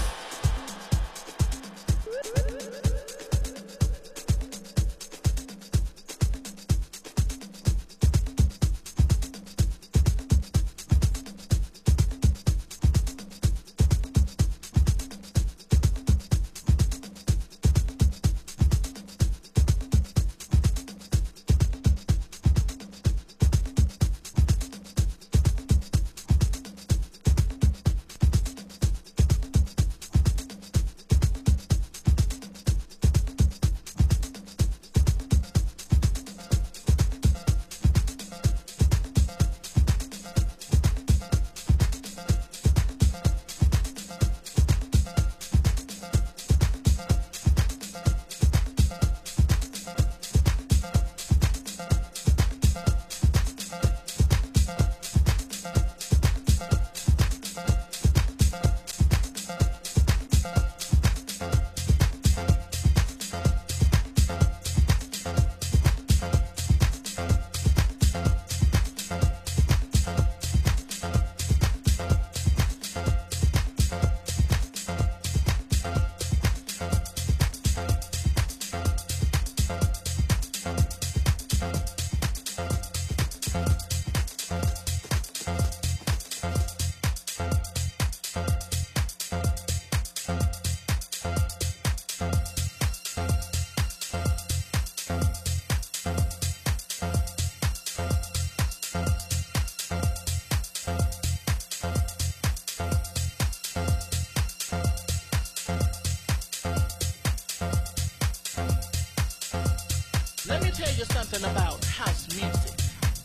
Let me tell you something about house music.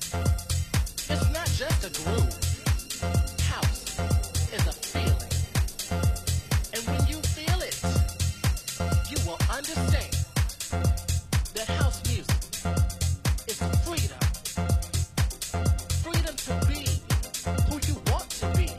It's not just a groove. House is a feeling. And when you feel it, you will understand that house music is freedom. Freedom to be who you want to be.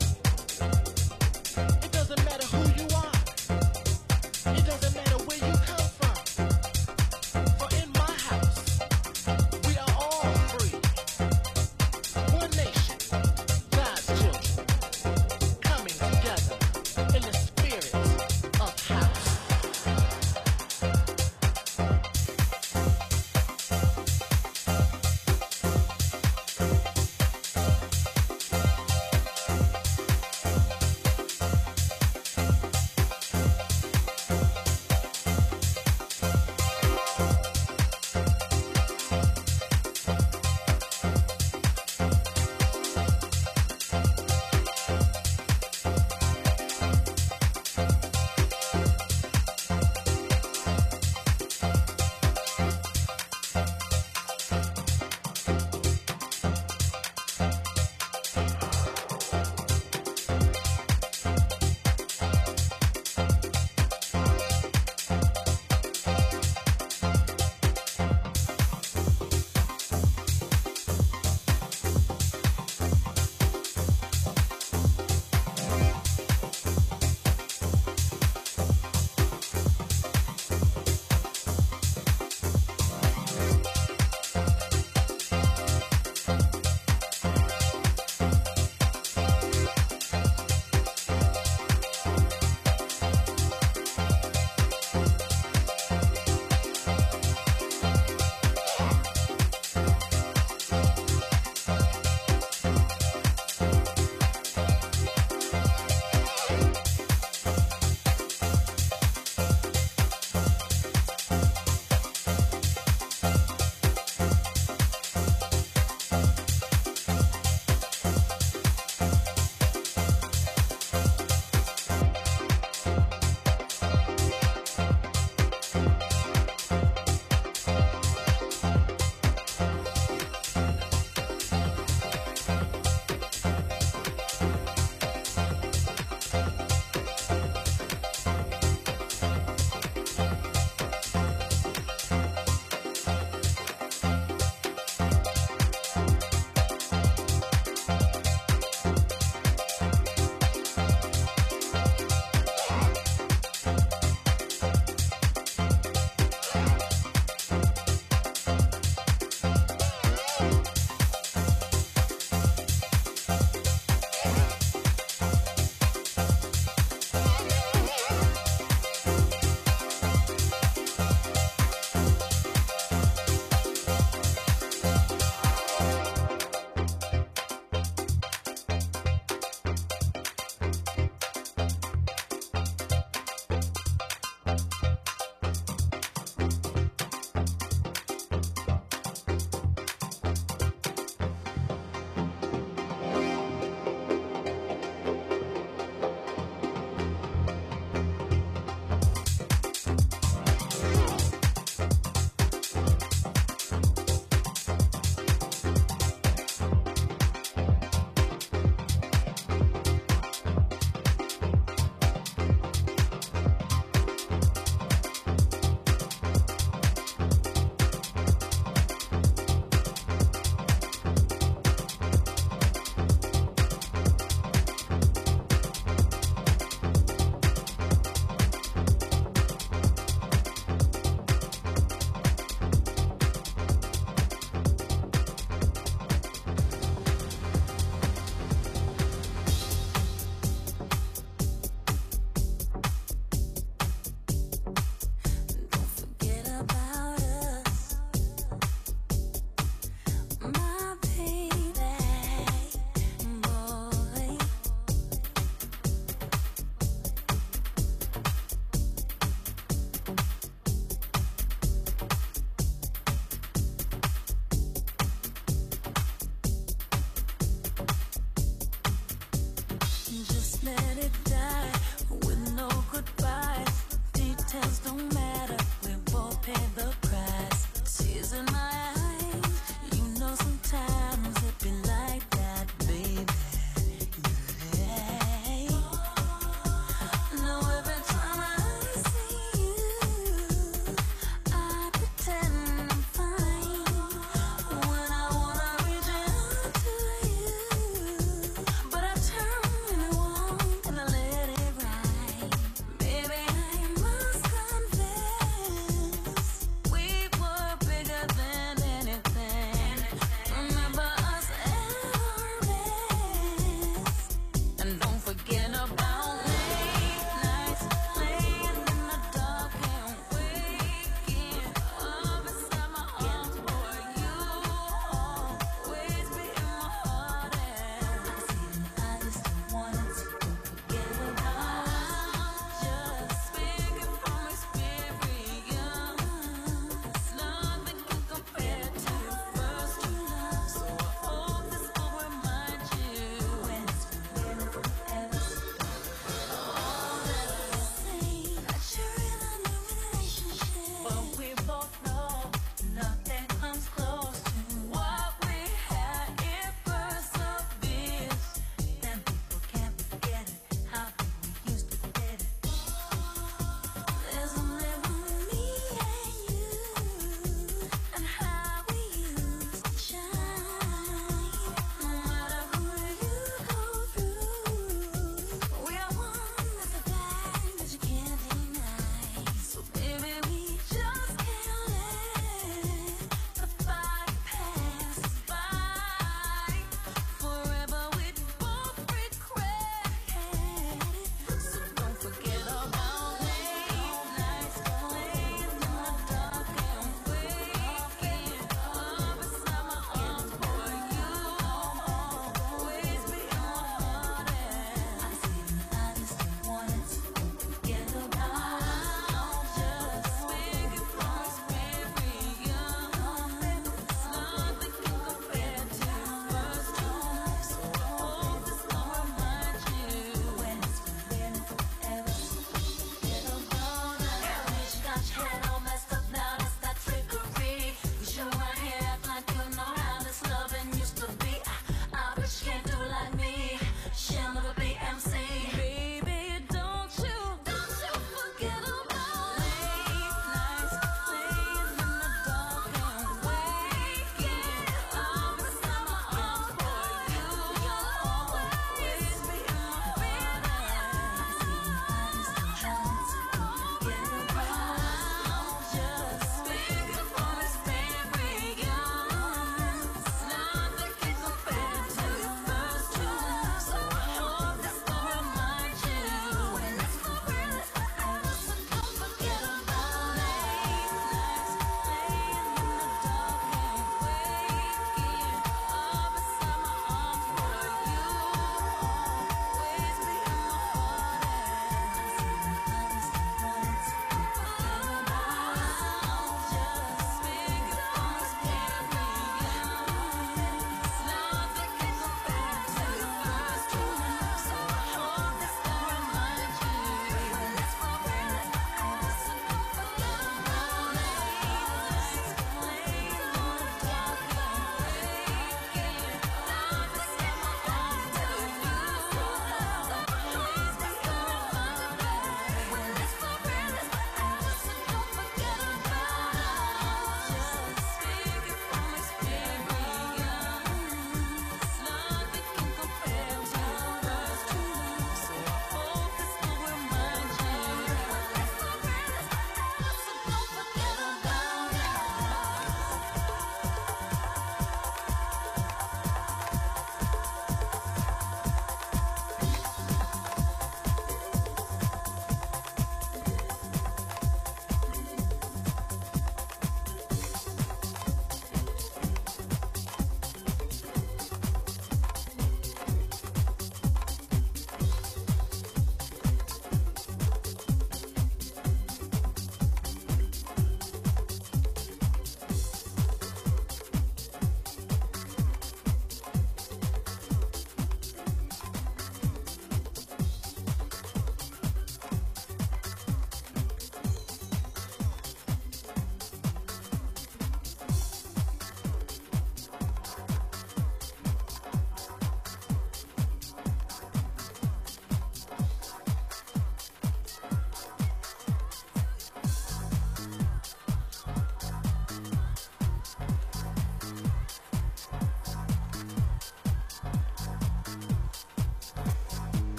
It doesn't matter who you are. It doesn't matter where you come from. For in my house, we are all free. One nation, God's children, coming together in the spirit of house.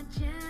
my chance.